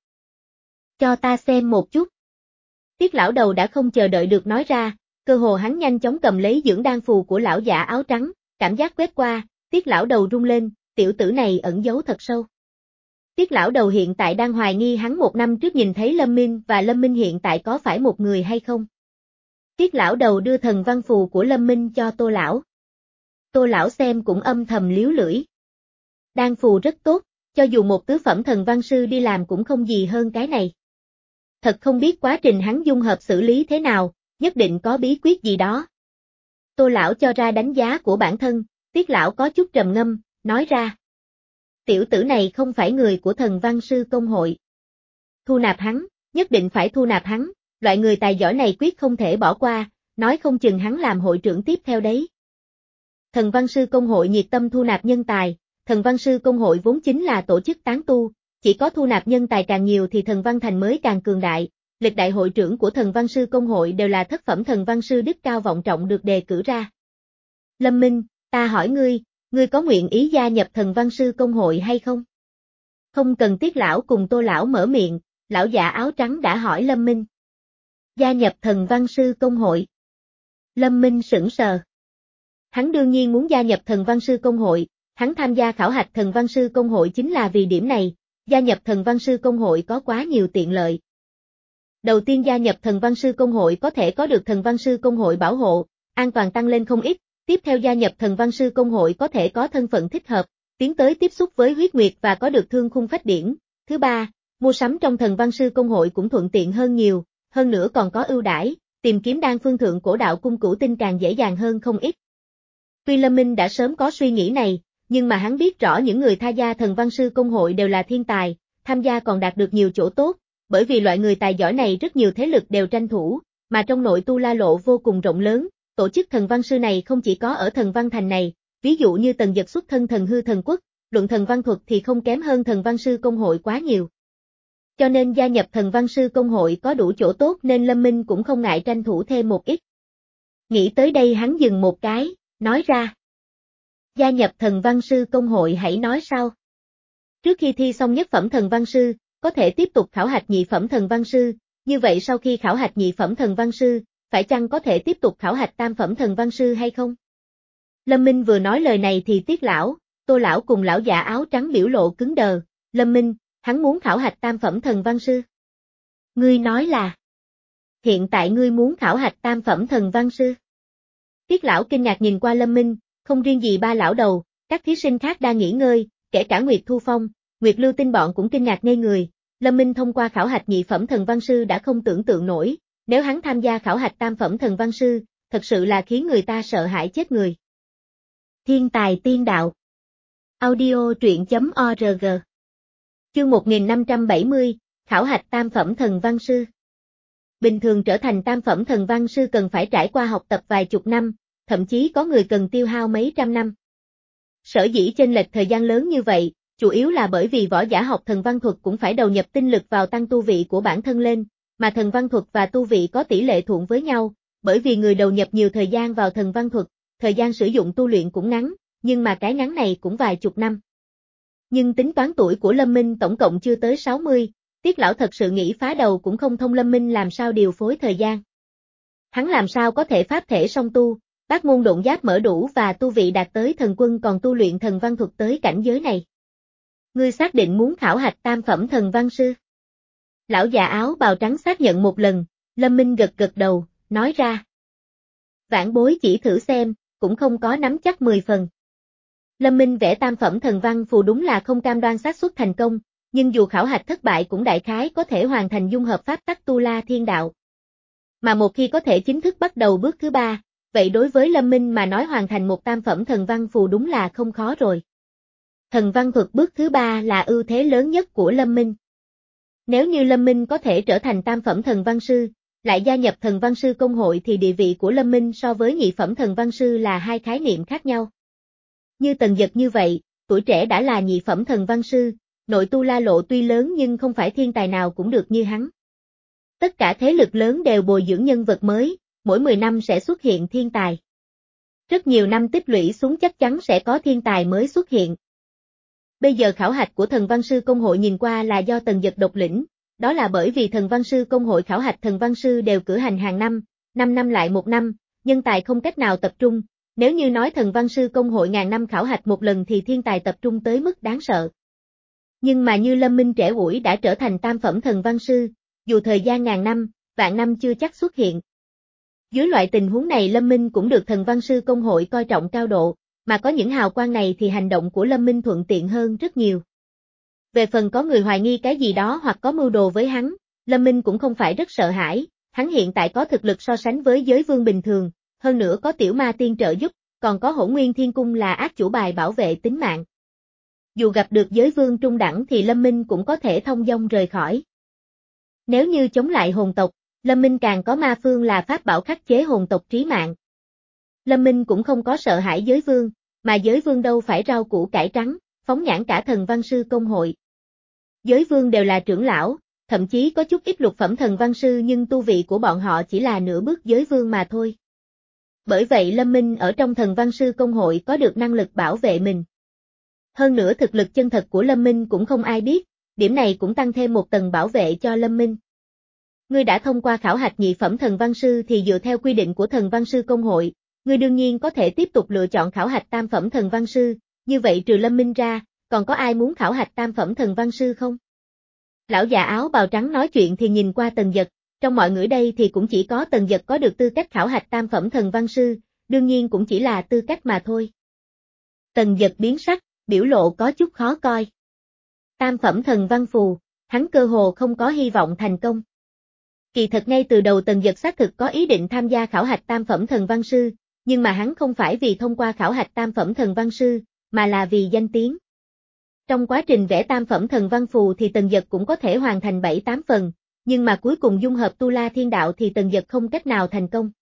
Cho ta xem một chút. Tiết lão đầu đã không chờ đợi được nói ra, cơ hồ hắn nhanh chóng cầm lấy dưỡng đan phù của lão già áo trắng, cảm giác quét qua, Tiết lão đầu rung lên, tiểu tử này ẩn giấu thật sâu. Tiết lão đầu hiện tại đang hoài nghi hắn một năm trước nhìn thấy Lâm Minh và Lâm Minh hiện tại có phải một người hay không. Tiết lão đầu đưa thần văn phù của Lâm Minh cho Tô lão. Tô lão xem cũng âm thầm liếu lưỡi. Đan phù rất tốt, cho dù một tứ phẩm thần văn sư đi làm cũng không gì hơn cái này. Thật không biết quá trình hắn dung hợp xử lý thế nào, nhất định có bí quyết gì đó. Tô lão cho ra đánh giá của bản thân, Tiết lão có chút trầm ngâm, nói ra. Tiểu tử này không phải người của thần văn sư công hội. Thu nạp hắn, nhất định phải thu nạp hắn, loại người tài giỏi này quyết không thể bỏ qua, nói không chừng hắn làm hội trưởng tiếp theo đấy. Thần văn sư công hội nhiệt tâm thu nạp nhân tài, thần văn sư công hội vốn chính là tổ chức tán tu, chỉ có thu nạp nhân tài càng nhiều thì thần văn thành mới càng cường đại, lịch đại hội trưởng của thần văn sư công hội đều là thất phẩm thần văn sư đức cao vọng trọng được đề cử ra. Lâm Minh, ta hỏi ngươi, ngươi có nguyện ý gia nhập thần văn sư công hội hay không? Không cần Tiết lão cùng Tô lão mở miệng, lão già áo trắng đã hỏi Lâm Minh. Gia nhập thần văn sư công hội. Lâm Minh sững sờ. Hắn đương nhiên muốn gia nhập thần văn sư công hội, hắn tham gia khảo hạch thần văn sư công hội chính là vì điểm này, gia nhập thần văn sư công hội có quá nhiều tiện lợi. Đầu tiên gia nhập thần văn sư công hội có thể có được thần văn sư công hội bảo hộ, an toàn tăng lên không ít, tiếp theo gia nhập thần văn sư công hội có thể có thân phận thích hợp, tiến tới tiếp xúc với huyết nguyệt và có được thương khung phách điển. Thứ ba, mua sắm trong thần văn sư công hội cũng thuận tiện hơn nhiều, hơn nữa còn có ưu đãi, tìm kiếm đan phương thượng cổ đạo cung cửu tinh càng dễ dàng hơn không ít. Tuy Lâm Minh đã sớm có suy nghĩ này, nhưng mà hắn biết rõ những người tham gia thần văn sư công hội đều là thiên tài, tham gia còn đạt được nhiều chỗ tốt, bởi vì loại người tài giỏi này rất nhiều thế lực đều tranh thủ, mà trong nội tu la lộ vô cùng rộng lớn, tổ chức thần văn sư này không chỉ có ở thần văn thành này, ví dụ như Tần Dật xuất thân thần hư thần quốc, luận thần văn thuật thì không kém hơn thần văn sư công hội quá nhiều. Cho nên gia nhập thần văn sư công hội có đủ chỗ tốt nên Lâm Minh cũng không ngại tranh thủ thêm một ít. Nghĩ tới đây hắn dừng một cái, nói ra. Gia nhập thần văn sư công hội hãy nói sau. Trước khi thi xong nhất phẩm thần văn sư, có thể tiếp tục khảo hạch nhị phẩm thần văn sư, như vậy sau khi khảo hạch nhị phẩm thần văn sư, phải chăng có thể tiếp tục khảo hạch tam phẩm thần văn sư hay không? Lâm Minh vừa nói lời này thì Tiết lão, Tô lão cùng lão già áo trắng biểu lộ cứng đờ, Lâm Minh, hắn muốn khảo hạch tam phẩm thần văn sư. Ngươi nói là, hiện tại ngươi muốn khảo hạch tam phẩm thần văn sư. Tiết lão kinh ngạc nhìn qua Lâm Minh, không riêng gì ba lão đầu, các thí sinh khác đang nghỉ ngơi, kể cả Nguyệt Thu Phong, Nguyệt Lưu Tinh bọn cũng kinh ngạc ngây người, Lâm Minh thông qua khảo hạch nhị phẩm thần văn sư đã không tưởng tượng nổi, nếu hắn tham gia khảo hạch tam phẩm thần văn sư, thật sự là khiến người ta sợ hãi chết người. Thiên tài tiên đạo. Audio truyện chấm org. Chương một nghìn năm trăm bảy mươi, khảo hạch tam phẩm thần văn sư. Bình thường trở thành tam phẩm thần văn sư cần phải trải qua học tập vài chục năm, thậm chí có người cần tiêu hao mấy trăm năm. Sở dĩ chênh lệch thời gian lớn như vậy, chủ yếu là bởi vì võ giả học thần văn thuật cũng phải đầu nhập tinh lực vào tăng tu vị của bản thân lên, mà thần văn thuật và tu vị có tỷ lệ thuận với nhau, bởi vì người đầu nhập nhiều thời gian vào thần văn thuật, thời gian sử dụng tu luyện cũng ngắn, nhưng mà cái ngắn này cũng vài chục năm. Nhưng tính toán tuổi của Lâm Minh tổng cộng chưa tới sáu mươi, Tiết lão thật sự nghĩ phá đầu cũng không thông Lâm Minh làm sao điều phối thời gian. Hắn làm sao có thể pháp thể song tu, bát môn độn giáp mở đủ và tu vị đạt tới thần quân còn tu luyện thần văn thuật tới cảnh giới này. Ngươi xác định muốn khảo hạch tam phẩm thần văn sư. Lão già áo bào trắng xác nhận một lần, Lâm Minh gật gật đầu, nói ra. Vãn bối chỉ thử xem, cũng không có nắm chắc mười phần. Lâm Minh vẽ tam phẩm thần văn phù đúng là không cam đoan xác suất thành công, nhưng dù khảo hạch thất bại cũng đại khái có thể hoàn thành dung hợp pháp tắc tu la thiên đạo. Mà một khi có thể chính thức bắt đầu bước thứ ba, vậy đối với Lâm Minh mà nói hoàn thành một tam phẩm thần văn phù đúng là không khó rồi. Thần văn thuật bước thứ ba là ưu thế lớn nhất của Lâm Minh. Nếu như Lâm Minh có thể trở thành tam phẩm thần văn sư, lại gia nhập thần văn sư công hội thì địa vị của Lâm Minh so với nhị phẩm thần văn sư là hai khái niệm khác nhau. Như Tần Dật như vậy, tuổi trẻ đã là nhị phẩm thần văn sư, nội tu la lộ tuy lớn nhưng không phải thiên tài nào cũng được như hắn. Tất cả thế lực lớn đều bồi dưỡng nhân vật mới, mỗi mười năm sẽ xuất hiện thiên tài. Rất nhiều năm tích lũy xuống chắc chắn sẽ có thiên tài mới xuất hiện. Bây giờ khảo hạch của thần văn sư công hội nhìn qua là do Tần Dật độc lĩnh, đó là bởi vì thần văn sư công hội khảo hạch thần văn sư đều cử hành hàng năm, năm năm lại một năm, nhân tài không cách nào tập trung, nếu như nói thần văn sư công hội ngàn năm khảo hạch một lần thì thiên tài tập trung tới mức đáng sợ. Nhưng mà như Lâm Minh trẻ ủi đã trở thành tam phẩm thần văn sư, dù thời gian ngàn năm, vạn năm chưa chắc xuất hiện. Dưới loại tình huống này Lâm Minh cũng được thần văn sư công hội coi trọng cao độ, mà có những hào quang này thì hành động của Lâm Minh thuận tiện hơn rất nhiều. Về phần có người hoài nghi cái gì đó hoặc có mưu đồ với hắn, Lâm Minh cũng không phải rất sợ hãi, hắn hiện tại có thực lực so sánh với giới vương bình thường, hơn nữa có tiểu ma tiên trợ giúp, còn có Hỗn Nguyên Thiên Cung là ác chủ bài bảo vệ tính mạng. Dù gặp được giới vương trung đẳng thì Lâm Minh cũng có thể thông dong rời khỏi. Nếu như chống lại hồn tộc, Lâm Minh càng có ma phương là pháp bảo khắc chế hồn tộc trí mạng. Lâm Minh cũng không có sợ hãi giới vương, mà giới vương đâu phải rau củ cải trắng, phóng nhãn cả thần văn sư công hội. Giới vương đều là trưởng lão, thậm chí có chút ít lục phẩm thần văn sư nhưng tu vị của bọn họ chỉ là nửa bước giới vương mà thôi. Bởi vậy Lâm Minh ở trong thần văn sư công hội có được năng lực bảo vệ mình. Hơn nữa thực lực chân thật của Lâm Minh cũng không ai biết, điểm này cũng tăng thêm một tầng bảo vệ cho Lâm Minh. Ngươi đã thông qua khảo hạch nhị phẩm thần văn sư thì dựa theo quy định của thần văn sư công hội, ngươi đương nhiên có thể tiếp tục lựa chọn khảo hạch tam phẩm thần văn sư, như vậy trừ Lâm Minh ra, còn có ai muốn khảo hạch tam phẩm thần văn sư không? Lão già áo bào trắng nói chuyện thì nhìn qua Tần Dật, trong mọi người đây thì cũng chỉ có Tần Dật có được tư cách khảo hạch tam phẩm thần văn sư, đương nhiên cũng chỉ là tư cách mà thôi. Tần Dật biến sắc, biểu lộ có chút khó coi. Tam phẩm thần văn phù, hắn cơ hồ không có hy vọng thành công. Kỳ thật ngay từ đầu Tần Dật xác thực có ý định tham gia khảo hạch tam phẩm thần văn sư, nhưng mà hắn không phải vì thông qua khảo hạch tam phẩm thần văn sư, mà là vì danh tiếng. Trong quá trình vẽ tam phẩm thần văn phù thì Tần Dật cũng có thể hoàn thành bảy tám phần, nhưng mà cuối cùng dung hợp Tu La Thiên Đạo thì Tần Dật không cách nào thành công.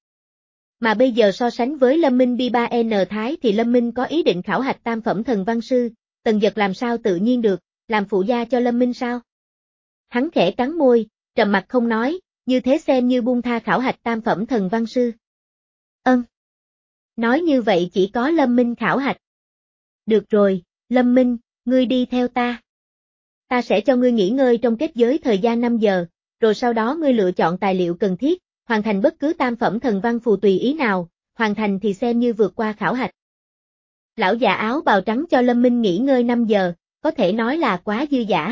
Mà bây giờ so sánh với Lâm Minh Bi ba N Thái thì Lâm Minh có ý định khảo hạch tam phẩm thần văn sư, Tần Dật làm sao tự nhiên được, làm phụ gia cho Lâm Minh sao? Hắn khẽ cắn môi, trầm mặt không nói, như thế xem như buông tha khảo hạch tam phẩm thần văn sư. Ân. Nói như vậy chỉ có Lâm Minh khảo hạch. Được rồi, Lâm Minh, ngươi đi theo ta. Ta sẽ cho ngươi nghỉ ngơi trong kết giới thời gian năm giờ, rồi sau đó ngươi lựa chọn tài liệu cần thiết, hoàn thành bất cứ tam phẩm thần văn phù tùy ý nào, hoàn thành thì xem như vượt qua khảo hạch. Lão già áo bào trắng cho Lâm Minh nghỉ ngơi năm giờ, có thể nói là quá dư dả.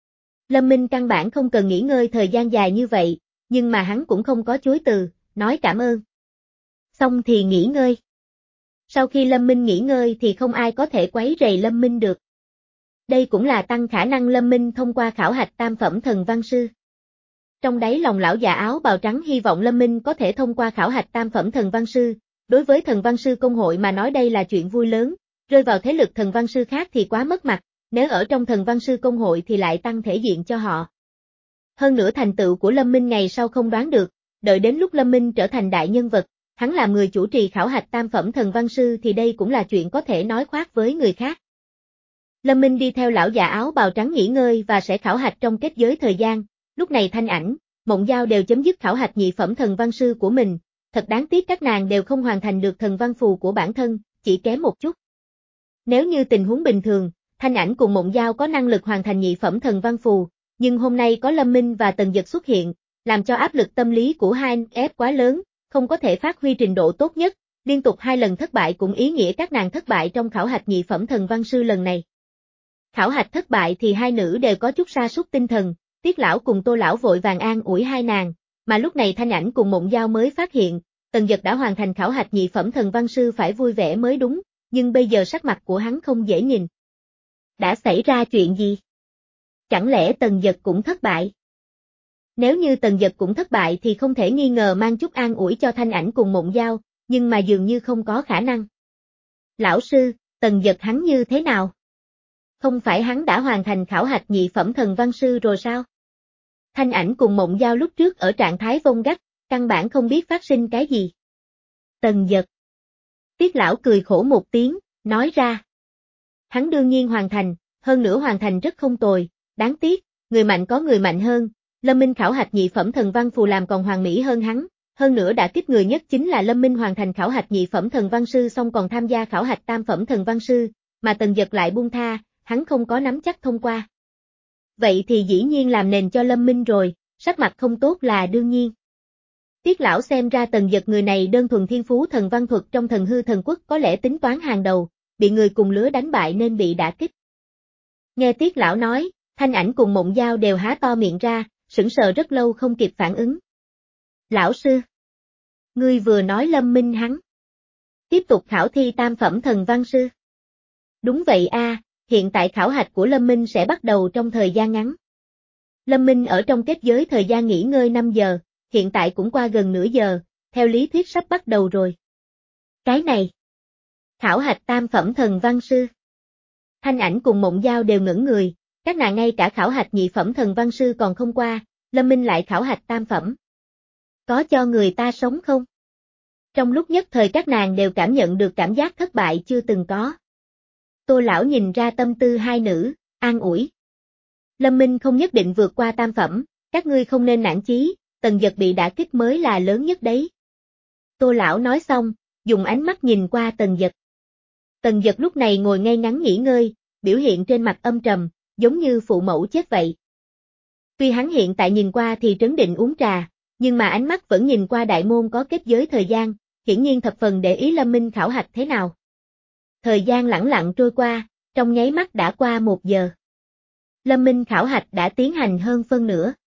Lâm Minh căn bản không cần nghỉ ngơi thời gian dài như vậy, nhưng mà hắn cũng không có chối từ, nói cảm ơn. Xong thì nghỉ ngơi. Sau khi Lâm Minh nghỉ ngơi thì không ai có thể quấy rầy Lâm Minh được. Đây cũng là tăng khả năng Lâm Minh thông qua khảo hạch tam phẩm thần văn sư. Trong đáy lòng lão già áo bào trắng hy vọng Lâm Minh có thể thông qua khảo hạch tam phẩm thần văn sư, đối với thần văn sư công hội mà nói đây là chuyện vui lớn, rơi vào thế lực thần văn sư khác thì quá mất mặt, nếu ở trong thần văn sư công hội thì lại tăng thể diện cho họ. Hơn nữa thành tựu của Lâm Minh ngày sau không đoán được, đợi đến lúc Lâm Minh trở thành đại nhân vật, hắn làm người chủ trì khảo hạch tam phẩm thần văn sư thì đây cũng là chuyện có thể nói khoác với người khác. Lâm Minh đi theo lão già áo bào trắng nghỉ ngơi và sẽ khảo hạch trong kết giới thời gian, lúc này Thanh Ảnh, Mộng Giao đều chấm dứt khảo hạch nhị phẩm thần văn sư của mình, thật đáng tiếc các nàng đều không hoàn thành được thần văn phù của bản thân, chỉ kém một chút. Nếu như tình huống bình thường, Thanh Ảnh cùng Mộng Giao có năng lực hoàn thành nhị phẩm thần văn phù, nhưng hôm nay có Lâm Minh và Tần Dật xuất hiện, làm cho áp lực tâm lý của hai anh ép quá lớn, không có thể phát huy trình độ tốt nhất, liên tục hai lần thất bại cũng ý nghĩa các nàng thất bại trong khảo hạch nhị phẩm thần văn sư lần này. Khảo hạch thất bại thì hai nữ đều có chút sa sút tinh thần, Tiết lão cùng Tô lão vội vàng an ủi hai nàng, mà lúc này Thanh Ảnh cùng Mộng Giao mới phát hiện, Tần Dật đã hoàn thành khảo hạch nhị phẩm thần văn sư phải vui vẻ mới đúng, nhưng bây giờ sắc mặt của hắn không dễ nhìn. Đã xảy ra chuyện gì? Chẳng lẽ Tần Dật cũng thất bại? Nếu như Tần Dật cũng thất bại thì không thể nghi ngờ mang chút an ủi cho Thanh Ảnh cùng Mộng Giao, nhưng mà dường như không có khả năng. Lão sư, Tần Dật hắn như thế nào? Không phải hắn đã hoàn thành khảo hạch nhị phẩm thần văn sư rồi sao? Thanh Ảnh cùng Mộng Giao lúc trước ở trạng thái vông gắt, căn bản không biết phát sinh cái gì. Tần Dật. Tiết lão cười khổ một tiếng, nói ra. Hắn đương nhiên hoàn thành, hơn nữa hoàn thành rất không tồi, đáng tiếc, người mạnh có người mạnh hơn, Lâm Minh khảo hạch nhị phẩm thần văn phù làm còn hoàn mỹ hơn hắn, hơn nữa đã kích người nhất chính là Lâm Minh hoàn thành khảo hạch nhị phẩm thần văn sư xong còn tham gia khảo hạch tam phẩm thần văn sư, mà Tần Dật lại buông tha, hắn không có nắm chắc thông qua. Vậy thì dĩ nhiên làm nền cho Lâm Minh rồi, sắc mặt không tốt là đương nhiên. Tiết lão xem ra Tần Dật người này đơn thuần thiên phú thần văn thuật trong thần hư thần quốc có lẽ tính toán hàng đầu, bị người cùng lứa đánh bại nên bị đả kích. Nghe Tiết lão nói, Thanh Ảnh cùng Mộng Giao đều há to miệng ra, sững sờ rất lâu không kịp phản ứng. Lão sư, ngươi vừa nói Lâm Minh hắn tiếp tục khảo thi tam phẩm thần văn sư. Đúng vậy a, hiện tại khảo hạch của Lâm Minh sẽ bắt đầu trong thời gian ngắn. Lâm Minh ở trong kết giới thời gian nghỉ ngơi năm giờ, hiện tại cũng qua gần nửa giờ, theo lý thuyết sắp bắt đầu rồi. Cái này, khảo hạch tam phẩm thần văn sư. Thanh Ảnh cùng Mộng Giao đều ngẩn người, các nàng ngay cả khảo hạch nhị phẩm thần văn sư còn không qua, Lâm Minh lại khảo hạch tam phẩm. Có cho người ta sống không? Trong lúc nhất thời các nàng đều cảm nhận được cảm giác thất bại chưa từng có. Tô lão nhìn ra tâm tư hai nữ, an ủi. Lâm Minh không nhất định vượt qua tam phẩm, các ngươi không nên nản chí, Tần Dật bị đả kích mới là lớn nhất đấy. Tô lão nói xong, dùng ánh mắt nhìn qua Tần Dật. Tần Dật lúc này ngồi ngay ngắn nghỉ ngơi, biểu hiện trên mặt âm trầm, giống như phụ mẫu chết vậy. Tuy hắn hiện tại nhìn qua thì trấn định uống trà, nhưng mà ánh mắt vẫn nhìn qua đại môn có kết giới thời gian, hiển nhiên thập phần để ý Lâm Minh khảo hạch thế nào. Thời gian lẳng lặng trôi qua, trong nháy mắt đã qua một giờ. Lâm Minh khảo hạch đã tiến hành hơn phân nửa.